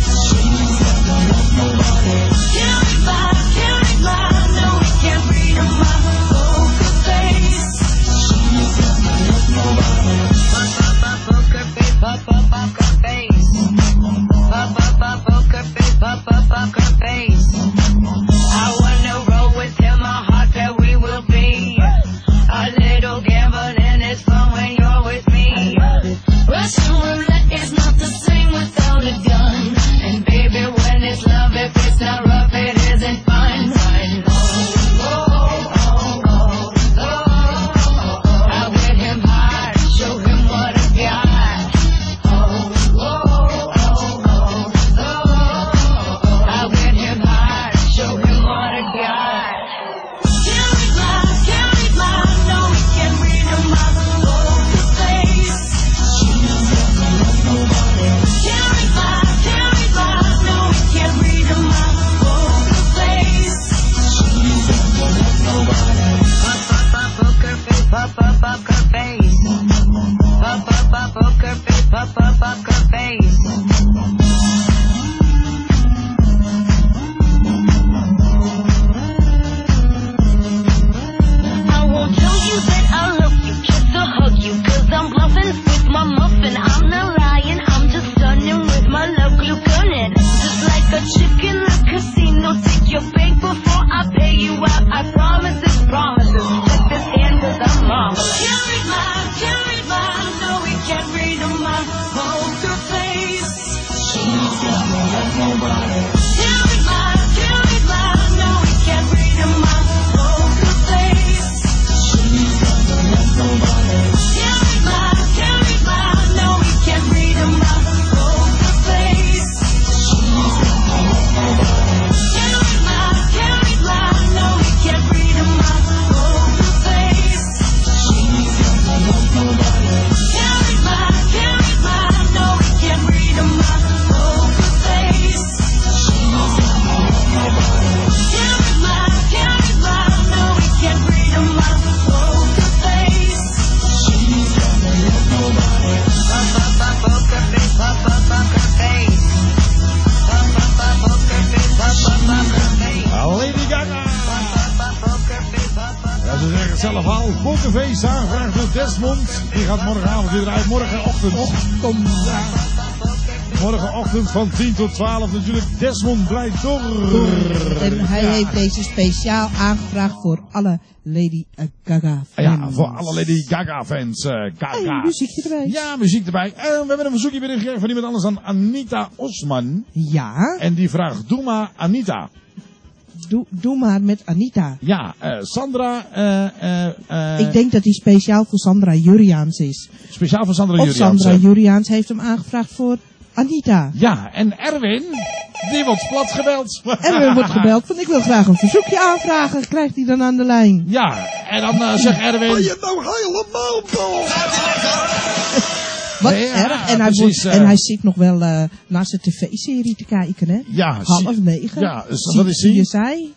carnaval. Boekenfeest aangevraagd door Desmond. Die gaat morgenavond weer draaien. Morgenochtend. Morgenochtend van 10 tot 12 natuurlijk. Desmond blijft door. En hij heeft deze speciaal aangevraagd voor alle Lady Gaga fans. Ja, voor alle Lady Gaga fans. Gaga. Muziekje erbij. Ja, muziek erbij. We hebben een verzoekje binnengekregen van iemand anders dan Anita Osman. Ja. En die vraagt, doe maar Anita. Doe maar met Anita. Ja, Sandra. Ik denk dat hij speciaal voor Sandra Juriaans is. Speciaal voor Sandra Of Juriaans. Sandra Juriaans heeft hem aangevraagd voor Anita. Ja, en Erwin, die wordt plat gebeld. Erwin wordt gebeld van ik wil graag een verzoekje aanvragen. Krijgt hij dan aan de lijn? Ja, en dan zegt Erwin... Ben je nou helemaal dol? Wat Nee, ja, erg. En precies, hij zit nog wel naar zijn tv-serie te kijken, hè? Ja, 8:30. Ja, wat is die?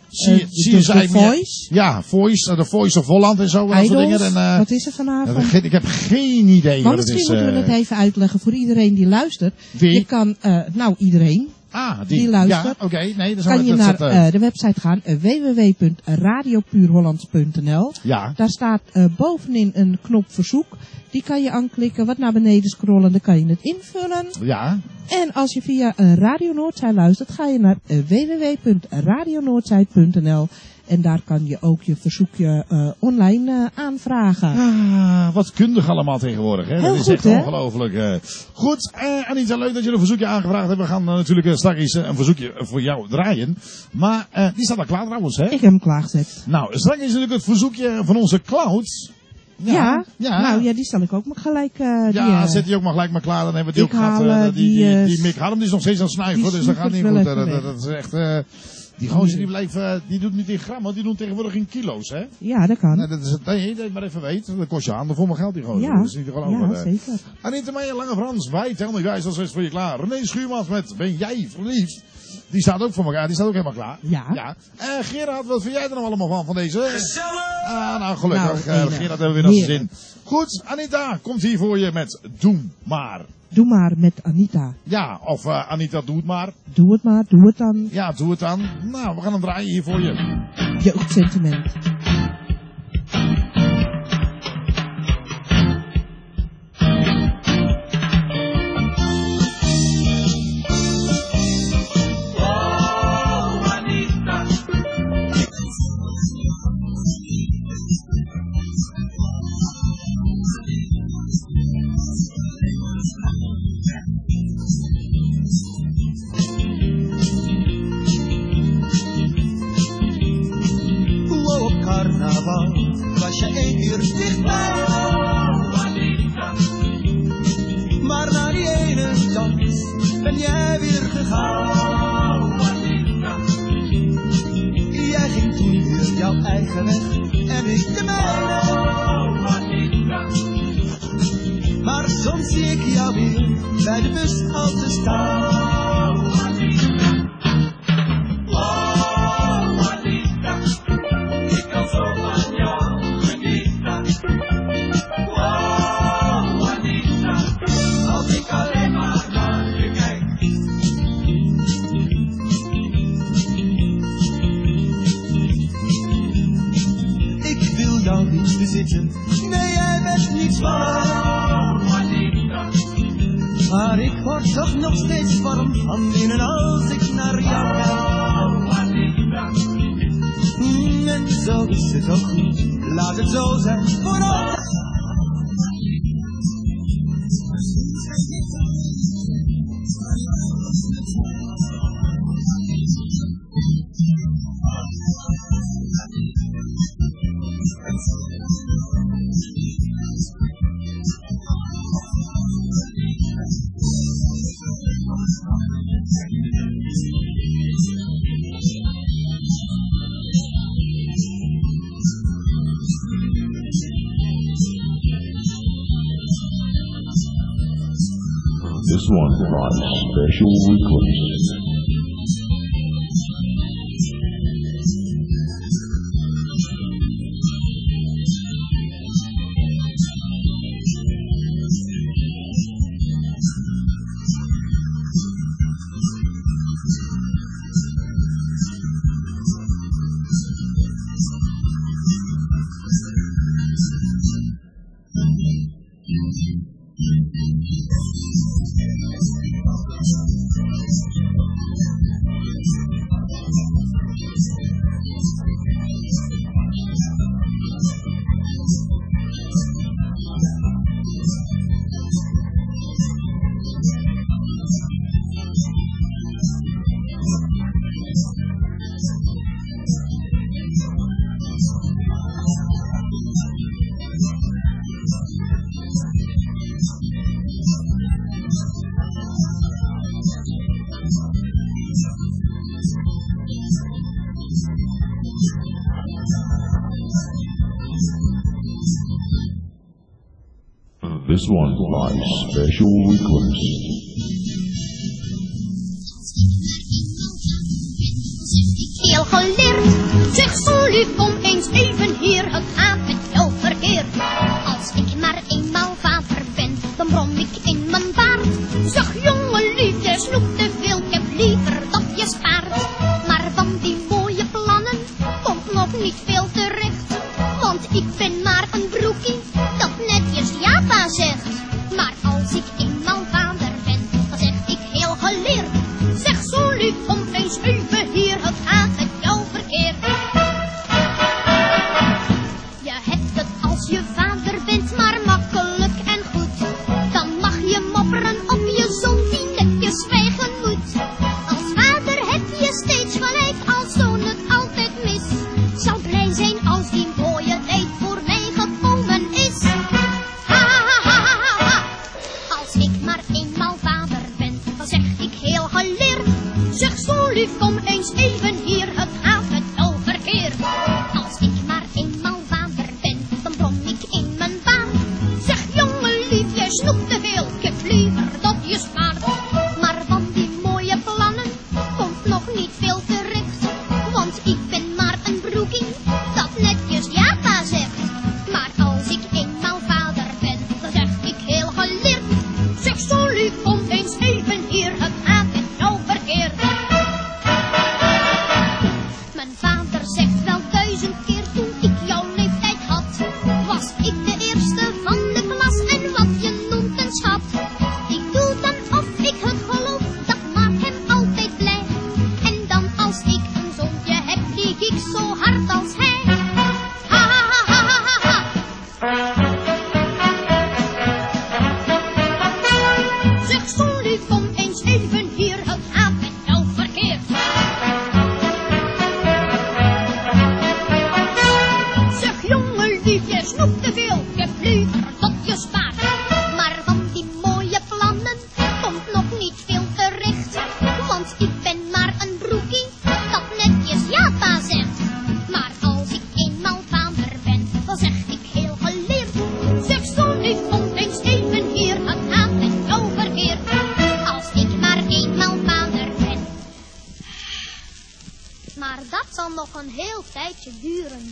The Voice. Ja, Voice, The Voice of Holland en zo. En dat soort dingen. En, wat is er vanavond? Ik heb geen idee Maar wat het misschien is. moeten we het even uitleggen voor iedereen die luistert. Wie? Je kan, iedereen die luistert. Ja, oké. Nee, dan kan je naar de website gaan, www.radiopuurhollands.nl. Ja. Daar staat bovenin een knop verzoek. Die kan je aanklikken, wat naar beneden scrollen, dan kan je het invullen. Ja. En als je via Radio Noordzij luistert, ga je naar www.radionoordzij.nl. En daar kan je ook je verzoekje online aanvragen. Ah, wat kundig allemaal tegenwoordig. Hè? Heel Dat is goed, echt hè? ongelooflijk. Goed, Anita, leuk dat je een verzoekje aangevraagd hebt. We gaan natuurlijk straks een verzoekje voor jou draaien. Maar die staat al klaar trouwens, hè? Ik heb hem klaargezet. Nou, straks is natuurlijk het verzoekje van onze Cloud. Ja. Nou ja, die zal ik ook maar gelijk... zet die ook maar gelijk maar klaar. Dan hebben we die ook gehad. Die Mick Harm die is nog steeds aan het snuiven. Dus dat gaat niet goed. Dat is echt... Die gozer die doet niet in grammen, die doet tegenwoordig in kilo's, hè? Ja, dat kan. Nee, dat je maar even weet. Dat kost je handen vol mijn geld, die gozer. Ja, Dat is niet te geloven. ja zeker. Anita Meijer, Lange Frans, wij, Tell Me Guys, dat is voor je klaar. René Schuurmans met Ben jij verliefd? Die staat ook voor elkaar, die staat ook helemaal klaar. Ja. Gerard, wat vind jij er nou allemaal van deze? Gezellig! Nou, gelukkig. Nou, Gerard hebben we weer naar zijn zin. Goed, Anita, komt hier voor je met Doe maar. Doe maar met Anita. Ja, of Anita, doe het maar. Doe het maar, doe het dan. Ja, doe het dan. Nou, we gaan hem draaien hier voor je. Jeugdsentiment. Was je 1 uur dichtbij, maar na die ene dans ben jij weer gegaan. Jij ging toen weer jouw eigen weg en ik de mijne. Maar soms zie ik jou weer bij de bushalte staan. Bezitten. Nee, jij bent niets waar. Maar ik word toch nog steeds warm van binnen als ik naar jou kijk. En zo is het ook goed, laat het zo zijn voor altijd. This one brought special request. This one by special request. Veel geleerd, zeg Solu, kom eens even hier, het gaat met jou verkeerd. Als ik maar eenmaal vader ben, dan brom ik in mijn baard. Zeg jongen lief, je snoept te veel, ik heb liever dat je spaart. Maar van die mooie plannen komt nog niet veel terecht. Want ik ben maar een broekie dat netjes japa zegt. Maar als ik eenmaal vader ben, dan zeg ik heel geleerd. Zeg Solu, kom eens even hier, het gaat met jou verkeerd. Je hebt het als je vader bent maar makkelijk en goed. Dan mag je mopperen op je zoon die netjes zwijgen moet. Als vader heb je steeds gelijk, als zoon het altijd mis. Zal blij zijn als die mooie tijd voor mij gekomen is. Ha ha ha ha ha ha. Als ik maar eenmaal vader ben, dan zeg ik heel geleerd. Zeg zo lief, kom eens even hier, het gaat met jou verkeerd. Als ik maar eenmaal vader ben, dan brom ik in mijn baan. Zeg jongen lief, jij snoept te veel, ik heb liever dat je spaart. Maar van die mooie plannen komt nog niet veel terecht. Want ik ben maar een broekie dat netjes japa zegt. Maar als ik eenmaal vader ben, dan zeg ik heel geleerd. Zeg zo lief, kom eens even hier, het gaat met jou verkeerd. Mijn vader zegt wel 1000 keer toen ik jouw leeftijd had. Was ik de eerste van de klas en wat je noemt een schat. Ik doe dan of ik het geloof, dat maakt hem altijd blij. En dan als ik een zoontje heb, lieg ik zo hard als hij. Ha ha ha ha ha ha. Zeg zo lief, kom eens even hier, het gaat met jou verkeerd. Zeg jongen lief, je snoept te veel, ik heb liever dat je spaart. Maar van die mooie plannen komt nog niet veel terecht. Want ik ben maar een broekie dat netjes japa zegt. Maar als ik eenmaal vader ben, dan zeg ik heel geleerd. Zeg zo lief, kom eens even hier, het gaat met jou verkeerd. Als ik maar eenmaal vader ben. Maar dat zal nog een heel tijdje duren.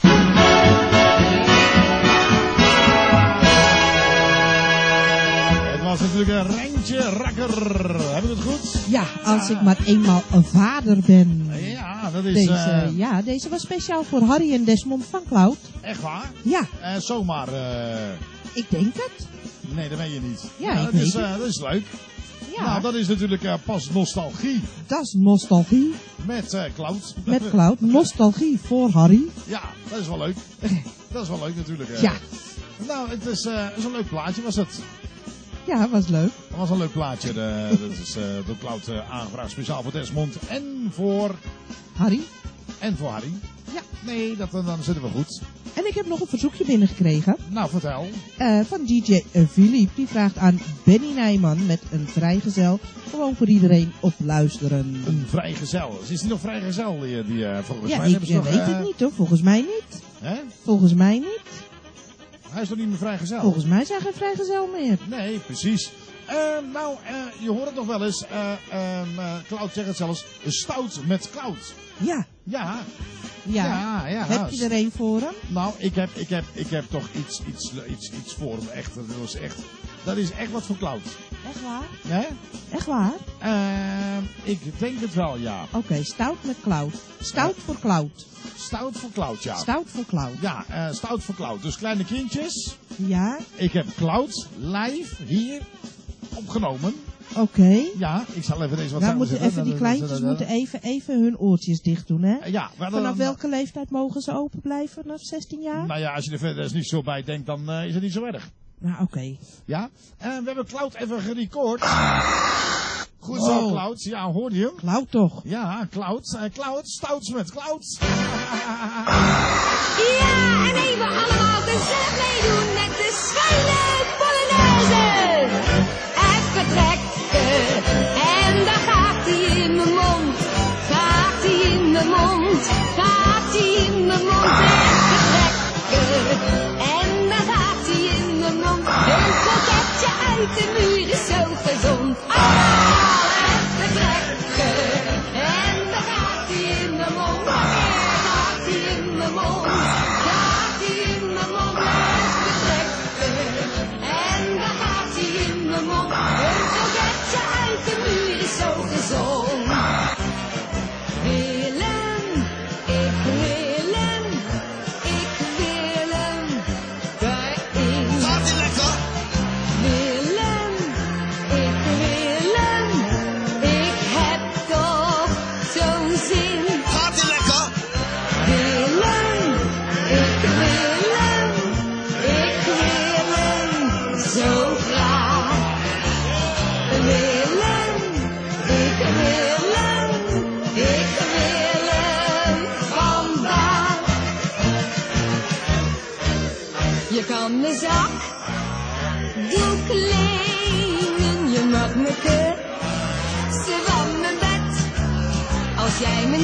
Het was natuurlijk een Rijntje Rakker. Heb ik het goed? Ja, als ik maar eenmaal een vader ben. Ja, dat is... Deze was speciaal voor Harry en Desmond van Cloud. Echt waar? Ja. Zomaar... Ik denk het. Nee, dat weet je niet. Ja, ik dat, weet is, het. dat is leuk. Ja. Nou, dat is natuurlijk pas nostalgie. Dat is nostalgie. Met Cloud. Met Cloud. Nostalgie voor Harry. Ja, dat is wel leuk. Dat is wel leuk natuurlijk. Ja. Nou, het is een leuk plaatje, was het. Ja, was leuk. Dat was een leuk plaatje. Dat is door Cloud aangevraagd speciaal voor Desmond en voor... Harry. En voor Harry. Ja. Nee, dan zitten we goed. En ik heb nog een verzoekje binnengekregen. Nou, vertel. Van DJ Philippe. Die vraagt aan Benny Nijman met een vrijgezel. Gewoon voor iedereen op luisteren. Een vrijgezel. Is die nog vrijgezel? Die volgens ja, mij ik weet het niet hoor. Volgens mij niet. Hè? Volgens mij niet. Hij is toch niet meer vrijgezel? Volgens mij zijn geen vrijgezel meer. Nee, precies. Je hoort het nog wel eens. Cloud zegt het zelfs. Stout met Cloud. Ja. Ja. Ja. Heb je er een voor hem? Nou, ik heb toch iets voor hem. Echt, dat is echt wat voor Cloud. Echt waar? Hè? Echt waar? Ik denk het wel, ja. Oké, stout met Cloud. Stout voor Cloud. Stout voor Cloud, ja. Stout voor Cloud. Ja, stout voor Cloud. Dus kleine kindjes. Ja. Ik heb Cloud live hier opgenomen. Oké. Ja, ik zal even deze wat samen zetten. Even die kleintjes moeten even hun oortjes dicht doen, hè? Ja. Vanaf welke leeftijd mogen ze open blijven? Vanaf 16 jaar? Nou ja, als je er verder niet zo bij denkt, dan is het niet zo erg. Nou, oké. Ja, we hebben Cloud even gerecord. Goed zo, Cloud. Ja, hoorde je hem? Cloud toch? Ja, Cloud. Cloud, stouts met Cloud. Ja, en even allemaal gezellig meedoen met de Schelle Polonaise. Even trekken en daar gaat hij in mijn mond. Gaat hij in mijn mond. Gaat hij in mijn mond. Even trekken en daar gaat hij in mijn mond. mijn zak. Doe klenen, je mag me kussen van mijn bed. Als jij mijn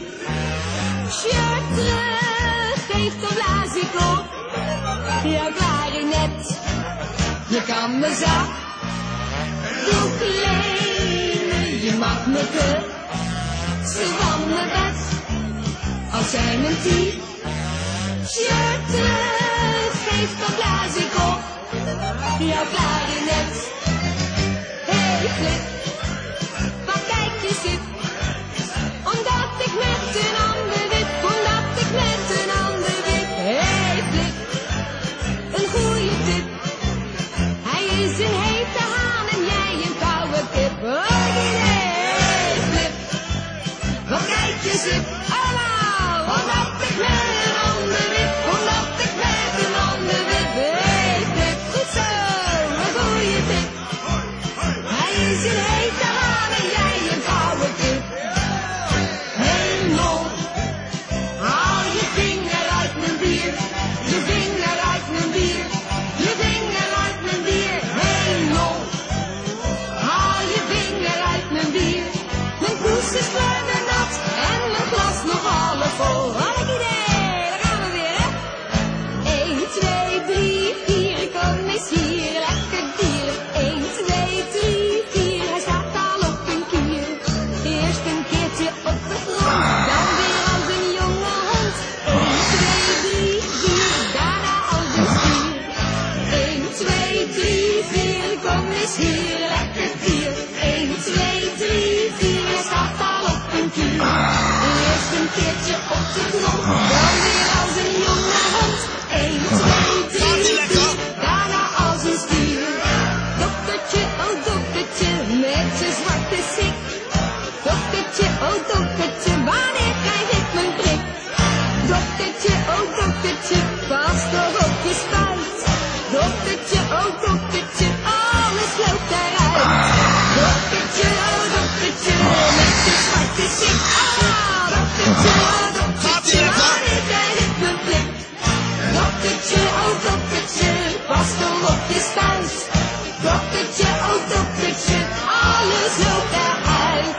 t-shirt teruggeeft, dan blaas ik op jouw klarinet. Je kan me zak, doe klenen, je mag me kussen van mijn bed. Als jij mijn t-shirt teruggeeft, dan blaas ik op jouw klarinet. Hey Flip, wat kijk je zit? Omdat ik met een ander wip, omdat ik met een ander wip. Hey Flip, een goeie tip. Hij is een hete haan en jij een koude kip. Hey Flip, wat kijk je zit? Allemaal, omdat ik met een ander wip, omdat ik met een ander wip. Hey Flip, goed zo, een goeie tip. Hij is een hete haan en jij een koude kip. Hey Mol, haal je vinger uit mijn bier, je vinger uit mijn bier, je vinger uit mijn bier. Hey Mol, haal je vinger uit mijn bier. Mijn koes is bijna nat en mijn glas nog half vol. Had ik idee, daar gaan we weer hè. 1, 2, 3, 4, kom eens hier, lekker dier. 1, 2, 3, 4, hij staat al op een kier. Eerst een keertje op de grond, dan weer als een jonge hond. 1, 2, 3, 4, daarna als een stier. 1, 2, 3, 4, kom eens hier, lekker dier. 1, 2, 3, 4, hij staat al op een kier. Eerst een keertje op de grond, dan weer als een jonge hond. 1, 2, 3, 4, daarna als een stier. Doktertje, oh doktertje, met zijn zwarte sik. Doktertje, oh doktertje, wanneer krijg ik mijn prik? Doktertje, oh doktertje, pas toch op je spuit. Doktertje, oh doktertje, alles loopt eruit. Doktertje, oh doktertje, met je zwarte sik. Ah, doktertje, oh doktertje, wanneer krijg ik mijn prik? Doktertje, oh doktertje, pas toch op je spuit. Doktertje, oh doktertje, alles loopt eruit.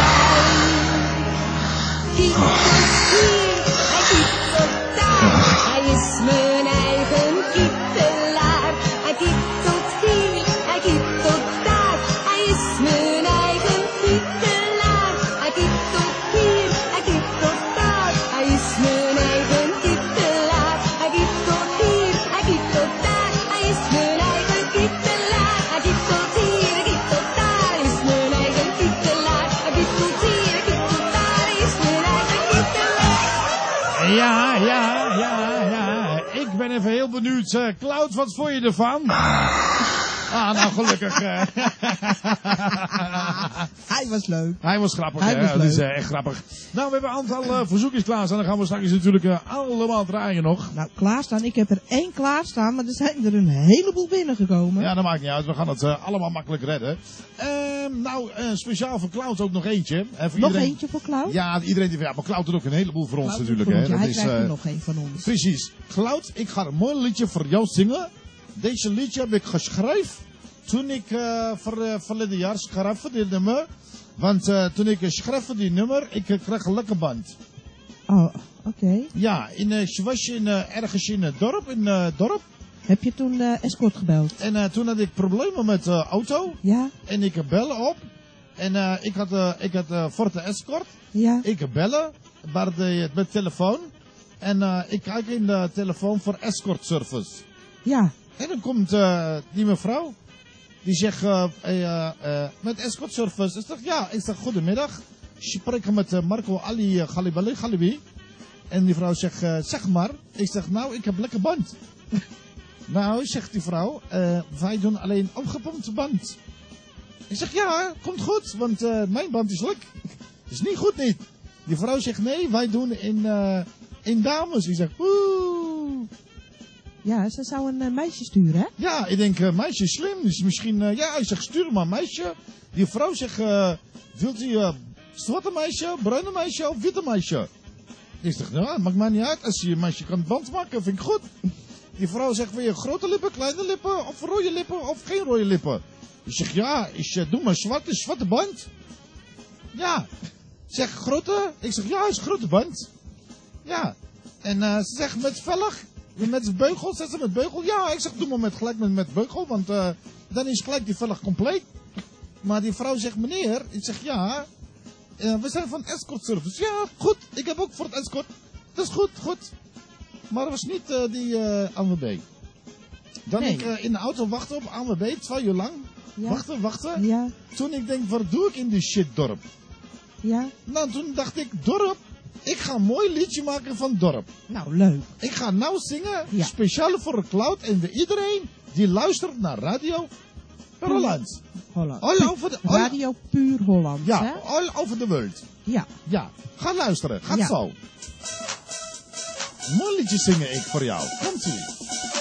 Kietelt hier, hij kietelt daar, hij is mijn eigen kietelaar. Hij kietelt hier, hij kietelt daar, hij is mijn eigen kietelaar. Hij kietelt hier, hij kietelt daar, hij is mijn eigen kietelaar. Hij kietelt hier, hij kietelt daar, hij is mijn eigen kietelaar. Hij kietelt hier, hij kietelt daar, hij is mijn eigen kietelaar. Hij kietelt hier, hij kietelt daar, hij is mijn eigen kietelaar. Ja. Ik ben even heel benieuwd. Cloud, wat vond je ervan? Ah, nou gelukkig. Hij was leuk. Hij was grappig, Hij hè? was Dat is leuk. echt grappig. Nou, we hebben een aantal verzoekjes klaarstaan. Dan gaan we straks natuurlijk allemaal draaien nog. Nou, klaarstaan. Ik heb er 1 klaarstaan, maar er zijn er een heleboel binnengekomen. Ja, dat maakt niet uit. We gaan het allemaal makkelijk redden. Speciaal voor Cloud ook nog eentje. Voor Nog iedereen... eentje voor Cloud? Ja, iedereen die... Ja, maar Cloud doet ook een heleboel voor ons Cloud natuurlijk. voor ons. Hè? Ja, Dat hij is, krijgt er nog één van ons. Precies. Cloud, ik ga een mooi liedje voor jou zingen. Deze liedje heb ik geschreven toen ik verleden jaar schreef dit nummer. Want toen ik schreef die nummer, ik kreeg een lekker band. Oh, oké. Ja, je was ergens in het dorp. Heb je toen escort gebeld? En toen had ik problemen met de auto. Ja. En ik belde op. En ik had voor de escort. Ja. Ik bellen met telefoon. En ik kijk in de telefoon voor escort service. Ja. En dan komt die mevrouw. Die zegt met escort service. Ik zeg goedemiddag. Ik spreek met Marco Ali Galibi. En die vrouw zegt zeg maar. Ik zeg nou ik heb lekker band. Nou zegt die vrouw. Wij doen alleen opgepompte band. Ik zeg ja komt goed. Want mijn band is lek. Is niet goed niet. Die vrouw zegt nee wij doen in dames. Ik zeg oeh. Ja, ze zou een meisje sturen, hè? Ja, ik denk, meisje is slim. Dus misschien, ja, ik zeg, stuur maar een meisje. Die vrouw zegt, wilt u zwarte meisje, bruine meisje of witte meisje? Ik zeg, nou, maakt mij niet uit. Als je een meisje kan band maken, vind ik goed. Die vrouw zegt, wil je grote lippen, kleine lippen, of rode lippen, of geen rode lippen? Ik zeg, ja, doe maar zwarte band. Ja. Zeg, grote? Ik zeg, ja, is grote band. Ja. En ze zegt, met vellig, met beugel, zegt ze met beugel. Ja, ik zeg, doe maar gelijk met beugel, want dan is gelijk die vellig compleet. Maar die vrouw zegt, meneer, ik zeg, ja, we zijn van escort service. Ja, goed, ik heb ook voor het escort. Dat is goed. Maar het was niet die ANWB. Dan ik in de auto wachten op ANWB, 2 uur lang. Ja. Wachten. Ja. Toen ik denk, wat doe ik in die shitdorp? Ja. Nou, toen dacht ik, dorp, ik ga een mooi liedje maken van dorp. Nou, leuk. Ik ga nou zingen, speciaal voor de cloud en iedereen die luistert naar Radio Holland. All over de, Radio Puur Holland. Ja, hè? all over the world. Ja. Ja, ga luisteren, gaat zo. Mooi liedje zingen ik voor jou. Komt-ie.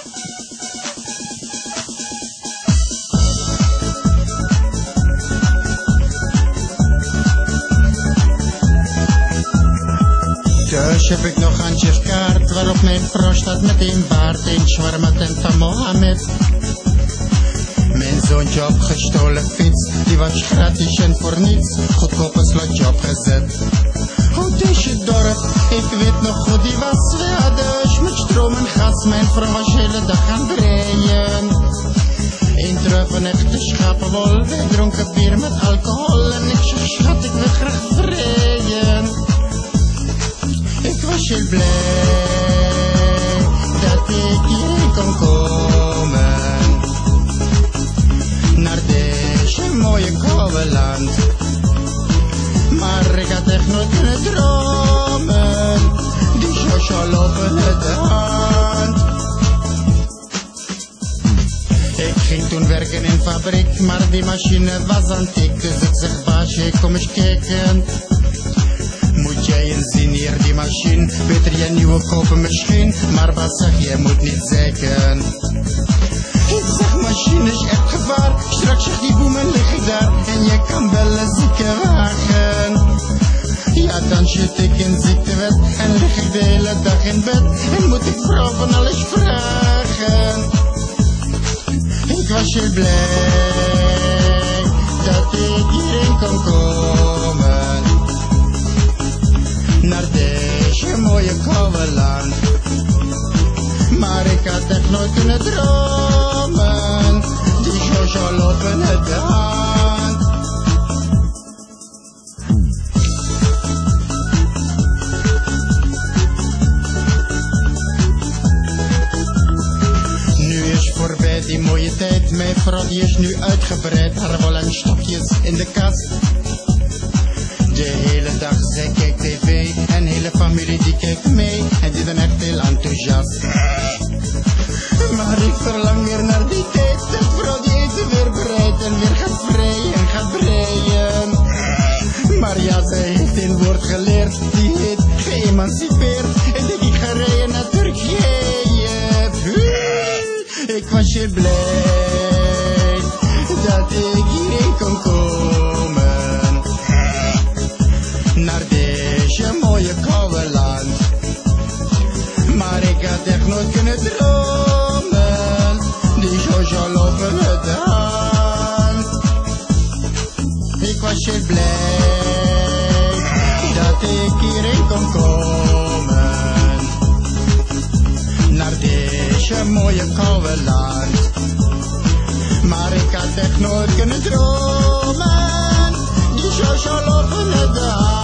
Thuis heb ik nog handjeskaart waarop mijn vrouw staat met een baard, een shawarma-tent van Mohammed. Mijn zoontje op gestolen fiets, die was gratis en voor niets, goedkoop een slotje opgezet. Oh, deze dorp, ik weet nog goed, die was weer met stroom en gas, mijn vrouw was de hele dag aan breien. Een trui van echte schapenwol, wij dronken bier met alcohol en ik zeg, schat, ik wil graag vrijen. Ik was heel blij dat ik hierheen kon komen, naar deze mooie koude land. Maar ik had echt nooit kunnen dromen, die Joshua lopen uit de hand. Ik ging toen werken in fabriek, maar die machine was antiek. Dus ik zeg, baasje, kom eens kijken. Moet jij eens zien hier die machine, beter je nieuwe kopen misschien, maar wat zeg je, moet niet zeiken. Ik zeg, machine is echt gevaar, straks zegt die boem en lig ik daar, en je kan bellen ziekenwagen. Ja, dan zit ik in ziektewet, en lig ik de hele dag in bed, en moet ik vrouw van alles vragen. Ik was heel blij, dat ik hierheen kon komen, naar deze mooie koude land. Maar ik had echt nooit kunnen dromen, die Jojo lopen uit de hand. Nu is voorbij die mooie tijd, mijn vrouw die is nu uitgebreid, haar wollen stokjes in de kast. De hele dag zij kijkt tv en hele familie die kijkt mee en die zijn echt heel enthousiast. Maar ik verlang weer naar die tijd dat vrouw die eten weer bereidt en weer gaat vrijen en gaat breien. Maar ja, zij heeft een woord geleerd, die heet geëmancipeerd en ik ga rijden naar Turkije. Ik was heel blij dat ik hierheen kon komen, naar deze mooie koude land. Maar ik had echt nooit kunnen dromen, die Jojo lopen uit de hand. Ik was heel blij dat ik hierheen kon komen, naar deze mooie koude land. Maar ik had echt nooit kunnen dromen, die Jojo lopen uit de hand.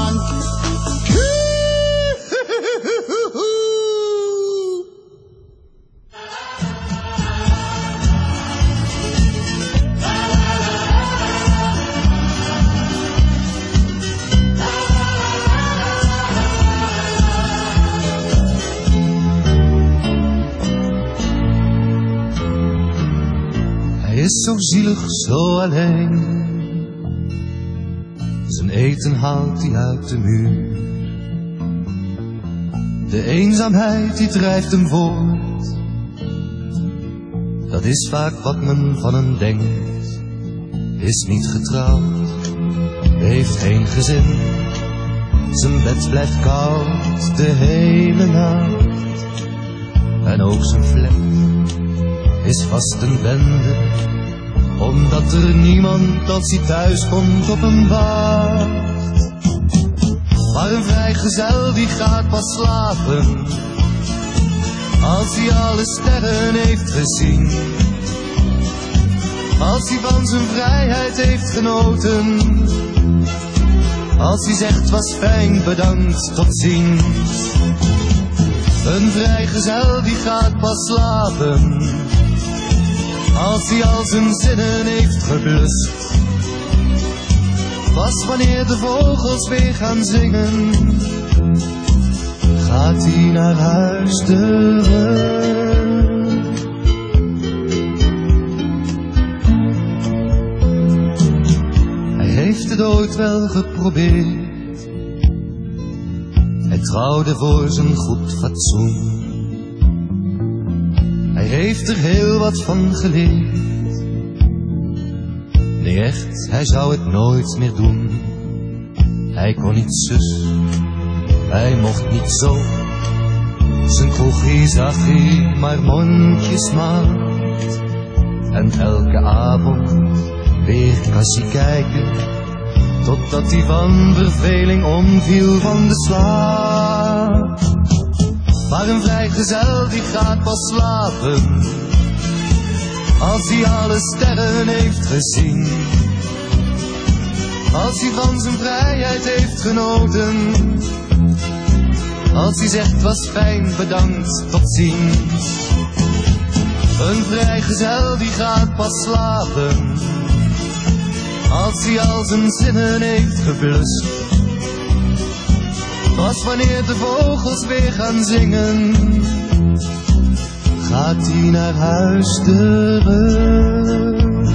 Hij is zo zielig, zo alleen. Zijn eten haalt hij uit de muur. De eenzaamheid die drijft hem voort. Dat is vaak wat men van hem denkt. Is niet getrouwd, heeft geen gezin. Zijn bed blijft koud de hele nacht. en ook zijn flat is vast een bende, omdat er niemand als hij thuis komt op hem wacht. Maar een vrijgezel die gaat pas slapen als hij alle sterren heeft gezien, als hij van zijn vrijheid heeft genoten, als hij zegt was fijn, bedankt, tot ziens. Een vrijgezel die gaat pas slapen als hij al zijn zinnen heeft geblust, pas wanneer de vogels weer gaan zingen, gaat hij naar huis terug. Hij heeft het ooit wel geprobeerd, hij trouwde voor zijn goed fatsoen. Hij heeft er heel wat van geleerd. Nee echt, hij zou het nooit meer doen. Hij kon niet zus, hij mocht niet zo. Zijn kroegie zag hij maar mondjesmaat. En elke avond weer kassie kijken, totdat hij van verveling omviel van de slaap. Maar een vrijgezel die gaat pas slapen als hij alle sterren heeft gezien, als hij van zijn vrijheid heeft genoten, als hij zegt was fijn, bedankt, tot ziens. Een vrijgezel die gaat pas slapen als hij al zijn zinnen heeft geblust, pas wanneer de vogels weer gaan zingen, gaat hij naar huis terug.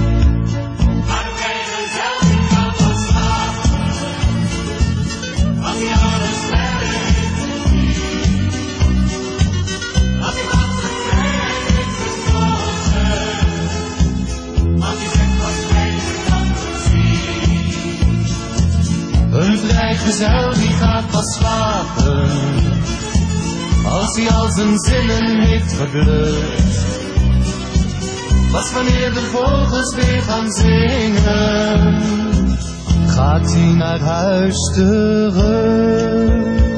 Een vrijgezel die gaat pas slapen als hij al zijn zinnen heeft geblust, pas wanneer de vogels weer gaan zingen, gaat hij naar huis terug.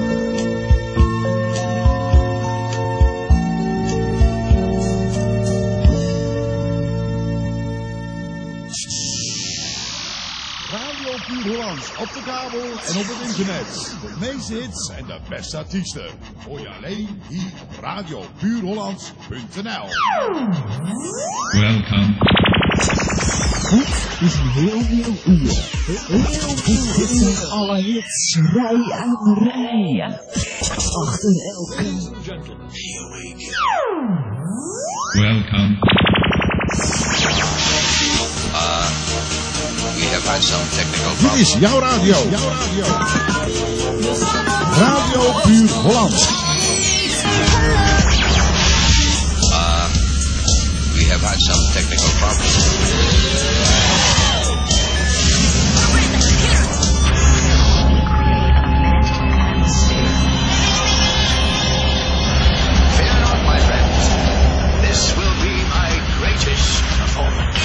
Op de kabel en op het internet. De meeste hits en de beste artiesten. Hoor je alleen hier op radiopuurhollands.nl. Welcome. Dit is een heel nieuw uur. Dit zijn alle hits, rij aan rij. Achter elke. Welcome. We have had some technical Dit problems. is jouw radio. Radio Puur Holland. We have had some technical problems. Fear not, my friends. This will be my greatest performance.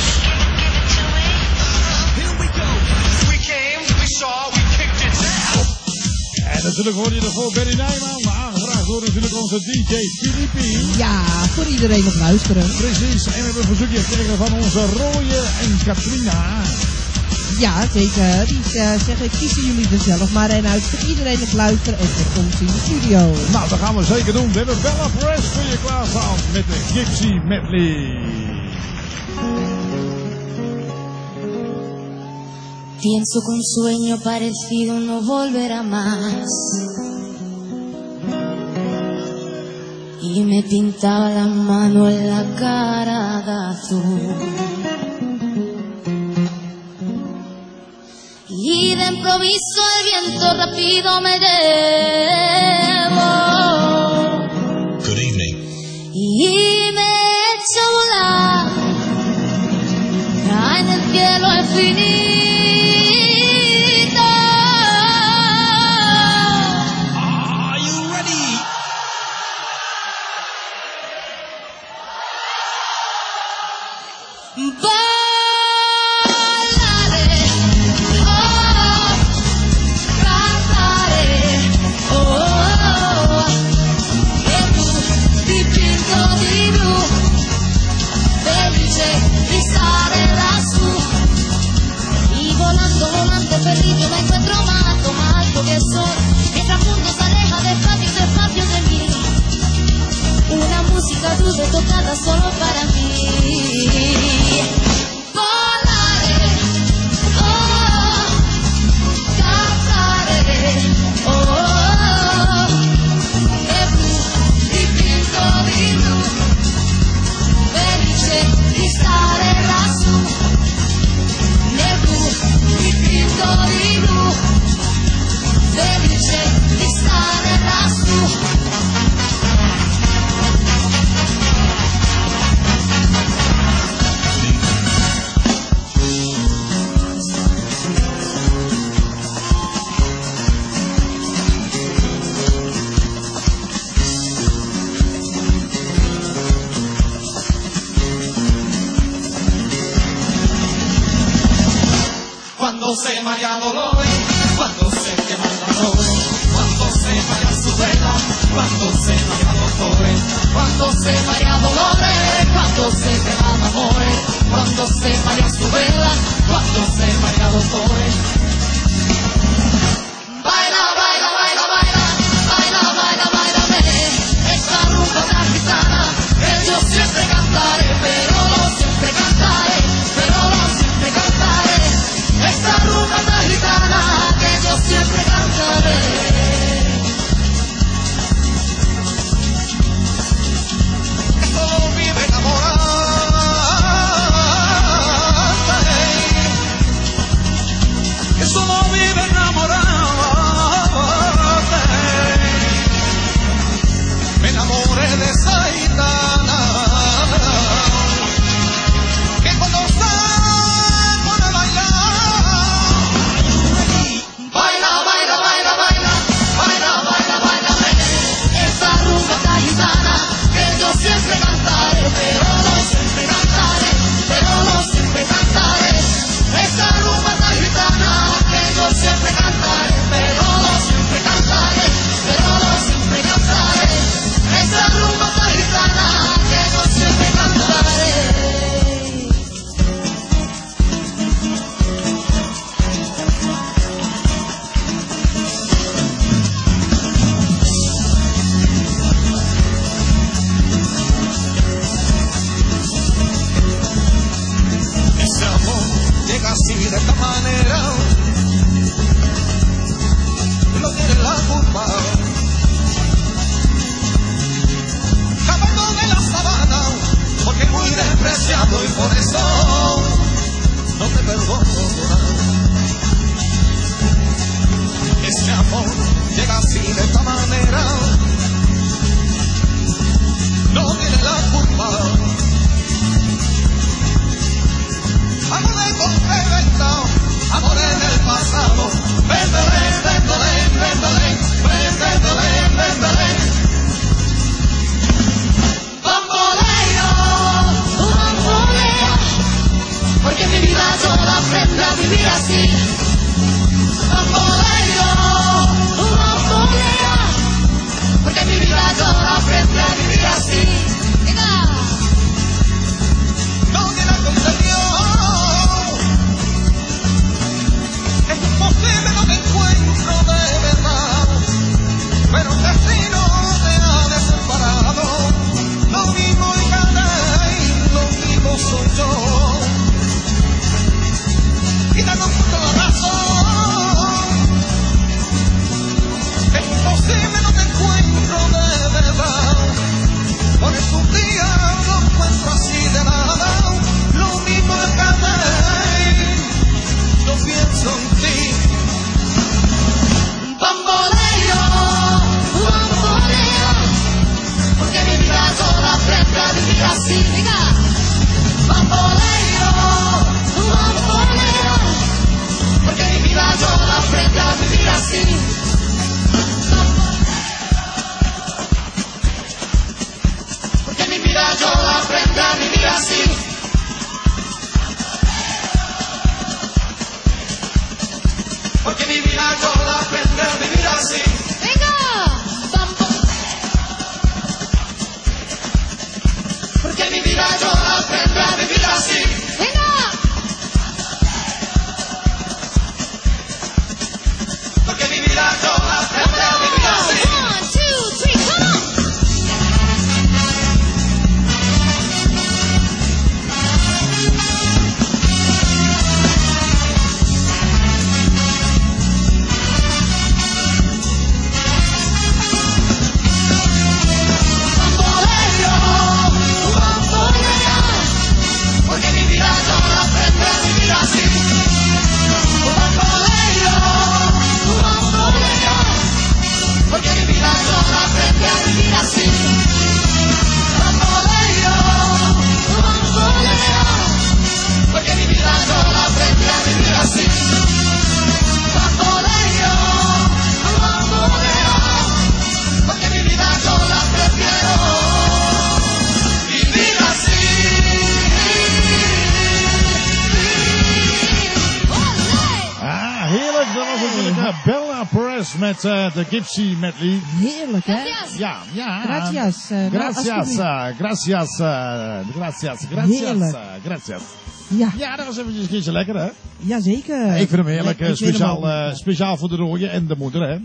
Here we go. We came, we saw, we kicked it down. En natuurlijk hoor je ervoor Berry Nijman, aangevraagd door natuurlijk onze DJ Filippi. Ja, voor iedereen op luisteren. Precies, en we hebben een verzoekje gekregen van onze Rooie en Katrina. Ja, zeker. Die zeggen, kiezen jullie er zelf maar een uit voor iedereen op luisteren en voor ons in de studio. Nou, dat gaan we zeker doen. We hebben Bella Press voor je klaarstaan met de Gypsy Medley. Pienso que un sueño parecido no volverá más. Y me pintaba la mano en la cara de azul. Y de improviso el viento rápido me llevó. Good evening. Y me echo a volar en el cielo infinito. nada solo para mí. Volaré, oh, cantaré, oh, e blu, di blu, felice di stare lassù. Nel blu, dipinto di blu, felice di stare lassù. Cuando se marea dolores, cuando se quema el dolor, cuando se marea su vela, cuando se marea dolores, Cuando se marea dolores, cuando se quema el amores, cuando se marea su vela, cuando se marea dolores. Baila, baila, baila, baila, baila, baila, bailame, esta rumba tan gitana, que yo siempre cantaré, pero no siempre cantaré, pero no siempre cantaré. Esta rumba tan gitana, que yo siempre cantaré. solo vive enamorada, que solo vive enamorada. Me enamoré de esa gitana, que cuando está pone a bailar. Baila, baila, baila, baila, baila, baila, baila, esta rumba tan gitana, que yo siempre cantaré, pero no siempre cantaré, pero no siempre cantaré. Esta rumba tan gitana, que yo siempre cantaré, pero no siempre cantaré, pero no siempre cantaré. Esta rumba tan gitana, que yo siempre cantaré. Ese amor llega así de esta manera, no tiene la culpa. Caballo de la sabana, porque es muy despreciado y por eso no te perdono llorar. Ese amor llega así de esta manera, no tiene la culpa. Amor de compra y venta, amor en el pasado. Véndele, véndele, véndele, véndele, véndele. Bamboleo, bamboleo, porque mi vida yo la aprendí a vivir así. Bamboleo, bamboleo, porque mi vida yo la aprendí a vivir así. Venga. No tiene concepción, es imposible, no te encuentro de verdad, pero el destino te ha desamparado. Lo mismo y gané, lo mismo soy yo, y dando un punto la razón. Es imposible, no te encuentro de verdad, por eso un día lo encuentro así de nada. Lo mismo es gané, no pienso en ti. Bamboleo, bamboleo, porque mi vida yo la aprendí a vivir así. Venga. Bamboleo, bamboleo, porque mi vida yo la aprendí a vivir así. Porque mi vida yo la aprendí a vivir así. Porque mi vida yo la aprendí a vivir así. Venga. Porque mi vida yo la aprendí a vivir así. Venga. Porque mi vida yo la aprendí a vivir así. 1, 2, 3, come on. dat was natuurlijk Bella Perez met de Gypsy medley. Heerlijk, hè? Ja, ja. Gracias. Gracias. Heerlijk. Gracias. Ja. Ja, dat was eventjes een keertje lekker, hè? Jazeker. Ik vind hem heerlijk. Ik vind hem ook. Speciaal voor de rooie en de moeder, hè?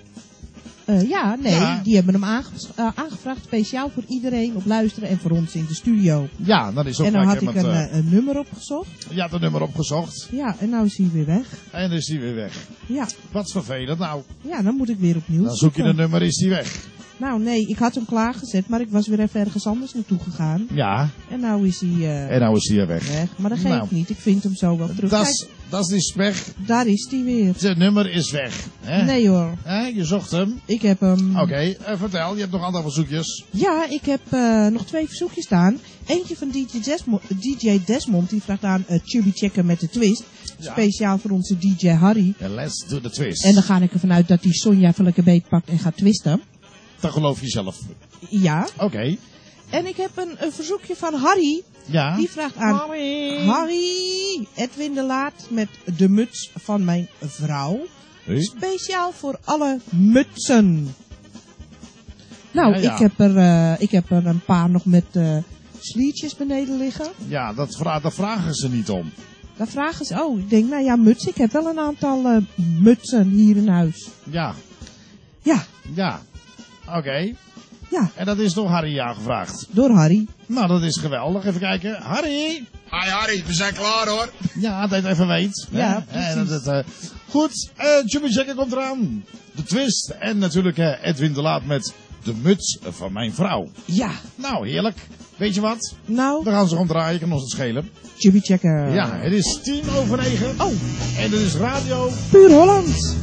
Die hebben hem aangevraagd speciaal voor iedereen op luisteren en voor ons in de studio. Ja, dat is ook en dan had lekker. ik een nummer opgezocht. Ja, het nummer opgezocht. Ja, en nou is hij weer weg. En dan is hij weer weg. Ja. Wat vervelend nou. Ja, dan moet ik weer opnieuw Dan zoek je de nummer, is hij weg. Nou nee, ik had hem klaargezet, maar ik was weer even ergens anders naartoe gegaan. Ja. En nou is hij... en nou is hij weer weg. Maar dat geeft niet, ik vind hem zo wel terug. Dat is weg. Daar is hij weer. Het nummer is weg. Hè? Nee hoor. Je zocht hem. Ik heb hem. Oké, vertel, je hebt nog andere verzoekjes. Ja, ik heb nog 2 verzoekjes staan. Eentje van DJ Desmond, die vraagt aan Chubby Checker met de twist. Ja. Speciaal voor onze DJ Harry. Let's do the twist. En dan ga ik ervan uit dat hij Sonja van lekker beet pakt en gaat twisten. Dat geloof je zelf. Ja. Oké. En ik heb een verzoekje van Harry. Ja. Die vraagt aan Harry Edwin de Laat met de muts van mijn vrouw. Hey. Speciaal voor alle mutsen. Nou, ja. Ik heb er een paar nog met sliertjes beneden liggen. Ja, daar vragen ze niet om. Daar vragen ze, ik denk, nou ja, muts. Ik heb wel een aantal mutsen hier in huis. Ja. Ja. Ja. Oké. Ja. En dat is door Harry aangevraagd. Door Harry. Nou, dat is geweldig. Even kijken. Harry! Hi Harry, we zijn klaar hoor. Ja, dat je even weet. Ja, precies. Goed, Chubby Checker komt eraan. De twist. En natuurlijk Edwin de Laat met de muts van mijn vrouw. Ja. Nou, heerlijk. Weet je wat? Nou. Dan gaan ze omdraaien, kan ons het schelen. Chubby Checker. Ja, het is 9:10. Oh. En het is radio Puur Holland.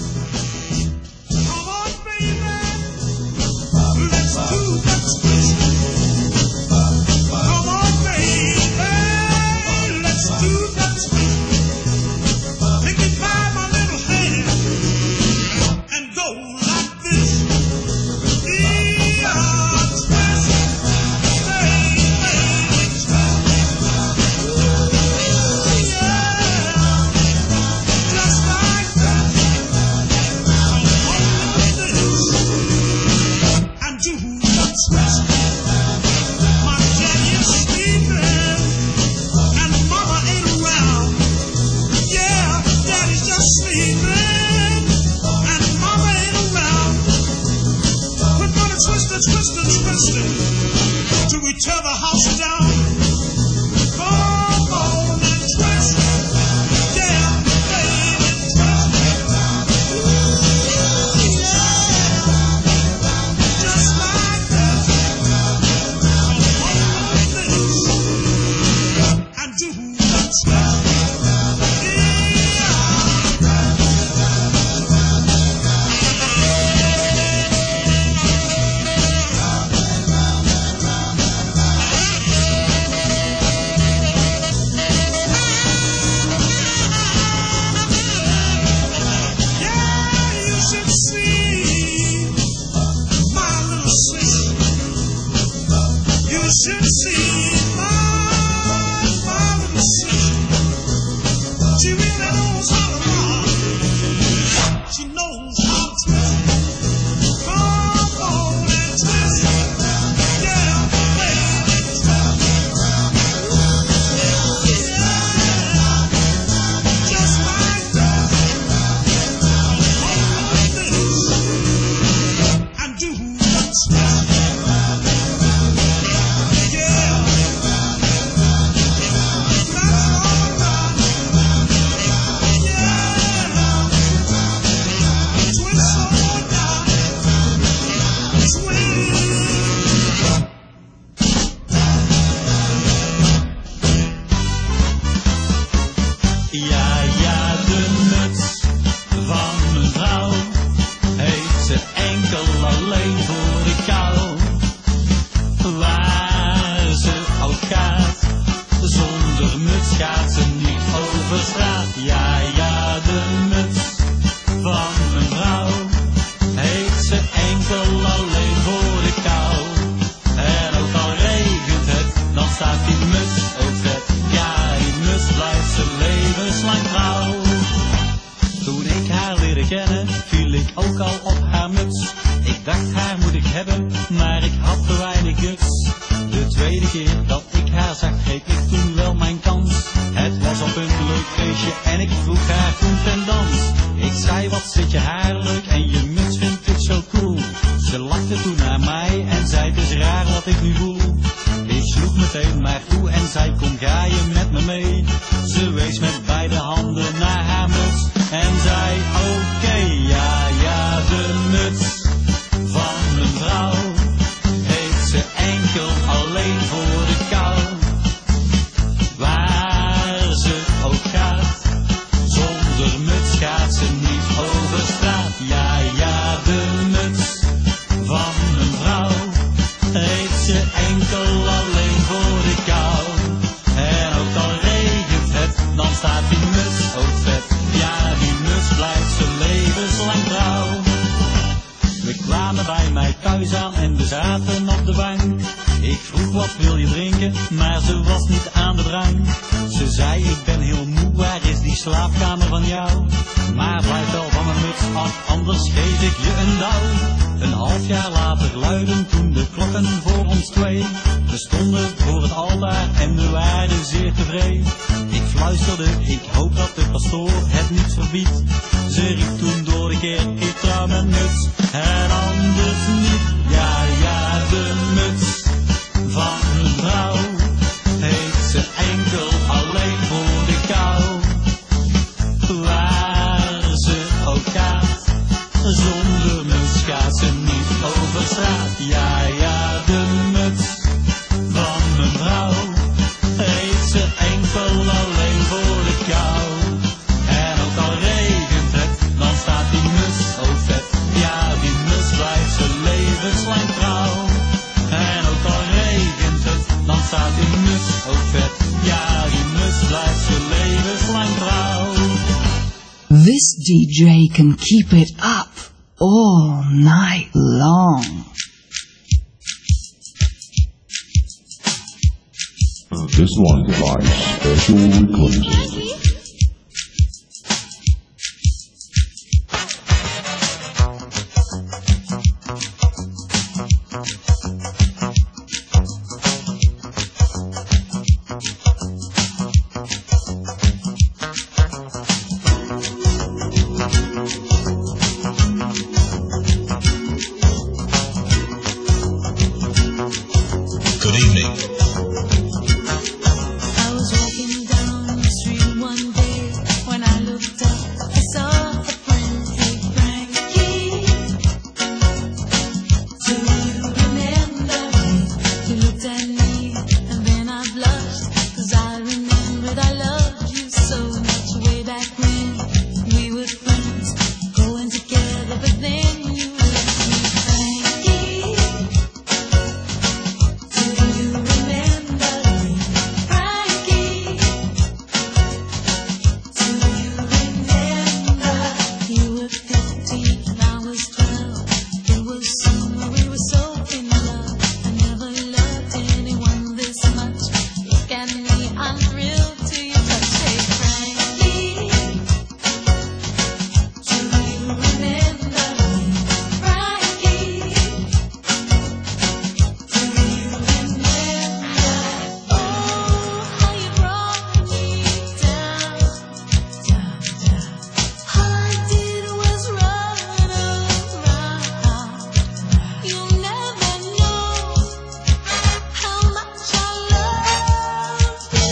Till we tear the house down. Come on and twist. Yeah, baby, twist. Yeah, just like that. Come on with this and do that. Yeah. haar leren kennen, viel ik ook al op haar muts. Ik dacht haar moet ik hebben, maar ik had te weinig guts. De tweede keer dat ik haar zag, greep ik toen wel mijn kans. Het was op een leuk feestje en ik vroeg haar toen ten dans. Ik zei wat zit je haar leuk en je muts vind ik zo cool. Ze lachte toen naar mij en zei het is raar wat ik nu voel. Ik sloeg meteen maar toe en zei kom ga je met me mee. Ze wees met beide handen naar haar muts en zei oké, ja de muts van mijn vrouw heeft ze enkel alleen voor de kou. Waar ze ook gaat, zonder muts gaat ze niet over straat. Ja de muts van mijn vrouw heeft ze enkel alleen voor de kou. En ook al regent het, dan staat die muts ook vet. Ja, die muts blijft ze levenslang trouw. We kwamen bij mij thuis aan en we zaten op de bank. Ik vroeg wat wil je drinken, maar ze was niet aan de drank. Ze zei ik ben heel moe, waar is die slaapkamer van jou? Maar blijf wel van mijn muts af, anders geef ik je een douw. Een half jaar later luiden toen de klokken voor ons twee. We stonden voor het altaar en we waren zeer tevreden. Ik fluisterde, ik hoop dat de pastoor het niet verbiedt. Ze riep toen door de kerk, ik trouw mijn muts en anders niet. Ja de muts van een vrouw heeft ze enkel alleen voor de kou. Waar ze ook gaat, zonder muts gaat ze niet over straat. Ja de muts van mijn vrouw heeft ze enkel alleen voor de kou. En ook al regent het, dan staat die muts ook vet. Ja, die muts blijft ze levenslang trouw. En ook al regent het, dan staat die muts ook vet. Ja, die muts blijft ze levenslang trouw. This DJ can keep it up all night long. This one by special request. Good evening. I was walking down the street one day. When I looked up, I saw a friend. Hey Frankie, do you remember me? You looked at me and then I blushed, 'cause I remembered I loved you so much way back when. We were friends, going together, but then you left me, Frankie. Do you remember me, Frankie? Do you remember? You were 15 and I was 12. It was summer, we were so in love. I never loved anyone this much. Look at me, I'm thrilled to your touch. Hey Frankie, do you remember me, Frankie? Do you remember? Oh, how you brought me down, down, down. All I did was run around. You'll never know how much I love you.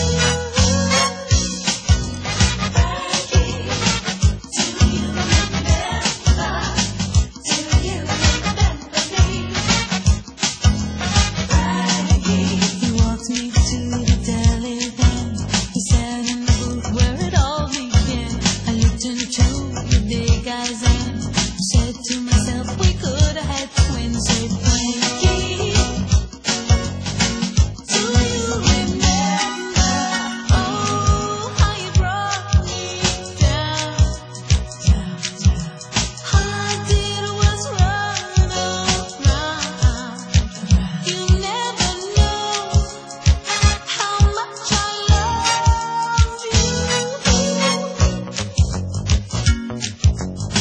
Frankie, do you remember? Do you remember me? He walked me to the deli then. He sat in the booth where it all began. I looked into your big eyes and said to myself, we could have had twins. Said Frankie, do you remember? Oh, how you brought me down, down, down. All I did was run around. You never know how much I love you.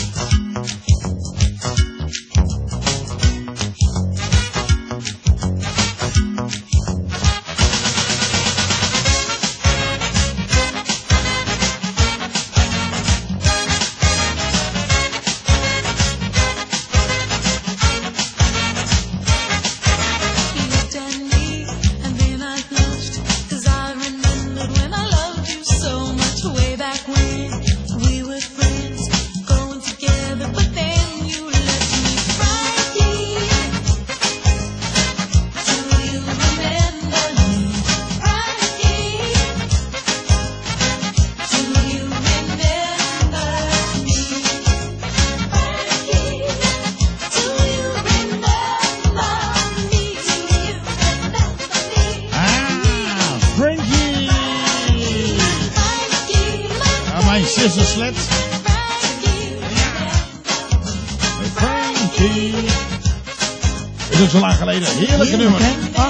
is ook zo lang geleden. Heerlijke nummer. Ah,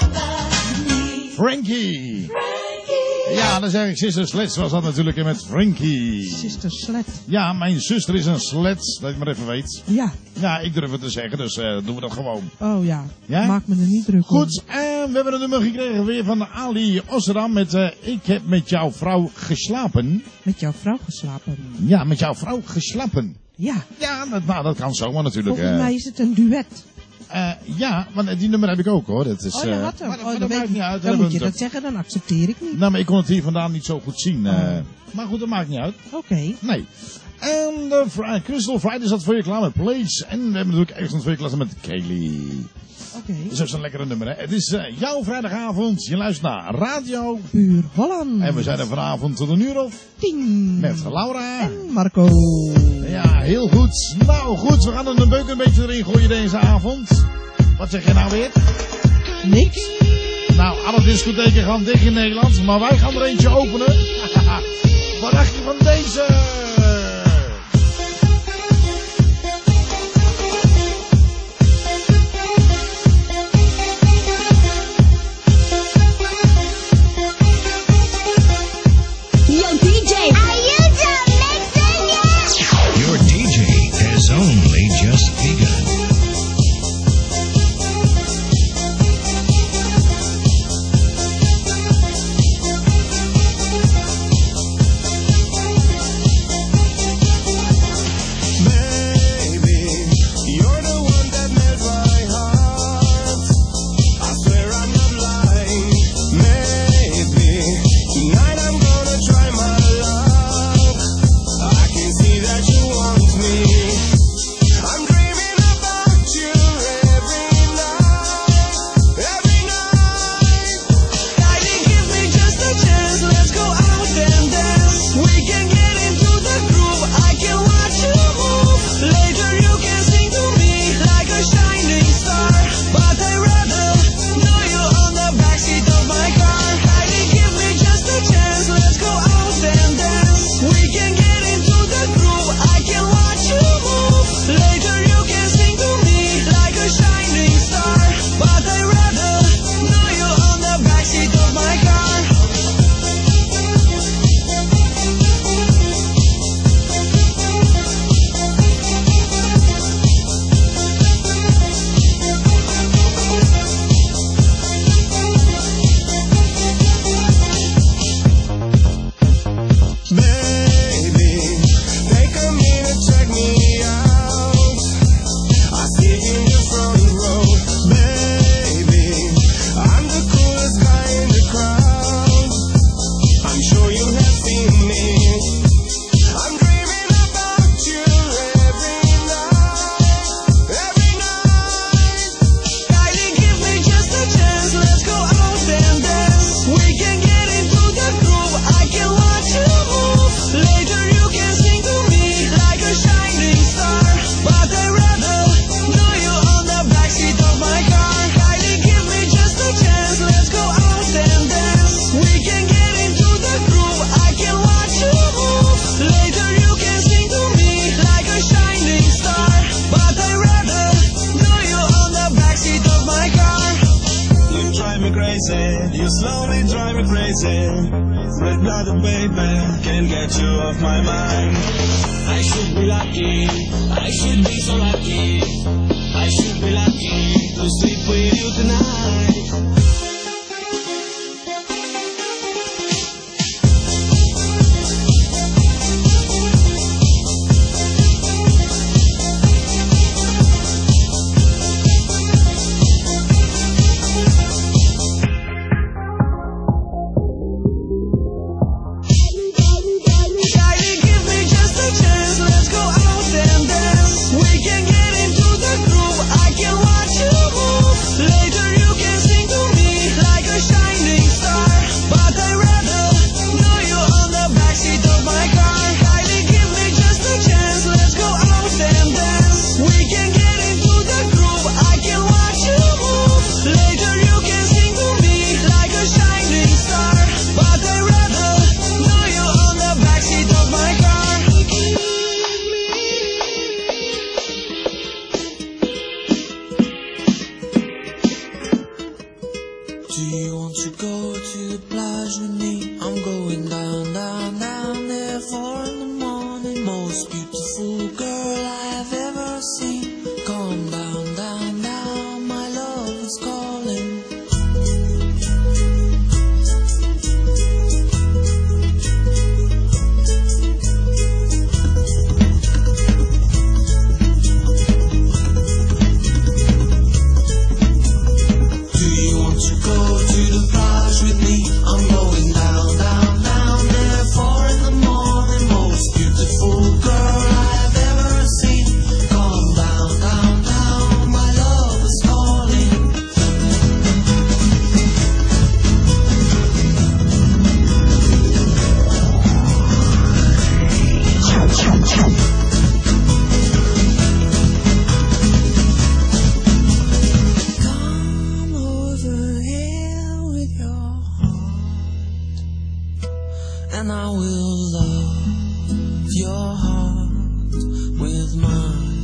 Frankie. Ja, dan zeg ik Sister Sledge was dat natuurlijk met Frankie. Sister Sledge. Ja, mijn zuster is een sledge, dat je maar even weet. Ja. Ja, ik durf het te zeggen, dus doen we dat gewoon. Oh ja. Ja? Maak me er niet druk om. Goed, en we hebben een nummer gekregen weer van Ali Osram met Ik heb met jouw vrouw geslapen. Met jouw vrouw geslapen? Ja, met jouw vrouw geslapen. Ja. Ja, dat kan zomaar natuurlijk. Volgens mij is het een duet. Ja, want die nummer heb ik ook hoor. Dat is, Oh, je had hem. maar dat weet maakt niet uit. Dan moet je dat dat zeggen, dan accepteer ik niet. Nou, maar ik kon het hier vandaan niet zo goed zien. Maar goed, dat maakt niet uit. Oké. Nee. En Crystal Friday zat voor je klaar met Place. En we hebben natuurlijk ergens voor je klaar met Kaylee. Oké. Dat is ook zo'n lekkere nummer, hè. Het is jouw vrijdagavond. Je luistert naar Radio Puur Holland. En we zijn er vanavond tot 10:00. Met Laura. En Marco. Ja, heel goed. Nou goed, we gaan er een beuk een beetje erin gooien deze avond. Wat zeg je nou weer? Niks. Nou, alle discotheken gaan dicht in Nederland, maar wij gaan er eentje openen. Wat dacht je van deze? Yo, DJ. Are you done mixing it? Your DJ has only just begun. You slowly drive me crazy. Red-blooded baby, can't get you off my mind. I should be lucky, I should be so lucky. I should be lucky to sleep with you tonight. Later you can sing to me beautiful girl I have ever seen. Come down, down, down, my love is calling. Do you want to go to the plage with me? I'm going down, down, down there, 4 in the morning. Most beautiful girl I have ever seen. Come down, down, down, my love is calling. Come over here with your heart, and I will love your heart with mine.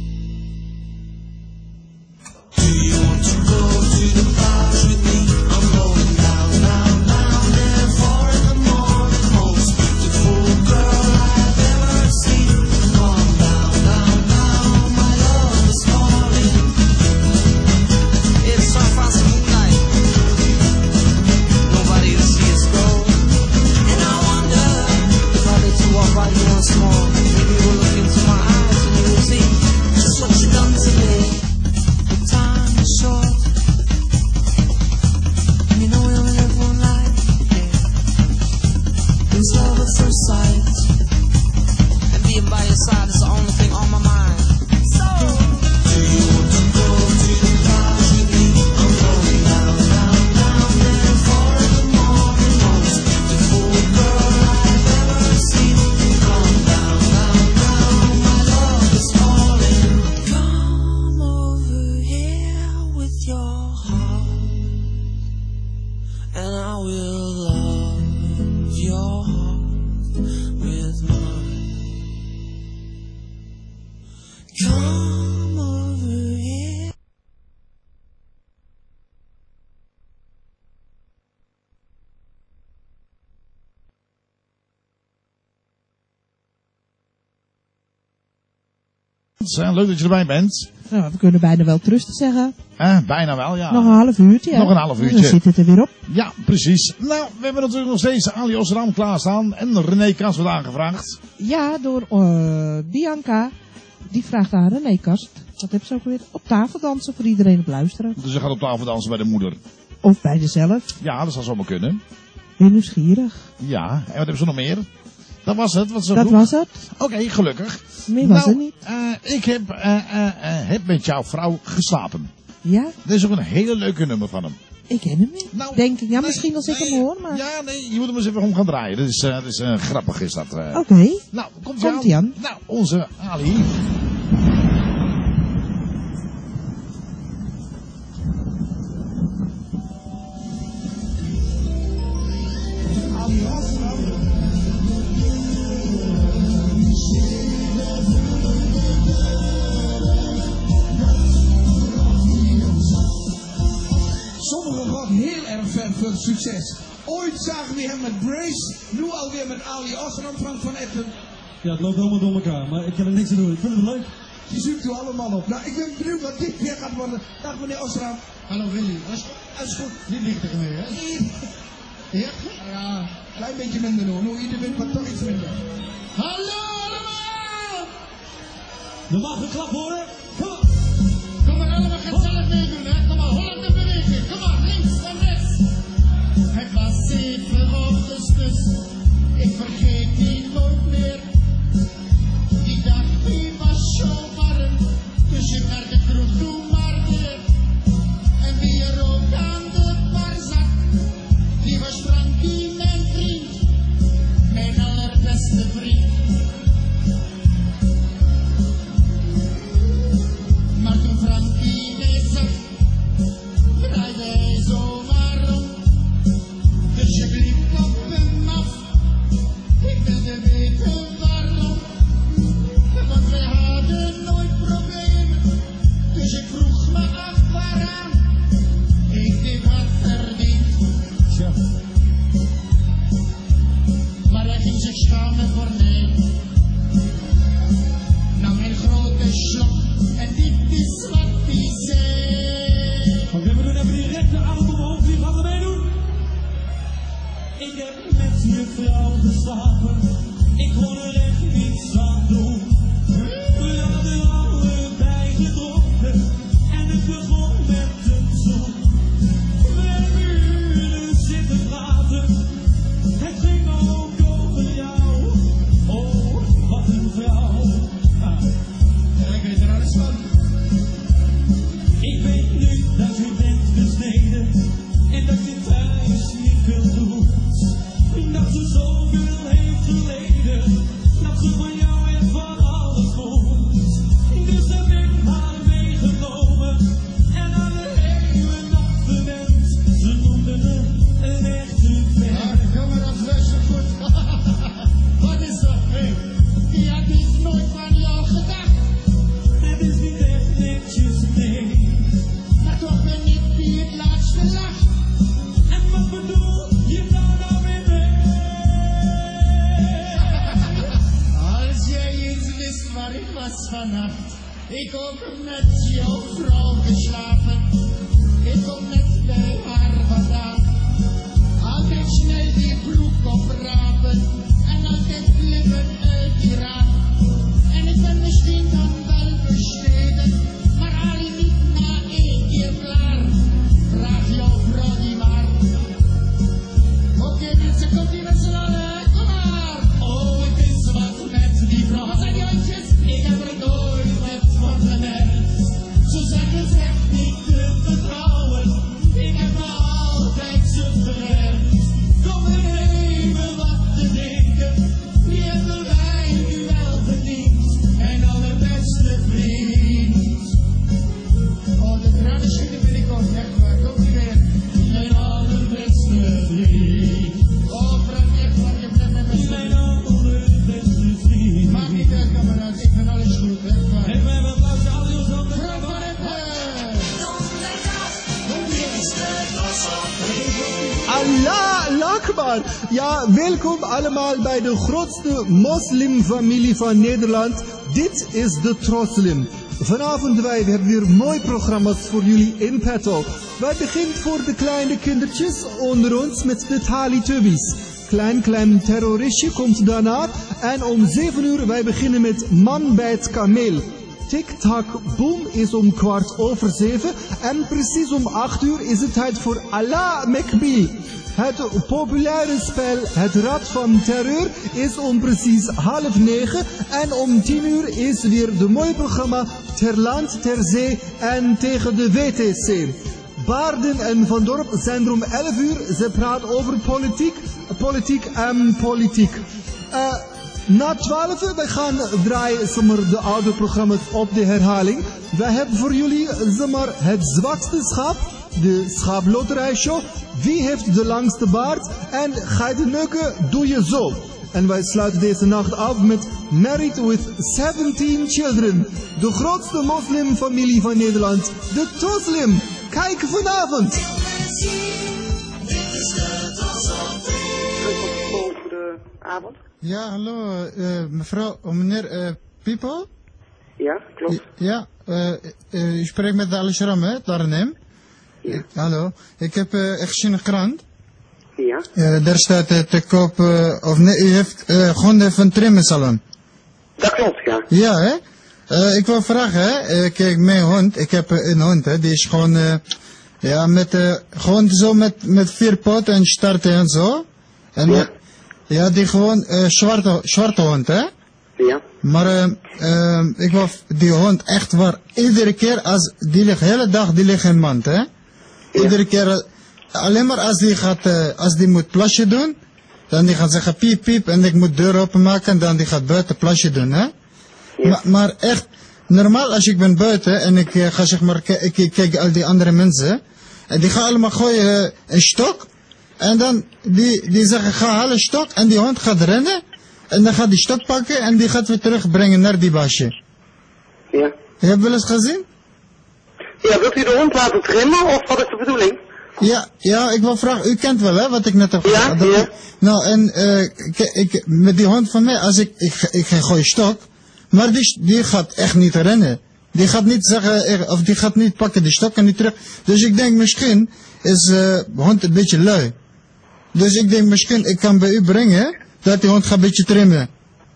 Do you want to go to the plage with me? I'm going down, down, down there, 4 in the morning. Most beautiful girl I have ever seen. Come down, down, down, my love is calling. It's so fast moonlight, nobody to see us go. And I wonder if I let you walk by me once more, maybe you will look into my eyes and you will see just what you done to me. The time is short, and you know we only live one life. Yeah. It's love at first sight, and being by your side is the only thing on my mind. So, do you want to go to the plage with me? I'm going down, down, down there, 4 in the morning. Most beautiful girl I have ever seen. Come down, down, down, my love is calling. Come over here with your heart, and I will love your heart with mine. Come over here. Leuk dat je erbij bent. Nou, we kunnen bijna wel troosten zeggen. Bijna wel, ja. Nog een half uurtje. Nog een half uurtje. Dan zit het er weer op. Ja, precies. Nou, we hebben natuurlijk nog steeds Ali Osram klaarstaan. En René Kast wordt aangevraagd. Ja, door Bianca. Die vraagt aan René Kast. Wat heb ze ook weer? Op tafel dansen voor iedereen op luisteren. Dus ze gaat op tafel dansen bij de moeder. Of bij jezelf. Ja, dat zou zomaar kunnen. Ben nieuwsgierig. Ja, en wat hebben ze nog meer? Dat was het. Wat ze Dat vroeg. was het. Oké, gelukkig. Meer was het niet. Ik heb met jouw vrouw geslapen. Ja? Dit is ook een hele leuke nummer van hem. Ik ken hem niet. Nou, denk ik. Ja, misschien als ik hem hoor, maar... Ja, nee, je moet hem eens even om gaan draaien. Dat is grappig, is dat. Oké. Nou, Komt-ie aan. Nou, onze Ali. Sommigen gaan heel erg ver voor het succes. Ooit zagen we hem met Brace, nu alweer met Ali Osram, Frank van Etten. Ja, het loopt allemaal door elkaar, maar ik heb er niks aan doen. Ik vind het leuk. Je zoekt u allemaal op. Nou, ik ben benieuwd wat dit weer gaat worden. Dag meneer Osram. Hallo Willy, alles goed? Niet ligt er meer, hè? Ja? Ja, klein beetje minder hoor. Nou, ieder wint maar toch iets minder. Hallo allemaal! Er mag geklapt worden. Kom maar. Kom maar allemaal gezellig meedoen, hè. Kom maar, Holland en bewegen. Kom maar, links en rechts. Het was 7 augustus. Ik vergeet die nooit meer. Die dag die was zo warm. Dus je naar de kroeg toe maar weer. En wie er ook aan de bar zat, die was Frankie, mijn vriend. Mijn allerbeste vriend. Maar toen Frankie mij zag, draaide hij zomaar om. Dus je bliep op hem af. Ik wilde weten waarom. Want wij hadden nooit problemen. Dus ik vroeg me af waaraan. Ik deed wat verdiend. Maar hij ging zich schamen voor mij. waar ik was vannacht. Ik ook met jouw vrouw geslapen. Ik kom net bij haar vandaan. Altijd snel die broek oprapen. En altijd flippen uit die raam. En ik ben misschien dan wel besteden. Maar al niet na 1 keer klaar. Vraag jouw vrouw die maar. Oké mensen, komt die met z'n allen. Kom maar. Oh, het is wat met die vrouw. Wat zijn die handjes? Ik heb er nooit met van gemerkt. Ze zeggen het echt niet te vertrouwen. Ik heb me altijd zo verwerkt. Kom er even wat te denken. Die hebben wij nu wel verdiend. Mijn allerbeste vriend. Oh, de tranen schieten binnenkort. Echt waar, komt ie weer. Mijn allerbeste vriend. Oh, Frank, echt waar, je bent met mijn mijn allerbeste vriend. Maakt niet uit, kameraad, ik ben alles goed, echt waar. En we hebben een applausje alle jongens op de Frank van het Allah Akbar! Ja, welkom allemaal bij de grootste moslimfamilie van Nederland. Dit is de Troslim. Vanavond wij hebben weer mooie programma's voor jullie in petto. Wij beginnen voor de kleine kindertjes onder ons met de Teletubbies. Klein terroristje komt daarna. En om 7 uur wij beginnen met Man bij het kameel. Tik-tak boom is om 7:15 en precies om 8 uur is het tijd voor Allah Mekbil. Het populaire spel Het Rad van Terreur is om precies 8:30 en om 10 uur is weer de mooie programma Ter Land, Ter Zee en tegen de WTC. Baarden en Van Dorp zijn er om 11 uur. Ze praten over politiek en politiek. Na 12 uur, wij gaan draaien de oude programma's op de herhaling. Wij hebben voor jullie het zwakste schaap, de schaaploterijshow. Wie heeft de langste baard? En ga je de neuken, doe je zo. En wij sluiten deze nacht af met Married with 17 Children. De grootste moslimfamilie van Nederland, de Troslim. Kijk vanavond. Goedenavond. Ja, hallo, meneer Pipo? Ja, klopt. Ja, u spreekt met Alice Ram, hè, Arnhem. Ja. Hallo, ik heb gezien een krant. Ja. Daar staat te koop, of nee, u heeft gewoon even een trimmensalon. Dat klopt, ja. Ja, hè? Ik wil vragen, hè, kijk, mijn hond, ik heb een hond, hè, die is gewoon, ja, gewoon zo met 4 poten en starten en zo. En ja. Ja, die gewoon zwarte hond, hè? Ja. Maar ik wil die hond echt waar, iedere keer als die ligt, de hele dag die ligt in mand, hè? Ja. Iedere keer, alleen maar als die moet plasje doen, dan die gaat zeggen piep piep en ik moet deur openmaken en dan die gaat buiten plasje doen, hè? Ja. Maar echt, normaal als ik ben buiten en ik ga zeg maar, ik kijk al die andere mensen, en die gaan allemaal gooien een stok. En dan, die zeggen, ga halen stok. En die hond gaat rennen. En dan gaat die stok pakken. En die gaat weer terugbrengen naar die baasje. Ja. Je hebt wel eens gezien? Ja, wilt u de hond laten trimmen? Of wat is de bedoeling? Ja, ik wil vragen. U kent wel, hè, wat ik net heb gezegd. Ja. Nou, en met die hond van mij, als ik ga gooien stok. Maar die gaat echt niet rennen. Die gaat niet zeggen, of die gaat niet pakken die stok en niet terug. Dus ik denk misschien is de hond een beetje lui. Dus ik denk misschien, ik kan bij u brengen, dat die hond gaat een beetje trimmen.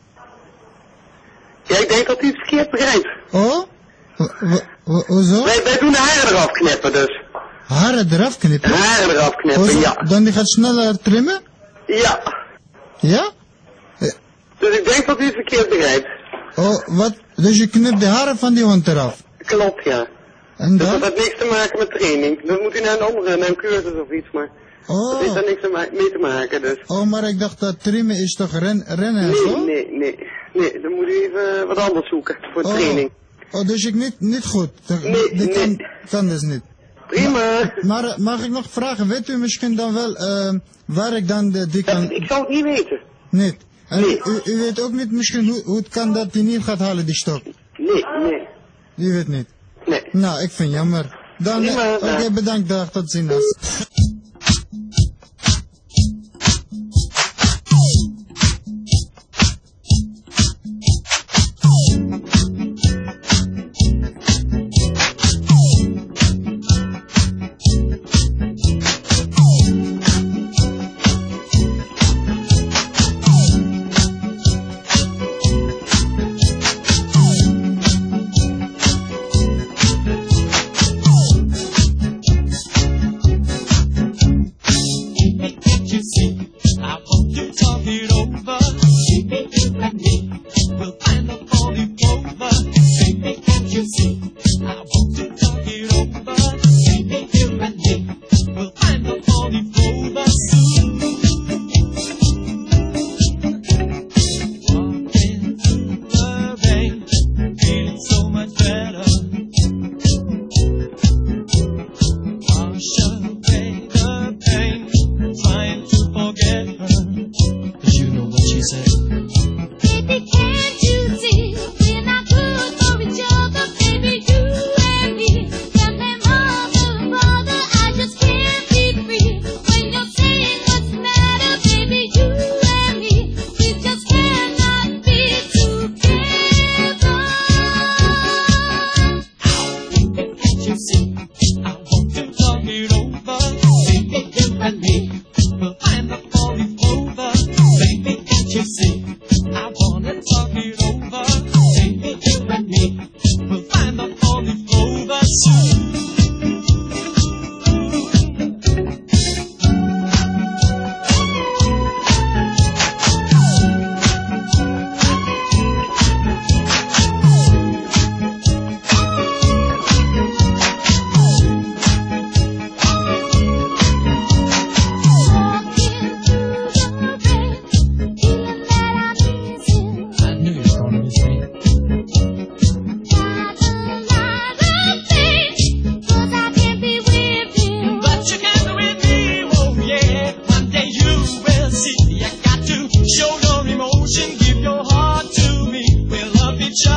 Ja, ik denk dat u het verkeerd begrijpt. Oh? Hoezo? Wij doen de haren eraf knippen, dus. Haren eraf knippen? Haren eraf knippen, Hoezo? ja. Dan die gaat sneller trimmen? Ja. Ja? Dus ik denk dat u het verkeerd begrijpt. Oh, wat? Dus je knipt de haren van die hond eraf? Klopt, ja. En dus dan? dat heeft niks te maken met training. Dan moet u naar een cursus of iets, maar dat heeft daar niks mee te maken, dus. Oh, maar ik dacht dat trimmen is toch rennen en zo? Nee, dan moet u even wat anders zoeken voor training. Oh, dus ik niet goed? Kan dus niet. Prima. Maar mag ik nog vragen, weet u misschien dan wel waar ik dan die kan... Ik zou het niet weten. Niet? En u weet ook niet misschien hoe het kan dat hij niet gaat halen, die stok? Nee. U weet niet? Nee. Nou, ik vind jammer. Dan, oké, bedankt, dag, tot ziens.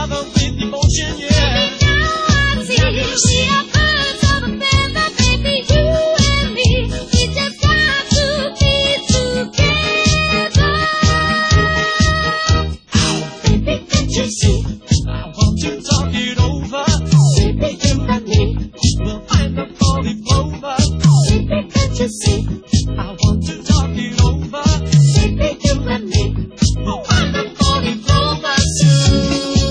together with emotion, yeah. See our birds of a feather, baby, you and me. We just got to be together. Baby, can't you see? I want to talk it over. Baby, you and me. We'll find the holy clover. Baby, can't you see? I want to talk it over. Baby, you and me. We'll find the holy clover soon.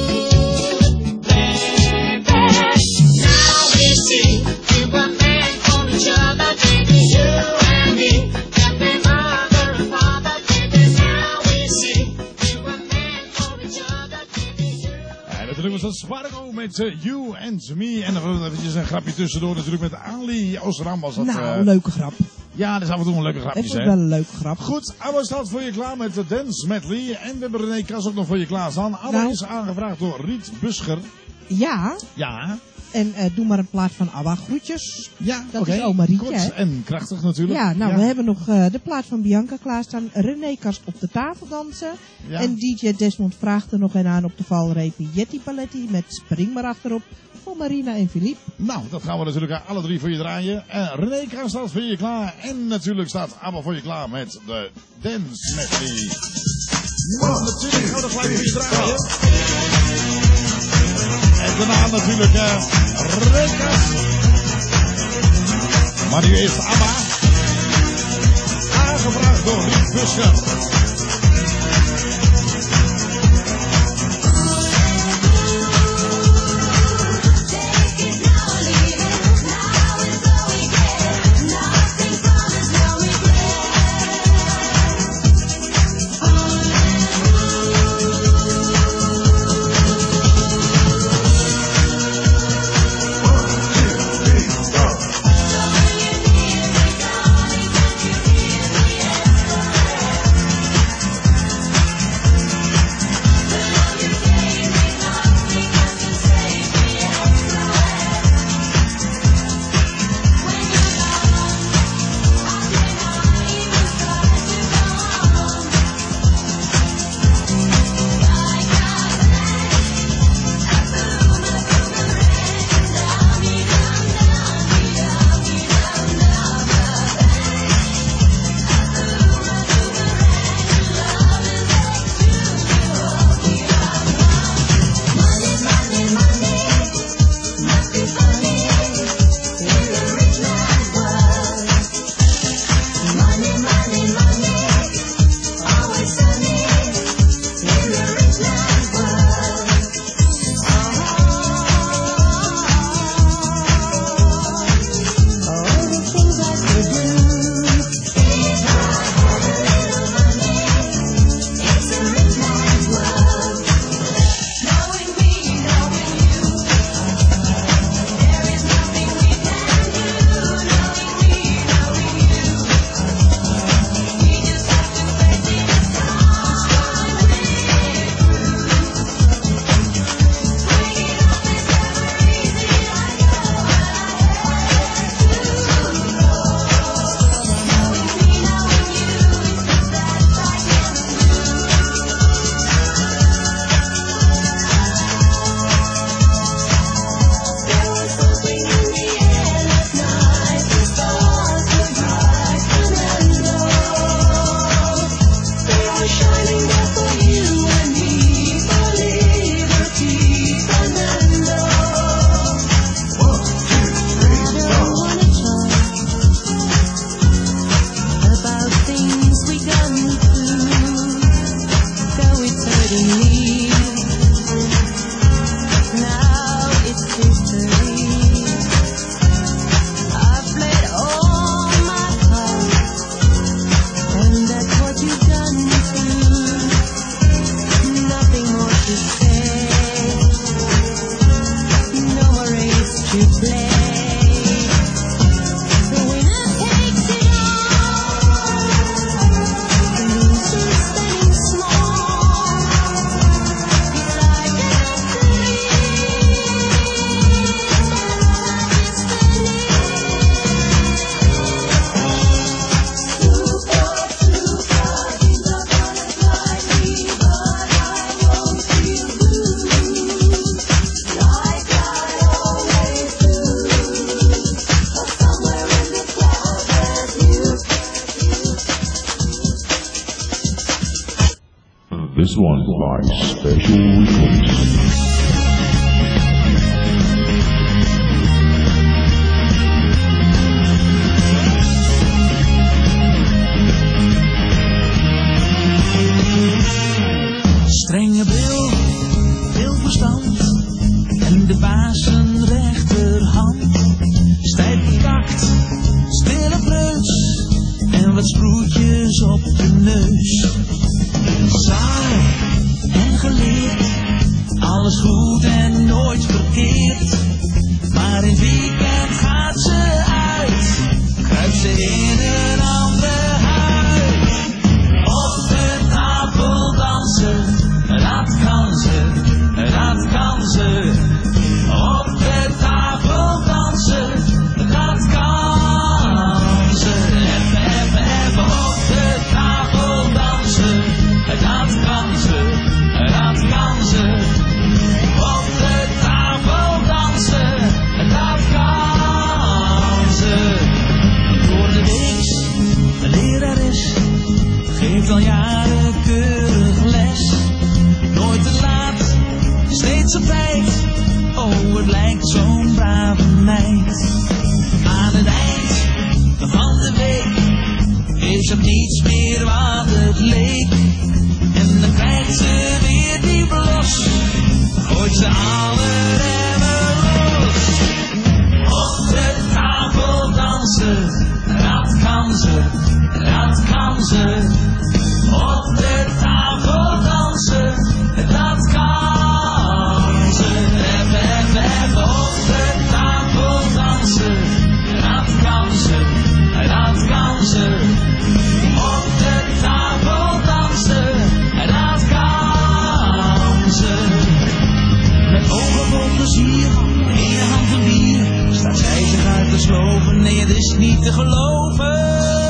Now we see we were meant for each other, baby, you and me. Got me mother and father, baby. Now we see we were meant for each other, baby, you. En natuurlijk was dat Spargo met You and Me. En dan eventjes een grapje tussendoor natuurlijk met Ali Osram was dat. Nou, leuke grap. Ja, dat is af en toe een leuke grapjes, Dat hè. is wel een leuke grap. Goed, Abba staat voor je klaar met de Dance Medley. En we hebben René Kras ook nog voor je klaarstaan. Abba Nou. is aangevraagd door Riet Buscher. Ja. Ja. En doe maar een plaat van ABBA. Groetjes. Ja, dat oké. is oma Rietje, Kort hè? en krachtig natuurlijk. Ja, nou, we hebben nog de plaat van Bianca klaarstaan. René Kars op de tafel dansen. Ja. En DJ Desmond vraagt er nog een aan op de valrepen. Jetty Paletti met Spring maar achterop. Voor Marina en Philippe. Nou, dat gaan we natuurlijk alle drie voor je draaien. En René Kras staat voor je klaar. En natuurlijk staat Abba voor je klaar met de Dance Medley. Nou, natuurlijk gaan we gelijk voor je draaien. En daarna natuurlijk René Kras. Maar nu eerst Abba. Aangevraagd door Riet Buscher. This one by Special Request. Strenge bril, veel verstand en de baas zijn rechterhand. Stijf takt, stille preuts en wat sproetjes op de neus. Saai en geleerd, alles goed en nooit verkeerd. Maar in het weekend gaat ze uit, kruipt ze in een andere huid. Op de tafel dansen. Dat kan ze, dat kan ze. Op de tafel dansen, dat kan ze. Even op de tafel dansen, dat kan ze, dat kan ze. Op de tafel dansen, dat kan ze. Door de weeks, een lerares, geeft al jaren keurig les. Nooit te laat, steeds op tijd. Oh, het lijkt zo'n brave meid. Aan het eind van de week is er niets meer wat het leek. En dan krijgt ze weer die blos, gooit ze alle remmen los. Op de tafel dansen, dat kan ze, dat kan ze. Op de tafel dansen, dat kan ze. Even op de tafel dansen, dat kan ze, dat kan ze. Op de tafel dansen, dat kan ze. Met ogen vol plezier, in je hand een bier, staat zij zich uit te sloven. Nee, het is niet te geloven.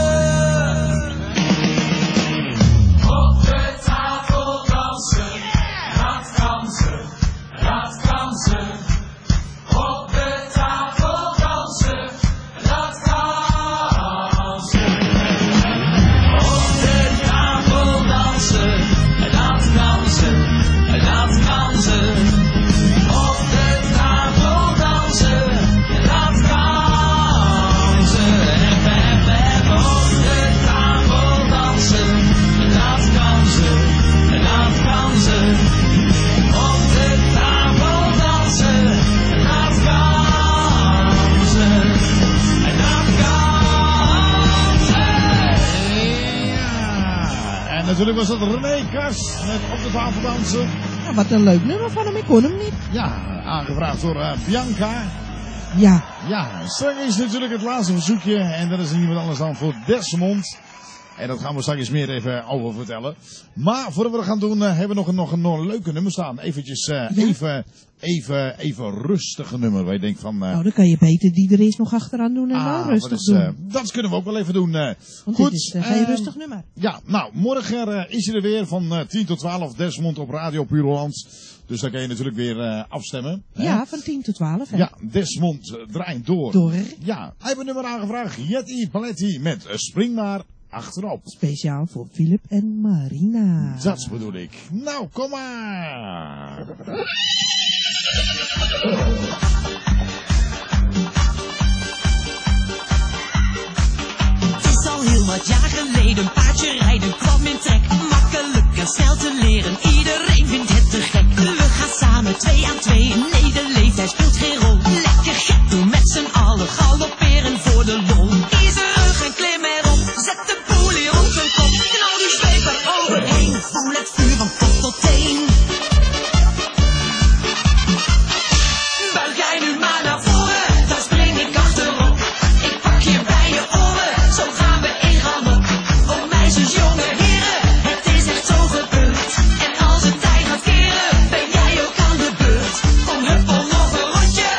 Natuurlijk was dat René Kars met Op de Tafel dansen. Ja, wat een leuk nummer van hem, ik kon hem niet. Ja, aangevraagd door Bianca. Ja. Ja, straks is natuurlijk het laatste verzoekje en dat is niemand anders dan voor Desmond. En dat gaan we straks meer even over vertellen. Maar voordat we dat gaan doen, hebben we nog een leuke nummer staan. Eventjes, even rustige nummer. Waar je denkt van... nou, dan kan je beter die er eerst nog achteraan doen en wel rustig doen. Dat kunnen we ook wel even doen. Want goed, dit is geen rustig nummer. Ja, nou, morgen is hij er weer van 10 tot 12 Desmond op Radio Puur Hollands. Dus dan kan je natuurlijk weer afstemmen. Ja, hè? van 10 tot 12. Hè? Ja, Desmond draait door. Ja, hij heeft een nummer aangevraagd. Jetty Paletti met Spring maar achterop. Speciaal voor Philip en Marina. Dat bedoel ik. Nou, kom maar. Het is al heel wat jaar geleden, paardje rijden kwam in trek. Makkelijk en snel te leren, iedereen vindt het te gek. We gaan samen 2 aan 2, nee de leeftijd speelt geen rol. Lekker gek doen met z'n allen, galopperen voor de lol. Kies de rug en klim erop, zet de boelie op zijn kop. Knal die zweep er overheen, voel het vuur van top tot teen. Buig jij nu maar naar voren, dan spring ik achterop. Ik pak je bij je oren, zo gaan we in galop. Oh meisjes, jonge heren, het is echt zo gebeurd. En als het tijd gaat keren, ben jij ook aan de beurt. Kom huppel nog een rondje,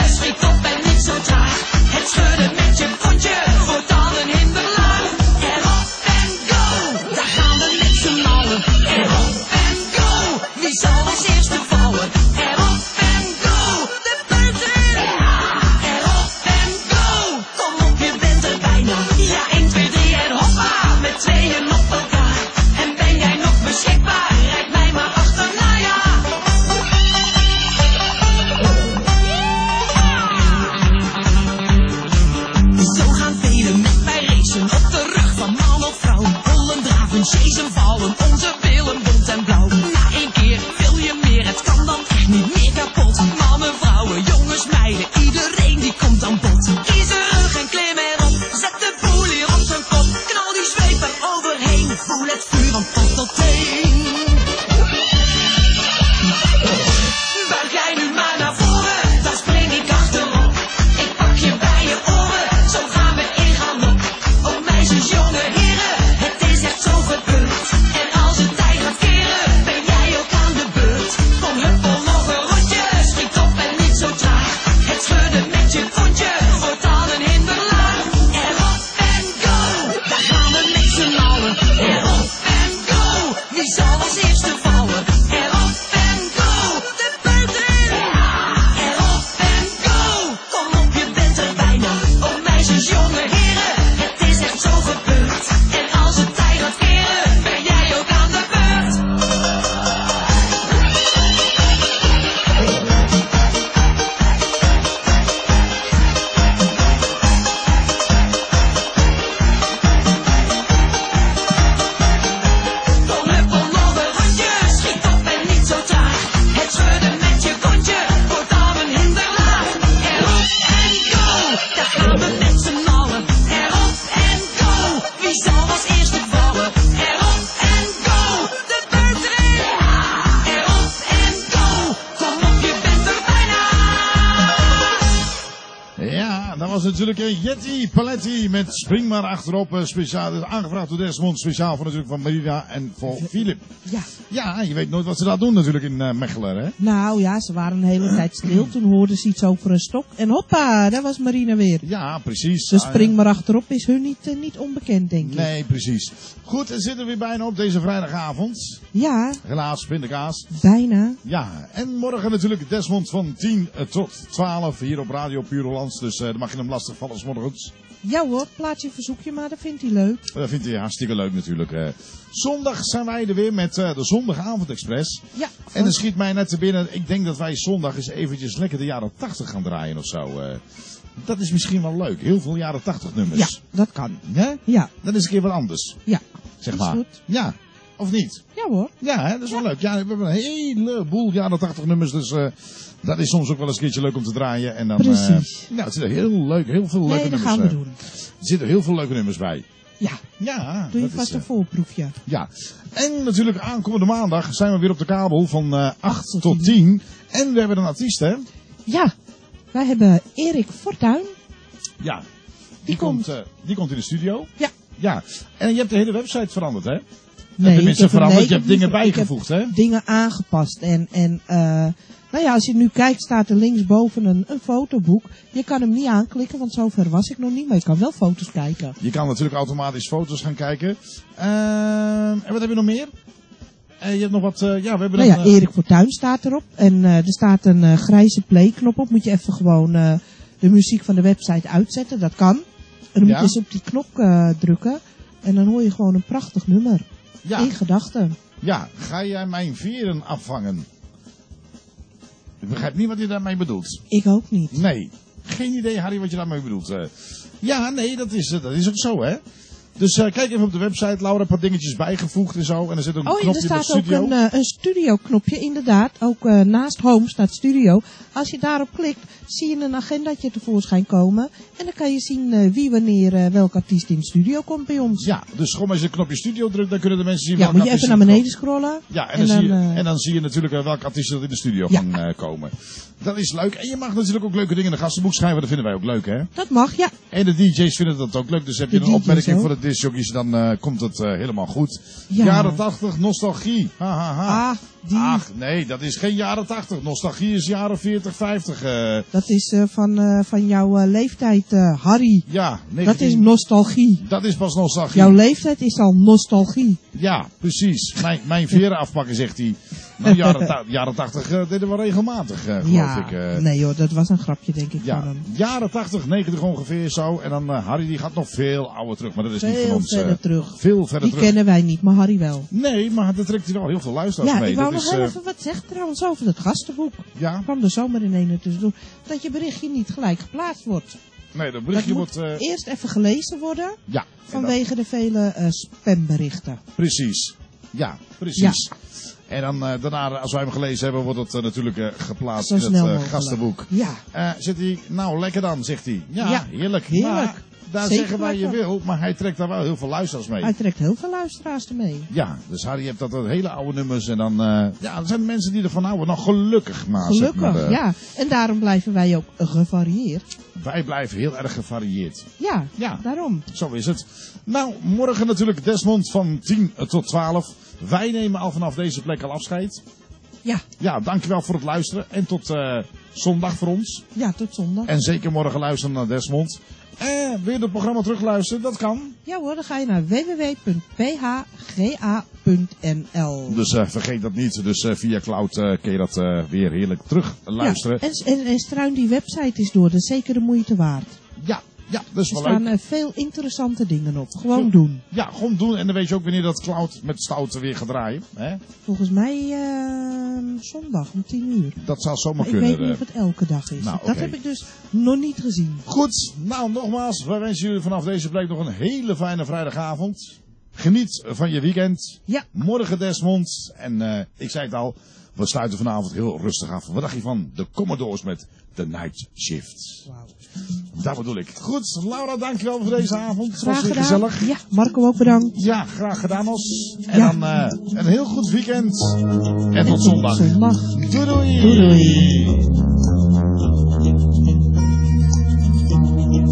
dat was natuurlijk Jetty Paletti met Spring maar achterop. Speciaal, dus aangevraagd door Desmond. Speciaal voor natuurlijk van Marina en voor Philip. Ja. Ja, je weet nooit wat ze daar doen natuurlijk in Mechelen, hè? Nou ja, ze waren een hele tijd stil. Toen hoorden ze iets over een stok. En hoppa, daar was Marina weer. Ja, precies. Dus Spring maar achterop is hun niet onbekend, denk ik. Nee, precies. Goed, en zitten we weer bijna op deze vrijdagavond. Ja. Helaas, pindakaas. Bijna. Ja, en morgen natuurlijk Desmond van 10 tot 12 hier op Radio Puur Hollands. Dus dan mag je hem lastig vallen 's morgens. Ja hoor, plaats je verzoekje, maar dat vindt hij leuk. Dat vindt hij hartstikke leuk natuurlijk. Zondag zijn wij er weer met de Zondagavond Express. Ja. En dan schiet mij net te binnen, ik denk dat wij zondag eens eventjes lekker de jaren 80 gaan draaien of zo. Dat is misschien wel leuk. Heel veel jaren 80 nummers. Ja, dat kan. Hè? Ja. Dat is een keer wat anders. Ja. Zeg dat maar. is goed. Ja. Of niet? Ja hoor. Ja, hè? Dat is wel leuk. Ja, we hebben een heleboel jaren 80 nummers, dus dat is soms ook wel eens een keertje leuk om te draaien. En dan, precies. Ja, het zit er heel leuk, heel veel leuke nummers. Nee, dat gaan we doen. Er zitten heel veel leuke nummers bij. Ja. Ja. Doe je dat vast is, een voorproefje. Ja. En natuurlijk aankomende maandag zijn we weer op de kabel van 8 tot 10. En we hebben een artiest, hè? Ja. Wij hebben Erik Fortuyn. Ja. Die komt in de studio. Ja. Ja. En je hebt de hele website veranderd, hè? Nee, tenminste veranderd, je hebt dingen bijgevoegd, hè? Dingen aangepast. En nou ja, als je nu kijkt, staat er linksboven een fotoboek. Je kan hem niet aanklikken, want zover was ik nog niet. Maar je kan wel foto's kijken. Je kan natuurlijk automatisch foto's gaan kijken. En wat heb je nog meer? Je hebt nog wat... ja, we hebben nou ja, Erik Fortuyn staat erop. En er staat een grijze play-knop op. Moet je even gewoon de muziek van de website uitzetten. Dat kan. En dan moet je eens op die knop drukken. En dan hoor je gewoon een prachtig nummer. Ja. In gedachten. Ja, ga jij mijn veren afvangen? Ik begrijp niet wat je daarmee bedoelt. Ik ook niet. Nee. Geen idee, Harry, wat je daarmee bedoelt. Ja, nee, dat is ook zo, hè. Dus kijk even op de website. Laura heeft wat dingetjes bijgevoegd en zo. En er zit ook een knopje er met staat studio. ook een studio-knopje, inderdaad. Ook naast home staat studio. Als je daarop klikt, zie je een agendaatje tevoorschijn komen. En dan kan je zien wie wanneer welke artiest in de studio komt bij ons. Ja, dus gewoon als je het knopje studio drukt, dan kunnen de mensen zien ja, welke moet je even naar beneden scrollen. Ja, en dan zie je natuurlijk welke artiesten er in de studio gaan komen. Dat is leuk. En je mag natuurlijk ook leuke dingen in de gastenboek schrijven. Dat vinden wij ook leuk, hè? Dat mag, ja. En de DJ's vinden dat ook leuk. Dus heb je een opmerking voor de discjockeys, dan komt het helemaal goed. Ja. Jaren 80, nostalgie. Ha, ha, ha. Ach, nee, dat is geen jaren 80. Nostalgie is jaren 40, 50. Dat is van jouw leeftijd, Harry. Ja, 19... Dat is nostalgie. Dat is pas nostalgie. Jouw leeftijd is al nostalgie. Ja, precies. Mijn veren afpakken, zegt hij. Nou, jaren 80 deden we regelmatig, geloof ik. Nee joh, dat was een grapje, denk ik, van hem. Jaren 80, 90 ongeveer zo. En dan Harry, die gaat nog veel ouder terug. Maar dat is veel niet van ons. Verder terug. Veel verder die terug. kennen wij niet, maar Harry wel. Nee, maar daar trekt hij wel heel veel luisteraars mee. Ja, ik wou dat nog heel even wat zeggen trouwens over het gastenboek. Ja. Ik kwam er zomaar in ene tussendoor. Dat je berichtje niet gelijk geplaatst wordt. Nee, dat berichtje wordt... eerst even gelezen worden. Ja. Vanwege de vele spamberichten. Precies. Ja, precies. Ja. En dan daarna, als wij hem gelezen hebben, wordt het natuurlijk geplaatst in het gastenboek. Ja. Zit hij, nou lekker dan, zegt hij. Ja, heerlijk. Maar, daar zeggen wij je wil, maar hij trekt daar wel heel veel luisteraars mee. Hij trekt heel veel luisteraars ermee. Ja, dus Harry heeft dat hele oude nummers en dan, ja, er zijn mensen die ervan houden, nog gelukkig maar. Gelukkig, zeg maar, ja. En daarom blijven wij ook gevarieerd. Wij blijven heel erg gevarieerd. Ja, daarom. Zo is het. Nou, morgen natuurlijk Desmond van 10 tot 12. Wij nemen al vanaf deze plek al afscheid. Ja. Ja, dankjewel voor het luisteren. En tot zondag voor ons. Ja, tot zondag. En zeker morgen luisteren naar Desmond. En wil je het programma terugluisteren? Dat kan. Ja hoor, dan ga je naar www.phga.nl. Dus vergeet dat niet. Dus via Cloud kun je dat weer heerlijk terug luisteren. Ja, en struin die website is door. Dat is zeker de moeite waard. Ja, dat is er wel leuk. Er staan veel interessante dingen op. Gewoon doen. Ja, gewoon doen. En dan weet je ook wanneer dat Cloud met Stouten weer gaat draaien. Hè? Volgens mij zondag om 10 uur. Dat zou zomaar maar kunnen. Ik weet niet of het elke dag is. Nou, dat heb ik dus nog niet gezien. Goed, nou nogmaals. Wij wensen jullie vanaf deze plek nog een hele fijne vrijdagavond. Geniet van je weekend. Ja. Morgen Desmond. En ik zei het al, we sluiten vanavond heel rustig af. Wat dacht je van de Commodores met The Night Shift? Wauw. Dat bedoel ik. Goed, Laura, dankjewel voor deze avond. Het graag was weer gedaan. gezellig. Ja, Marco ook bedankt. Ja, graag gedaan ons. En dan een heel goed weekend. En tot zondag. Doei doei. Doei doei.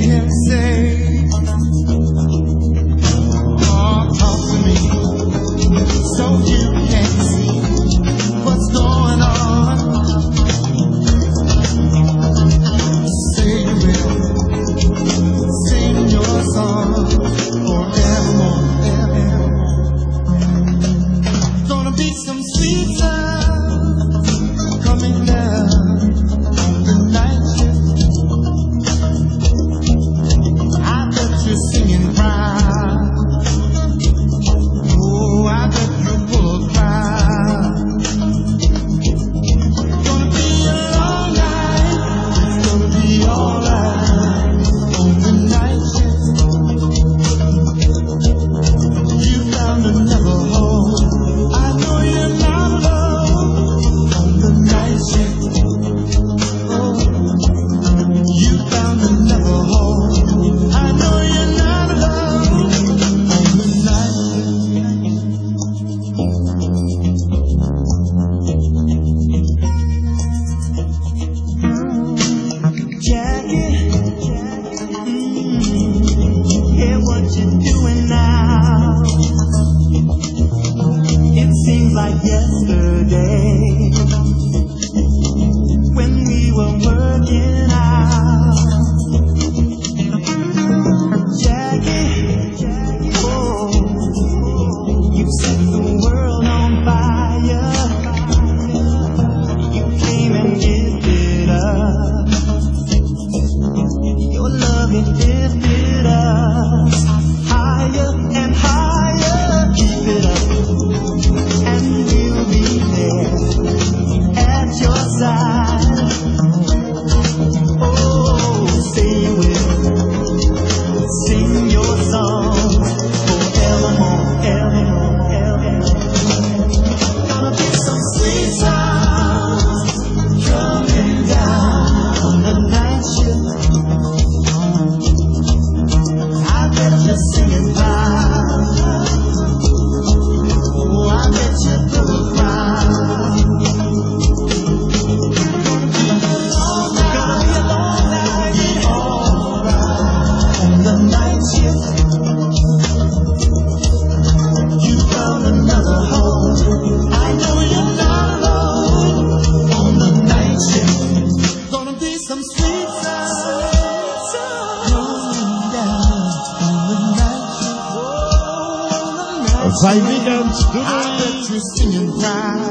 him say, oh, talk to me, so you can see what's going on. Say you will sing your song forevermore, forevermore. Gonna be some sweet sounds coming down the night shift. I bet you're singing proud. Oh, I bet you're full of pride. Gonna be a long night. It's gonna be alright on the night shift. You found another home. I know you're not alone on the night shift. Oh, you found another home. I know you're not alone on the night shift. Jackie, yeah, what you doing now? It seems like yesterday when we were working out. Jackie, oh, you set the world on fire. You came and gifted us. Your love it lifted us higher and higher. Keep it up, and we'll be there at your side. Oh, say you will sing your song forevermore, evermore, evermore. Gonna be some sweet sounds coming down the night shift. I bet you're singing loud. Oh, I bet you're full of pride. Gonna be a long night, alright on the night shift. You found another home. I know you're not alone on the night shift. Gonna be some sweet sounds rolling down on the night shift. Het zijn weekend. I bet you're singing proud.